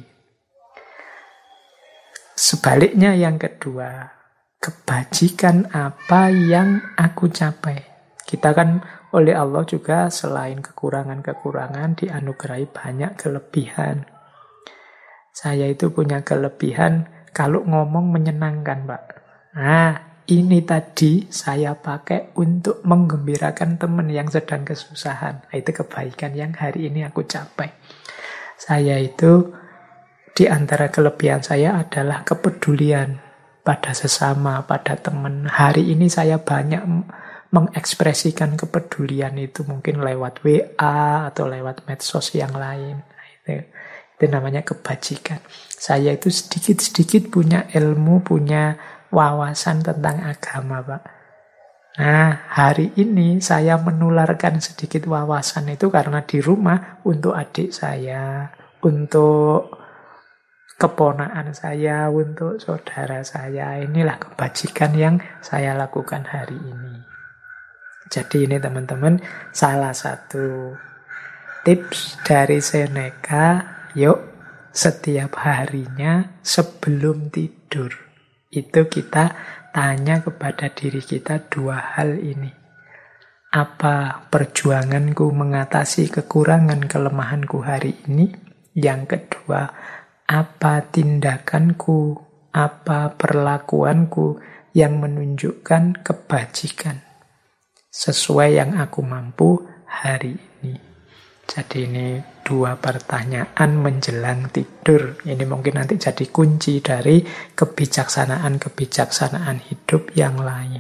Speaker 1: Sebaliknya yang kedua, kebajikan apa yang aku capai. Kita kan oleh Allah juga selain kekurangan-kekurangan dianugerahi banyak kelebihan. Saya itu punya kelebihan kalau ngomong menyenangkan, Pak. Nah, ini tadi saya pakai untuk menggembirakan teman yang sedang kesusahan. Itu kebaikan yang hari ini aku capai. Saya itu, di antara kelebihan saya adalah kepedulian pada sesama, pada teman. Hari ini saya banyak mengekspresikan kepedulian itu mungkin lewat WA atau lewat medsos yang lain. Nah, itu namanya kebajikan. Saya itu sedikit-sedikit punya ilmu, punya wawasan tentang agama, Pak. Nah, hari ini saya menularkan sedikit wawasan itu karena di rumah untuk adik saya, untuk keponakan saya, untuk saudara saya. Inilah kebajikan yang saya lakukan hari ini. Jadi ini teman-teman, salah satu tips dari Seneca. Yuk, setiap harinya sebelum tidur, itu kita tanya kepada diri kita dua hal ini. Apa perjuanganku mengatasi kekurangan kelemahanku hari ini? Yang kedua, apa tindakanku, apa perlakuanku yang menunjukkan kebajikan sesuai yang aku mampu hari ini. Jadi ini dua pertanyaan menjelang tidur. Ini mungkin nanti jadi kunci dari kebijaksanaan-kebijaksanaan hidup yang lain.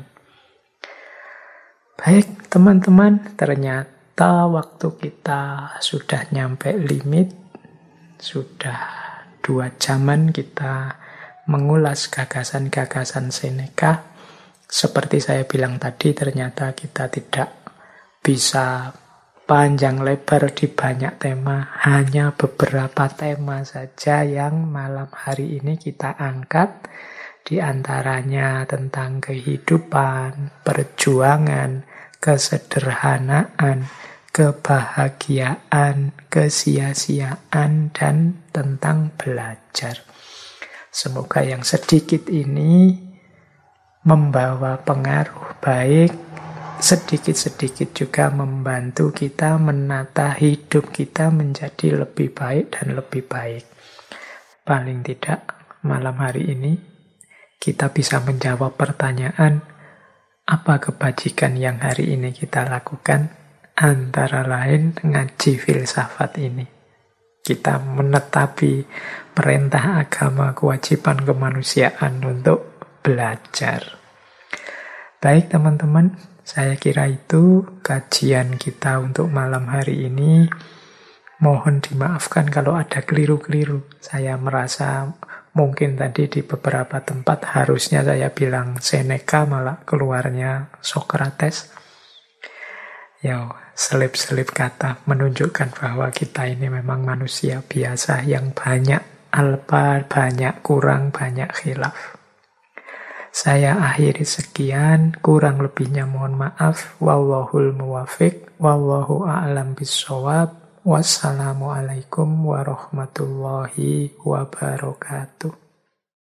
Speaker 1: Baik teman-teman, ternyata waktu kita sudah nyampe limit. Sudah 2 jaman kita mengulas gagasan-gagasan Seneca. Seperti saya bilang tadi, ternyata kita tidak bisa panjang lebar di banyak tema, hanya beberapa tema saja yang malam hari ini kita angkat. Di antaranya tentang kehidupan, perjuangan, kesederhanaan, kebahagiaan, kesia-siaan, dan tentang belajar. Semoga yang sedikit ini membawa pengaruh baik, sedikit-sedikit juga membantu kita menata hidup kita menjadi lebih baik dan lebih baik. Paling tidak malam hari ini kita bisa menjawab pertanyaan, apa kebajikan yang hari ini kita lakukan? Antara lain ngaji filsafat ini. Kita menetapi perintah agama, kewajiban kemanusiaan untuk belajar. Baik teman-teman, saya kira itu kajian kita untuk malam hari ini. Mohon dimaafkan kalau ada keliru-keliru. Saya merasa mungkin tadi di beberapa tempat harusnya saya bilang Seneca, malah keluarnya Socrates. Ya, selip-selip kata menunjukkan bahwa kita ini memang manusia biasa yang banyak alpa, banyak kurang, banyak khilaf. Saya akhiri sekian, kurang lebihnya mohon maaf. Wallahul muwafiq, wallahu a'lam bissawab. Wassalamualaikum warahmatullahi wabarakatuh.